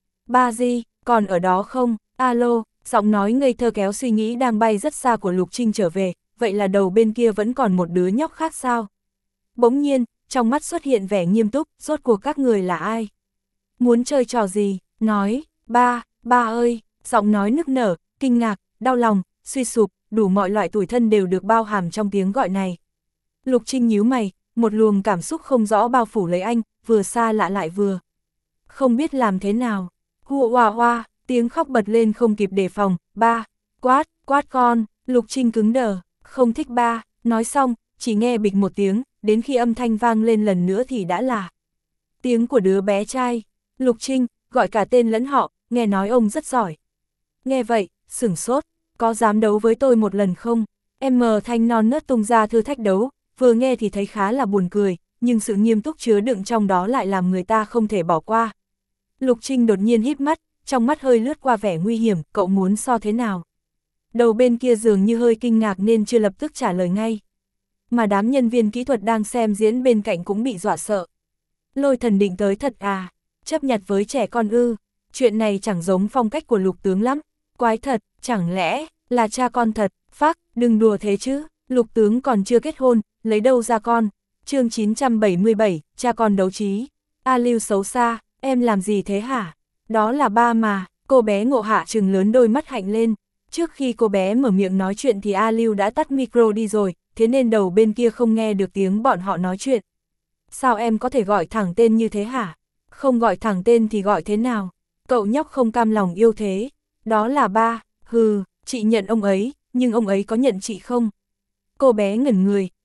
Ba gì, còn ở đó không? Alo, giọng nói ngây thơ kéo suy nghĩ đang bay rất xa của Lục Trinh trở về, vậy là đầu bên kia vẫn còn một đứa nhóc khác sao? Bỗng nhiên, trong mắt xuất hiện vẻ nghiêm túc, rốt cuộc các người là ai? Muốn chơi trò gì? Nói, ba, ba ơi, giọng nói nức nở, kinh ngạc, đau lòng, suy sụp, đủ mọi loại tủi thân đều được bao hàm trong tiếng gọi này. Lục Trinh nhíu mày, một luồng cảm xúc không rõ bao phủ lấy anh, vừa xa lạ lại vừa. Không biết làm thế nào. Hùa hoa hoa, tiếng khóc bật lên không kịp đề phòng, ba, quát, quát con, Lục Trinh cứng đờ, không thích ba, nói xong, chỉ nghe bịch một tiếng, đến khi âm thanh vang lên lần nữa thì đã là tiếng của đứa bé trai. Lục Trinh, gọi cả tên lẫn họ, nghe nói ông rất giỏi. Nghe vậy, sửng sốt, có dám đấu với tôi một lần không? Em mờ thanh non nớt tung ra thử thách đấu, vừa nghe thì thấy khá là buồn cười, nhưng sự nghiêm túc chứa đựng trong đó lại làm người ta không thể bỏ qua. Lục Trinh đột nhiên híp mắt, trong mắt hơi lướt qua vẻ nguy hiểm, cậu muốn so thế nào? Đầu bên kia dường như hơi kinh ngạc nên chưa lập tức trả lời ngay. Mà đám nhân viên kỹ thuật đang xem diễn bên cạnh cũng bị dọa sợ. Lôi Thần định tới thật à? Chấp nhặt với trẻ con ư? Chuyện này chẳng giống phong cách của Lục tướng lắm. Quái thật, chẳng lẽ là cha con thật? Phác, đừng đùa thế chứ. Lục tướng còn chưa kết hôn, lấy đâu ra con? Chương chín trăm bảy mươi bảy, cha con đấu trí. A Lưu xấu xa, em làm gì thế hả? Đó là ba mà. Cô bé Ngộ Hạ trừng lớn đôi mắt hạnh lên. Trước khi cô bé mở miệng nói chuyện thì A Lưu đã tắt micro đi rồi, thế nên đầu bên kia không nghe được tiếng bọn họ nói chuyện. Sao em có thể gọi thẳng tên như thế hả? Không gọi thẳng tên thì gọi thế nào? Cậu nhóc không cam lòng yêu thế. Đó là ba, hừ, chị nhận ông ấy, nhưng ông ấy có nhận chị không? Cô bé ngẩn người,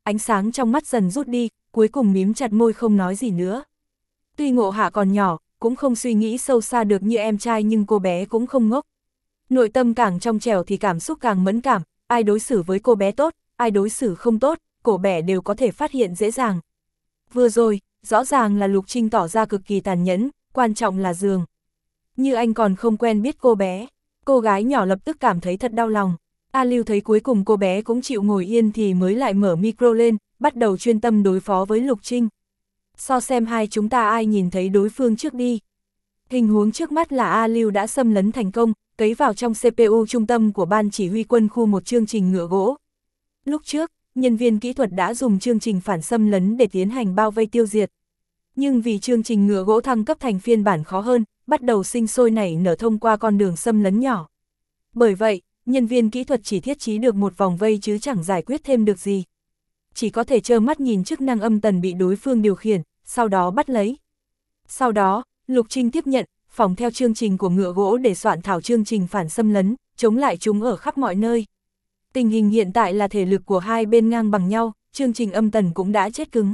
ánh sáng trong mắt dần rút đi, cuối cùng mím chặt môi không nói gì nữa. Tuy Ngộ Hạ còn nhỏ, cũng không suy nghĩ sâu xa được như em trai nhưng cô bé cũng không ngốc. Nội tâm càng trong trẻo thì cảm xúc càng mẫn cảm, ai đối xử với cô bé tốt, ai đối xử không tốt, cô bé đều có thể phát hiện dễ dàng. Vừa rồi, rõ ràng là Lục Trinh tỏ ra cực kỳ tàn nhẫn, quan trọng là giường. Như anh còn không quen biết cô bé, cô gái nhỏ lập tức cảm thấy thật đau lòng. A Lưu thấy cuối cùng cô bé cũng chịu ngồi yên thì mới lại mở micro lên, bắt đầu chuyên tâm đối phó với Lục Trinh. So xem hai chúng ta ai nhìn thấy đối phương trước đi. Hình huống trước mắt là A Lưu đã xâm lấn thành công, cấy vào trong xê pê u trung tâm của ban chỉ huy quân khu một chương trình ngựa gỗ. Lúc trước, nhân viên kỹ thuật đã dùng chương trình phản xâm lấn để tiến hành bao vây tiêu diệt. Nhưng vì chương trình ngựa gỗ thăng cấp thành phiên bản khó hơn, bắt đầu sinh sôi nảy nở thông qua con đường xâm lấn nhỏ. Bởi vậy, nhân viên kỹ thuật chỉ thiết trí được một vòng vây chứ chẳng giải quyết thêm được gì. Chỉ có thể trơ mắt nhìn chức năng âm tần bị đối phương điều khiển, sau đó bắt lấy. Sau đó, Lục Trinh tiếp nhận, phỏng theo chương trình của ngựa gỗ để soạn thảo chương trình phản xâm lấn, chống lại chúng ở khắp mọi nơi. Tình hình hiện tại là thể lực của hai bên ngang bằng nhau, chương trình âm tần cũng đã chết cứng.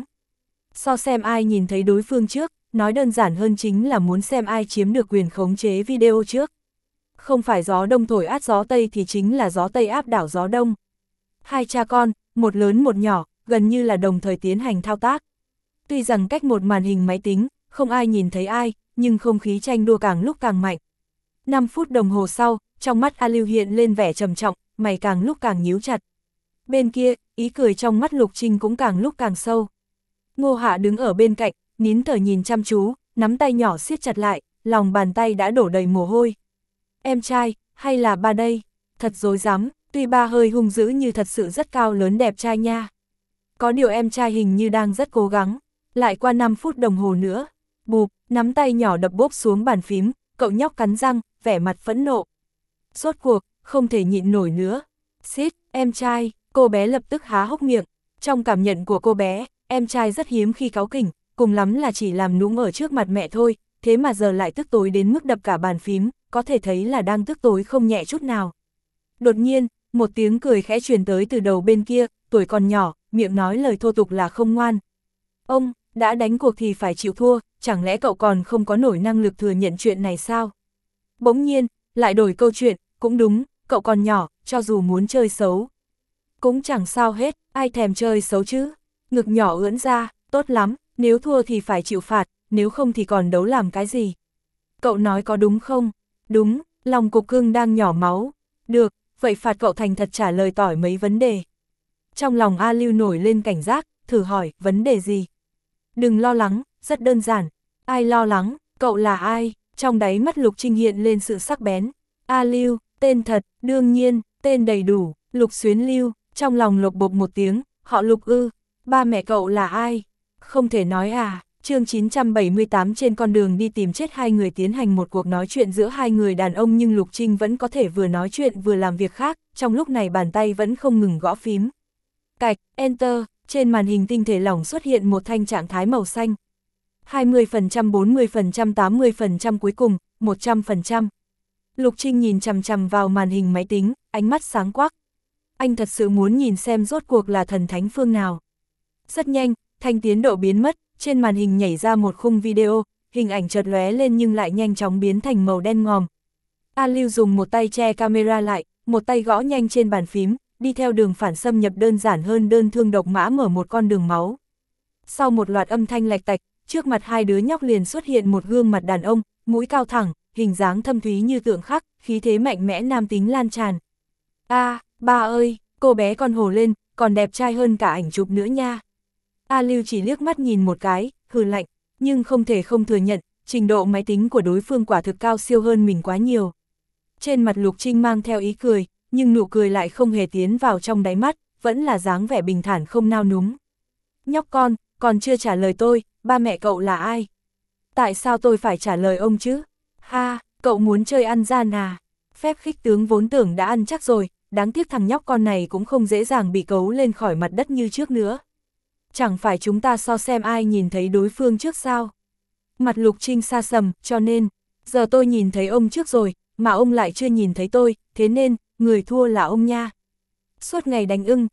So xem ai nhìn thấy đối phương trước, nói đơn giản hơn chính là muốn xem ai chiếm được quyền khống chế video trước. Không phải gió đông thổi át gió tây thì chính là gió tây áp đảo gió đông. Hai cha con, một lớn một nhỏ, gần như là đồng thời tiến hành thao tác. Tuy rằng cách một màn hình máy tính, không ai nhìn thấy ai, nhưng không khí tranh đua càng lúc càng mạnh. năm phút đồng hồ sau, trong mắt A Lưu hiện lên vẻ trầm trọng, mày càng lúc càng nhíu chặt. Bên kia, ý cười trong mắt Lục Trinh cũng càng lúc càng sâu. Ngô Hạ đứng ở bên cạnh, nín thở nhìn chăm chú, nắm tay nhỏ siết chặt lại, lòng bàn tay đã đổ đầy mồ hôi. Em trai, hay là ba đây? Thật dối rắm, tuy ba hơi hung dữ như thật sự rất cao lớn đẹp trai nha. Có điều em trai hình như đang rất cố gắng. Lại qua năm phút đồng hồ nữa. Bụp, nắm tay nhỏ đập bốp xuống bàn phím, cậu nhóc cắn răng, vẻ mặt phẫn nộ. Rốt cuộc, không thể nhịn nổi nữa. Xít, em trai, cô bé lập tức há hốc miệng. Trong cảm nhận của cô bé, em trai rất hiếm khi cáu kỉnh, cùng lắm là chỉ làm nũng ở trước mặt mẹ thôi, thế mà giờ lại tức tối đến mức đập cả bàn phím, có thể thấy là đang tức tối không nhẹ chút nào. Đột nhiên, một tiếng cười khẽ truyền tới từ đầu bên kia, tuổi còn nhỏ, miệng nói lời thô tục là không ngoan. Ông, đã đánh cuộc thì phải chịu thua, chẳng lẽ cậu còn không có nổi năng lực thừa nhận chuyện này sao? Bỗng nhiên, lại đổi câu chuyện, cũng đúng, cậu còn nhỏ, cho dù muốn chơi xấu. Cũng chẳng sao hết, ai thèm chơi xấu chứ? Ngực nhỏ ưỡn ra, tốt lắm, nếu thua thì phải chịu phạt, nếu không thì còn đấu làm cái gì? Cậu nói có đúng không? Đúng, lòng cục cưng đang nhỏ máu. Được, vậy phạt cậu thành thật trả lời tỏi mấy vấn đề. Trong lòng A Lưu nổi lên cảnh giác, thử hỏi, vấn đề gì? Đừng lo lắng, rất đơn giản. Ai lo lắng, cậu là ai? Trong đáy mắt Lục Trinh hiện lên sự sắc bén. A Lưu, tên thật, đương nhiên, tên đầy đủ, Lục Xuyến Lưu, trong lòng lục bộp một tiếng, họ Lục ư, ba mẹ cậu là ai? Không thể nói à, chương chín trăm bảy mươi tám trên con đường đi tìm chết hai người tiến hành một cuộc nói chuyện giữa hai người đàn ông nhưng Lục Trinh vẫn có thể vừa nói chuyện vừa làm việc khác, trong lúc này bàn tay vẫn không ngừng gõ phím. Cạch, Enter, trên màn hình tinh thể lỏng xuất hiện một thanh trạng thái màu xanh. hai mươi phần trăm, bốn mươi phần trăm, tám mươi phần trăm cuối cùng, một trăm phần trăm. Lục Trinh nhìn chằm chằm vào màn hình máy tính, ánh mắt sáng quắc. Anh thật sự muốn nhìn xem rốt cuộc là thần thánh phương nào. Rất nhanh, thanh tiến độ biến mất, trên màn hình nhảy ra một khung video, hình ảnh chợt lóe lên nhưng lại nhanh chóng biến thành màu đen ngòm. A Lưu dùng một tay che camera lại, một tay gõ nhanh trên bàn phím, đi theo đường phản xâm nhập đơn giản hơn đơn thương độc mã mở một con đường máu. Sau một loạt âm thanh lạch tạch, trước mặt hai đứa nhóc liền xuất hiện một gương mặt đàn ông, mũi cao thẳng, hình dáng thâm thúy như tượng khắc, khí thế mạnh mẽ nam tính lan tràn. A, à, ba ơi, cô bé con hổ lên, còn đẹp trai hơn cả ảnh chụp nữa nha. A Lưu chỉ liếc mắt nhìn một cái, hừ lạnh, nhưng không thể không thừa nhận, trình độ máy tính của đối phương quả thực cao siêu hơn mình quá nhiều. Trên mặt Lục Trinh mang theo ý cười, nhưng nụ cười lại không hề tiến vào trong đáy mắt, vẫn là dáng vẻ bình thản không nao núng. Nhóc con, còn chưa trả lời tôi, ba mẹ cậu là ai? Tại sao tôi phải trả lời ông chứ? Ha, cậu muốn chơi ăn gian à? Phép khích tướng vốn tưởng đã ăn chắc rồi, đáng tiếc thằng nhóc con này cũng không dễ dàng bị cấu lên khỏi mặt đất như trước nữa. Chẳng phải chúng ta so xem ai nhìn thấy đối phương trước sao? Mặt Lục Trinh xa sầm, cho nên, giờ tôi nhìn thấy ông trước rồi, mà ông lại chưa nhìn thấy tôi, thế nên, người thua là ông nha. Suốt ngày đánh ưng,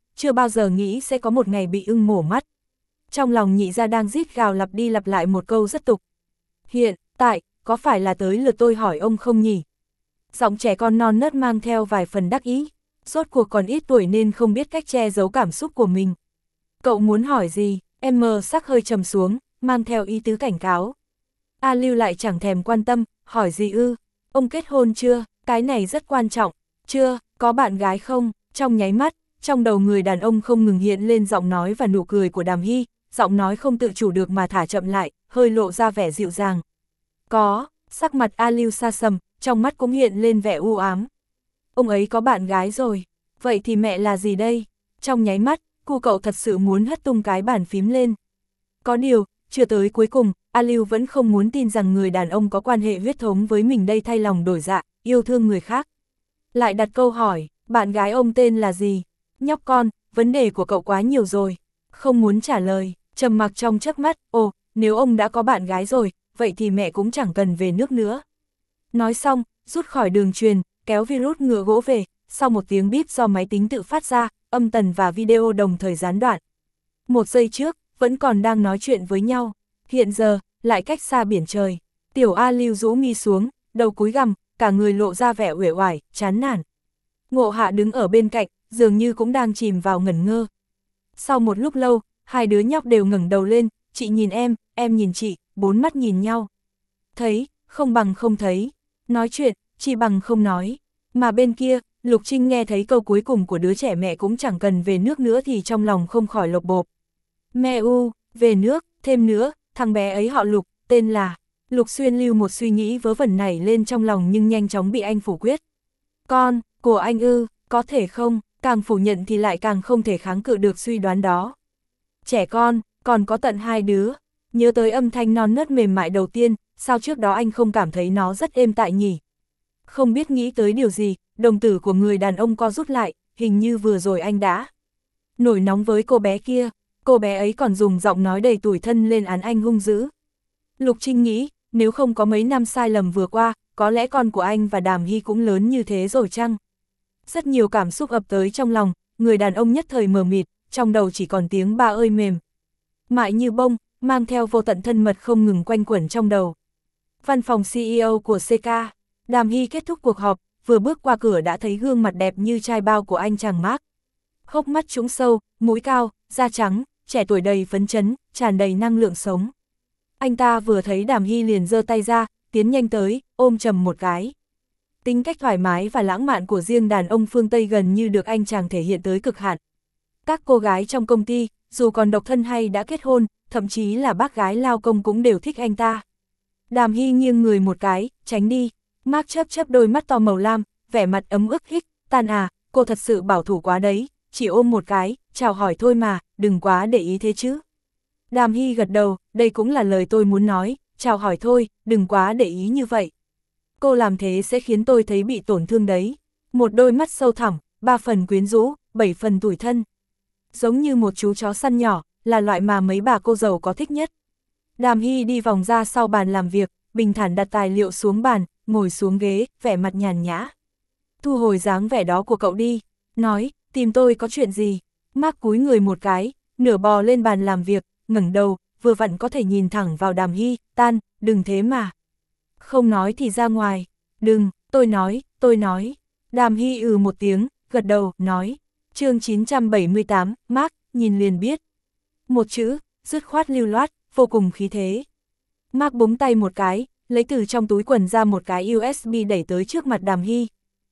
chưa bao giờ nghĩ sẽ có một ngày bị ưng mổ mắt. Trong lòng nhị gia đang rít gào lặp đi lặp lại một câu rất tục. Hiện tại, có phải là tới lượt tôi hỏi ông không nhỉ? Giọng trẻ con non nớt mang theo vài phần đắc ý, rốt cuộc còn ít tuổi nên không biết cách che giấu cảm xúc của mình. Cậu muốn hỏi gì? Em mờ sắc hơi trầm xuống, mang theo ý tứ cảnh cáo. A Lưu lại chẳng thèm quan tâm, hỏi gì ư? Ông kết hôn chưa? Cái này rất quan trọng. Chưa, có bạn gái không? Trong nháy mắt, trong đầu người đàn ông không ngừng hiện lên giọng nói và nụ cười của Đàm Hy, giọng nói không tự chủ được mà thả chậm lại, hơi lộ ra vẻ dịu dàng. Có, sắc mặt A Lưu xa sầm, trong mắt cũng hiện lên vẻ u ám. Ông ấy có bạn gái rồi, vậy thì mẹ là gì đây? Trong nháy mắt, cô cậu thật sự muốn hất tung cái bàn phím lên. Có điều, chưa tới cuối cùng, A Lưu vẫn không muốn tin rằng người đàn ông có quan hệ huyết thống với mình đây thay lòng đổi dạ, yêu thương người khác. Lại đặt câu hỏi, bạn gái ông tên là gì? Nhóc con, vấn đề của cậu quá nhiều rồi. Không muốn trả lời, trầm mặc trong chớp mắt, ồ, nếu ông đã có bạn gái rồi, vậy thì mẹ cũng chẳng cần về nước nữa. Nói xong, rút khỏi đường truyền, kéo virus ngựa gỗ về, sau một tiếng bíp do máy tính tự phát ra, âm tần và video đồng thời gián đoạn. Một giây trước, vẫn còn đang nói chuyện với nhau, hiện giờ, lại cách xa biển trời. Tiểu A Lưu rũ mi xuống, đầu cúi gằm, cả người lộ ra vẻ uể oải, chán nản. Ngộ Hạ đứng ở bên cạnh, dường như cũng đang chìm vào ngẩn ngơ. Sau một lúc lâu, hai đứa nhóc đều ngẩng đầu lên, chị nhìn em, em nhìn chị, bốn mắt nhìn nhau. Thấy, không bằng không thấy. Nói chuyện, chỉ bằng không nói. Mà bên kia, Lục Trinh nghe thấy câu cuối cùng của đứa trẻ mẹ cũng chẳng cần về nước nữa thì trong lòng không khỏi lộc bộp. Mẹ u, về nước, thêm nữa, thằng bé ấy họ Lục, tên là... Lục Xuyên lưu một suy nghĩ vớ vẩn này lên trong lòng nhưng nhanh chóng bị anh phủ quyết. Con, của anh ư, có thể không, càng phủ nhận thì lại càng không thể kháng cự được suy đoán đó. Trẻ con, còn có tận hai đứa. Nhớ tới âm thanh non nớt mềm mại đầu tiên, sao trước đó anh không cảm thấy nó rất êm tại nhỉ? Không biết nghĩ tới điều gì, đồng tử của người đàn ông co rút lại, hình như vừa rồi anh đã nổi nóng với cô bé kia, cô bé ấy còn dùng giọng nói đầy tủi thân lên án anh hung dữ. Lục Trinh nghĩ, nếu không có mấy năm sai lầm vừa qua, có lẽ con của anh và Đàm Hy cũng lớn như thế rồi chăng? Rất nhiều cảm xúc ập tới trong lòng, người đàn ông nhất thời mờ mịt, trong đầu chỉ còn tiếng ba ơi mềm. Mại như bông, mang theo vô tận thân mật không ngừng quanh quẩn trong đầu. Văn phòng xê e ô của xê ca, Đàm Hy kết thúc cuộc họp, vừa bước qua cửa đã thấy gương mặt đẹp như chai bao của anh chàng Mark. Hốc mắt trũng sâu, mũi cao, da trắng, trẻ tuổi đầy phấn chấn, tràn đầy năng lượng sống. Anh ta vừa thấy Đàm Hy liền giơ tay ra, tiến nhanh tới, ôm chầm một cái. Tính cách thoải mái và lãng mạn của riêng đàn ông phương Tây gần như được anh chàng thể hiện tới cực hạn. Các cô gái trong công ty, dù còn độc thân hay đã kết hôn, thậm chí là bác gái lao công cũng đều thích anh ta. Đàm Hy nghiêng người một cái, tránh đi. Mark chớp chớp đôi mắt to màu lam, vẻ mặt ấm ức hích, Tan à, cô thật sự bảo thủ quá đấy, chỉ ôm một cái, chào hỏi thôi mà, đừng quá để ý thế chứ. Đàm Hy gật đầu, đây cũng là lời tôi muốn nói, chào hỏi thôi, đừng quá để ý như vậy. Cô làm thế sẽ khiến tôi thấy bị tổn thương đấy. Một đôi mắt sâu thẳm, ba phần quyến rũ, bảy phần tủi thân. Giống như một chú chó săn nhỏ, là loại mà mấy bà cô giàu có thích nhất. Đàm Hy đi vòng ra sau bàn làm việc, bình thản đặt tài liệu xuống bàn, ngồi xuống ghế, vẻ mặt nhàn nhã. Thu hồi dáng vẻ đó của cậu đi, nói, tìm tôi có chuyện gì. Mark cúi người một cái, nửa bò lên bàn làm việc, ngẩng đầu, vừa vặn có thể nhìn thẳng vào Đàm Hy, Tan, đừng thế mà. Không nói thì ra ngoài, đừng, tôi nói, tôi nói. Đàm Hy ừ một tiếng, gật đầu, nói. Chương chín trăm bảy mươi tám, Mark, nhìn liền biết. Một chữ, dứt khoát lưu loát, vô cùng khí thế. Mark búng tay một cái, lấy từ trong túi quần ra một cái u ét bê đẩy tới trước mặt Đàm Hy.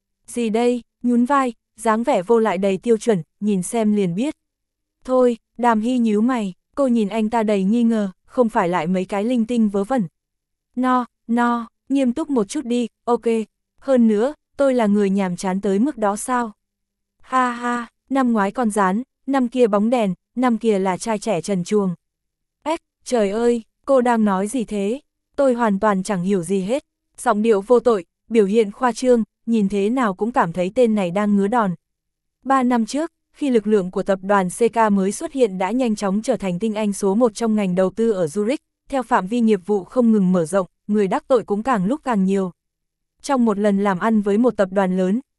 Gì đây, nhún vai, dáng vẻ vô lại đầy tiêu chuẩn, nhìn xem liền biết. Thôi, Đàm Hy nhíu mày, cô nhìn anh ta đầy nghi ngờ, không phải lại mấy cái linh tinh vớ vẩn. No, no, nghiêm túc một chút đi, ok, hơn nữa, tôi là người nhàm chán tới mức đó sao? Ha ha, năm ngoái con rán, năm kia bóng đèn, năm kia là trai trẻ trần truồng. Ếch, trời ơi, cô đang nói gì thế? Tôi hoàn toàn chẳng hiểu gì hết. Giọng điệu vô tội, biểu hiện khoa trương, nhìn thế nào cũng cảm thấy tên này đang ngứa đòn. Ba năm trước, khi lực lượng của tập đoàn xê ca mới xuất hiện đã nhanh chóng trở thành tinh anh số một trong ngành đầu tư ở Zurich, theo phạm vi nghiệp vụ không ngừng mở rộng, người đắc tội cũng càng lúc càng nhiều. Trong một lần làm ăn với một tập đoàn lớn,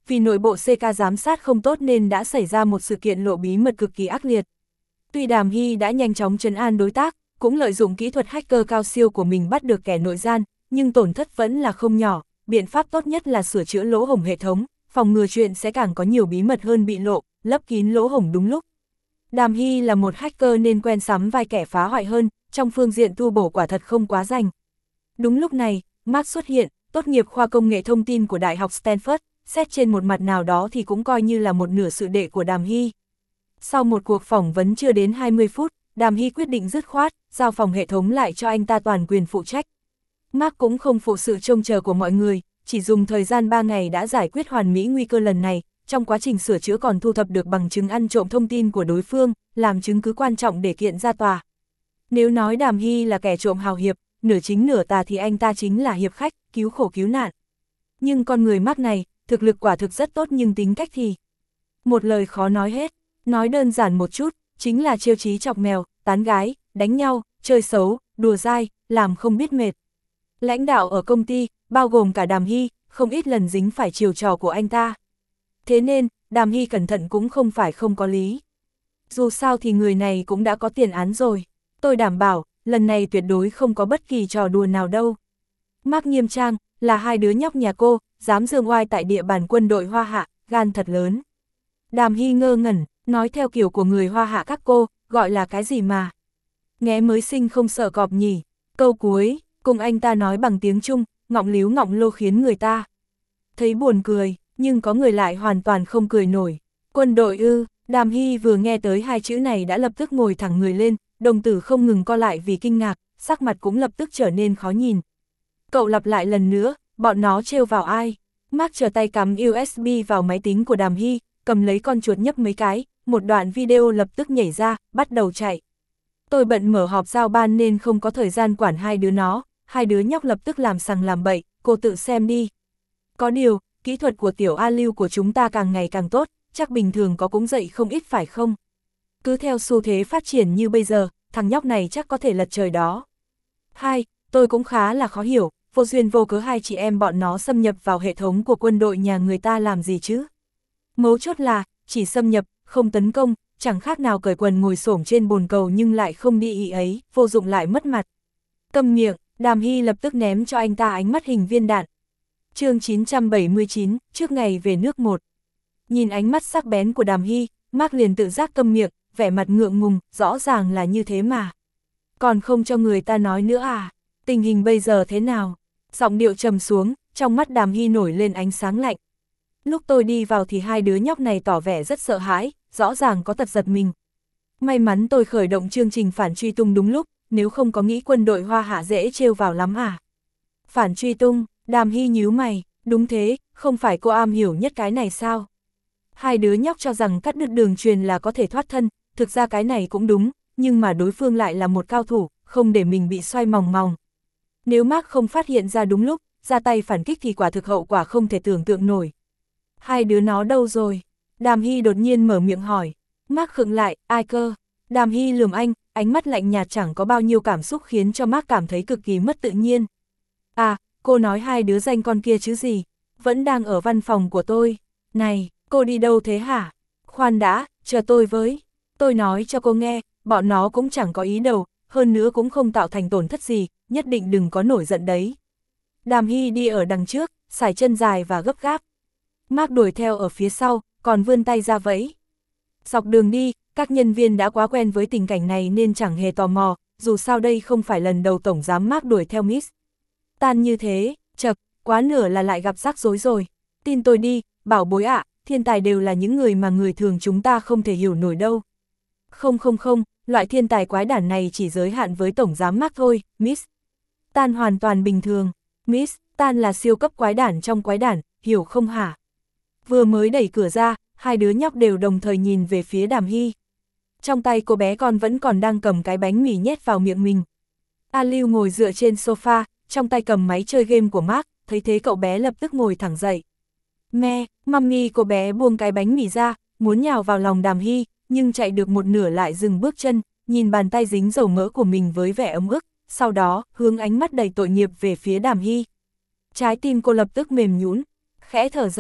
vì nội bộ xê ca giám sát không tốt nên đã xảy ra một sự kiện lộ bí mật cực kỳ ác liệt. Tuy Đàm Hy đã nhanh chóng trấn an đối tác, cũng lợi dụng kỹ thuật hacker cao siêu của mình bắt được kẻ nội gian, nhưng tổn thất vẫn là không nhỏ, biện pháp tốt nhất là sửa chữa lỗ hổng hệ thống, phòng ngừa chuyện sẽ càng có nhiều bí mật hơn bị lộ, lấp kín lỗ hổng đúng lúc. Đàm Hy là một hacker nên quen sắm vai kẻ phá hoại hơn, trong phương diện tu bổ quả thật không quá rành. Đúng lúc này, Mark xuất hiện, tốt nghiệp khoa công nghệ thông tin của Đại học Stanford, xét trên một mặt nào đó thì cũng coi như là một nửa sự đệ của Đàm Hy. Sau một cuộc phỏng vấn chưa đến hai mươi phút, Đàm Hy quyết định dứt khoát, giao phòng hệ thống lại cho anh ta toàn quyền phụ trách. Mark cũng không phụ sự trông chờ của mọi người, chỉ dùng thời gian ba ngày đã giải quyết hoàn mỹ nguy cơ lần này, trong quá trình sửa chữa còn thu thập được bằng chứng ăn trộm thông tin của đối phương, làm chứng cứ quan trọng để kiện ra tòa. Nếu nói Đàm Hy là kẻ trộm hào hiệp, nửa chính nửa tà thì anh ta chính là hiệp khách, cứu khổ cứu nạn. Nhưng con người Mark này, thực lực quả thực rất tốt nhưng tính cách thì... một lời khó nói hết, nói đơn giản một chút, chính là trêu trí chọc mèo, tán gái, đánh nhau, chơi xấu, đùa dai, làm không biết mệt. Lãnh đạo ở công ty, bao gồm cả Đàm Hy, không ít lần dính phải chiều trò của anh ta. Thế nên, Đàm Hy cẩn thận cũng không phải không có lý. Dù sao thì người này cũng đã có tiền án rồi. Tôi đảm bảo, lần này tuyệt đối không có bất kỳ trò đùa nào đâu. Mark nghiêm trang, là hai đứa nhóc nhà cô, dám dương oai tại địa bàn quân đội Hoa Hạ, gan thật lớn. Đàm Hy ngơ ngẩn, nói theo kiểu của người Hoa Hạ các cô, gọi là cái gì mà. Nghé mới sinh không sợ cọp nhỉ. Câu cuối, cùng anh ta nói bằng tiếng Trung, ngọng líu ngọng lô khiến người ta thấy buồn cười, nhưng có người lại hoàn toàn không cười nổi. Quân đội ư, Đàm Hy vừa nghe tới hai chữ này đã lập tức ngồi thẳng người lên, đồng tử không ngừng co lại vì kinh ngạc, sắc mặt cũng lập tức trở nên khó nhìn. Cậu lặp lại lần nữa, bọn nó trêu vào ai? Mark trở tay cắm u ét bê vào máy tính của Đàm Hy, cầm lấy con chuột nhấp mấy cái, một đoạn video lập tức nhảy ra, bắt đầu chạy. Tôi bận mở họp giao ban nên không có thời gian quản hai đứa nó, hai đứa nhóc lập tức làm sằng làm bậy, cô tự xem đi. Có điều, kỹ thuật của tiểu A Lưu của chúng ta càng ngày càng tốt, chắc bình thường có cũng dậy không ít phải không? Cứ theo xu thế phát triển như bây giờ, thằng nhóc này chắc có thể lật trời đó. Hai, tôi cũng khá là khó hiểu, vô duyên vô cớ hai chị em bọn nó xâm nhập vào hệ thống của quân đội nhà người ta làm gì chứ? Mấu chốt là, chỉ xâm nhập, không tấn công, chẳng khác nào cởi quần ngồi xổm trên bồn cầu nhưng lại không đi ý ấy, vô dụng lại mất mặt. Câm miệng, Đàm Hy lập tức ném cho anh ta ánh mắt hình viên đạn. Chương chín trăm bảy mươi chín, trước ngày về nước một. Nhìn ánh mắt sắc bén của Đàm Hy, Mark liền tự giác câm miệng, vẻ mặt ngượng ngùng, rõ ràng là như thế mà. Còn không cho người ta nói nữa à? Tình hình bây giờ thế nào? Giọng điệu trầm xuống, trong mắt Đàm Hy nổi lên ánh sáng lạnh. Lúc tôi đi vào thì hai đứa nhóc này tỏ vẻ rất sợ hãi, rõ ràng có tật giật mình. May mắn tôi khởi động chương trình phản truy tung đúng lúc, nếu không có nghĩ quân đội Hoa Hạ dễ trêu vào lắm à. Phản truy tung, Đàm Hy nhíu mày, đúng thế, không phải cô am hiểu nhất cái này sao? Hai đứa nhóc cho rằng cắt đứt đường truyền là có thể thoát thân, thực ra cái này cũng đúng, nhưng mà đối phương lại là một cao thủ, không để mình bị xoay mòng mòng. Nếu Mark không phát hiện ra đúng lúc, ra tay phản kích thì quả thực hậu quả không thể tưởng tượng nổi. Hai đứa nó đâu rồi? Đàm Hy đột nhiên mở miệng hỏi. Mark khựng lại, ai cơ? Đàm Hy lườm anh, ánh mắt lạnh nhạt chẳng có bao nhiêu cảm xúc khiến cho Mark cảm thấy cực kỳ mất tự nhiên. À, cô nói hai đứa danh con kia chứ gì? Vẫn đang ở văn phòng của tôi. Này, cô đi đâu thế hả? Khoan đã, chờ tôi với. Tôi nói cho cô nghe, bọn nó cũng chẳng có ý đâu, hơn nữa cũng không tạo thành tổn thất gì, nhất định đừng có nổi giận đấy. Đàm Hy đi ở đằng trước, sải chân dài và gấp gáp. Mark đuổi theo ở phía sau, còn vươn tay ra vẫy. Dọc đường đi, các nhân viên đã quá quen với tình cảnh này nên chẳng hề tò mò, dù sao đây không phải lần đầu tổng giám Mark đuổi theo Miss Tan như thế, chật, quá nửa là lại gặp rắc rối rồi. Tin tôi đi, bảo bối ạ, thiên tài đều là những người mà người thường chúng ta không thể hiểu nổi đâu. Không không không, loại thiên tài quái đản này chỉ giới hạn với tổng giám Mark thôi, Miss Tan hoàn toàn bình thường. Miss Tan là siêu cấp quái đản trong quái đản, hiểu không hả? Vừa mới đẩy cửa ra, hai đứa nhóc đều đồng thời nhìn về phía Đàm Hy. Trong tay cô bé con vẫn còn đang cầm cái bánh mì nhét vào miệng mình. A Lưu ngồi dựa trên sofa, trong tay cầm máy chơi game của Mark, thấy thế cậu bé lập tức ngồi thẳng dậy. Me, mummy, cô bé buông cái bánh mì ra, muốn nhào vào lòng Đàm Hy, nhưng chạy được một nửa lại dừng bước chân, nhìn bàn tay dính dầu mỡ của mình với vẻ ấm ức, sau đó hướng ánh mắt đầy tội nghiệp về phía Đàm Hy. Trái tim cô lập tức mềm nhũn, khẽ thở dài,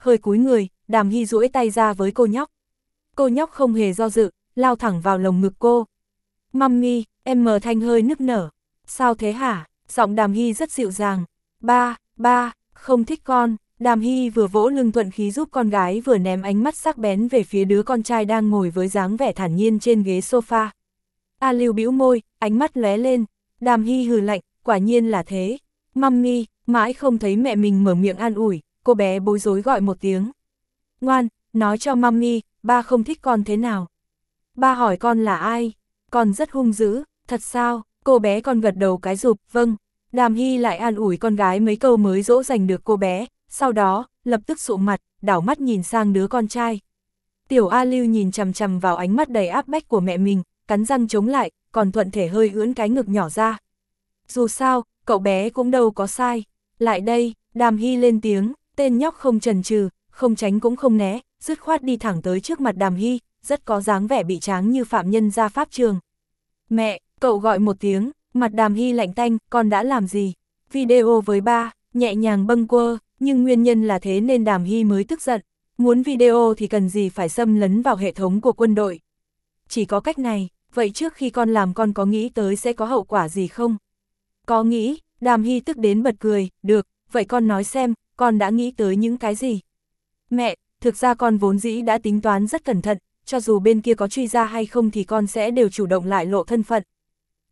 hơi cúi người, Đàm Hy duỗi tay ra với cô nhóc. Cô nhóc không hề do dự, lao thẳng vào lồng ngực cô. Mummy, em mờ thanh hơi nức nở. Sao thế hả? Giọng Đàm Hy rất dịu dàng. Ba, ba, không thích con. Đàm Hy vừa vỗ lưng thuận khí giúp con gái vừa ném ánh mắt sắc bén về phía đứa con trai đang ngồi với dáng vẻ thản nhiên trên ghế sofa. A Lưu bĩu môi, ánh mắt lóe lên. Đàm Hy hừ lạnh, quả nhiên là thế. Mummy, mãi không thấy mẹ mình mở miệng an ủi, cô bé bối rối gọi một tiếng. Ngoan, nói cho Mummy, ba không thích con thế nào. Ba hỏi con là ai? Con rất hung dữ, thật sao? Cô bé con gật đầu cái rụp, vâng. Đàm Hy lại an ủi con gái mấy câu mới dỗ dành được cô bé, sau đó, lập tức sụ mặt, đảo mắt nhìn sang đứa con trai. Tiểu A Lưu nhìn chằm chằm vào ánh mắt đầy áp bách của mẹ mình, cắn răng chống lại, còn thuận thể hơi ưỡn cái ngực nhỏ ra. Dù sao, cậu bé cũng đâu có sai. Lại đây, Đàm Hy lên tiếng, tên nhóc không chần chừ, không tránh cũng không né, dứt khoát đi thẳng tới trước mặt Đàm Hy, rất có dáng vẻ bị tráng như phạm nhân ra pháp trường. Mẹ, cậu gọi một tiếng, mặt Đàm Hy lạnh tanh, con đã làm gì? Video với ba, nhẹ nhàng bâng quơ, nhưng nguyên nhân là thế nên Đàm Hy mới tức giận. Muốn video thì cần gì phải xâm lấn vào hệ thống của quân đội. Chỉ có cách này, vậy trước khi con làm con có nghĩ tới sẽ có hậu quả gì không? Có nghĩ, Đàm Hy tức đến bật cười, được, vậy con nói xem, con đã nghĩ tới những cái gì? Mẹ, thực ra con vốn dĩ đã tính toán rất cẩn thận, cho dù bên kia có truy ra hay không thì con sẽ đều chủ động lại lộ thân phận.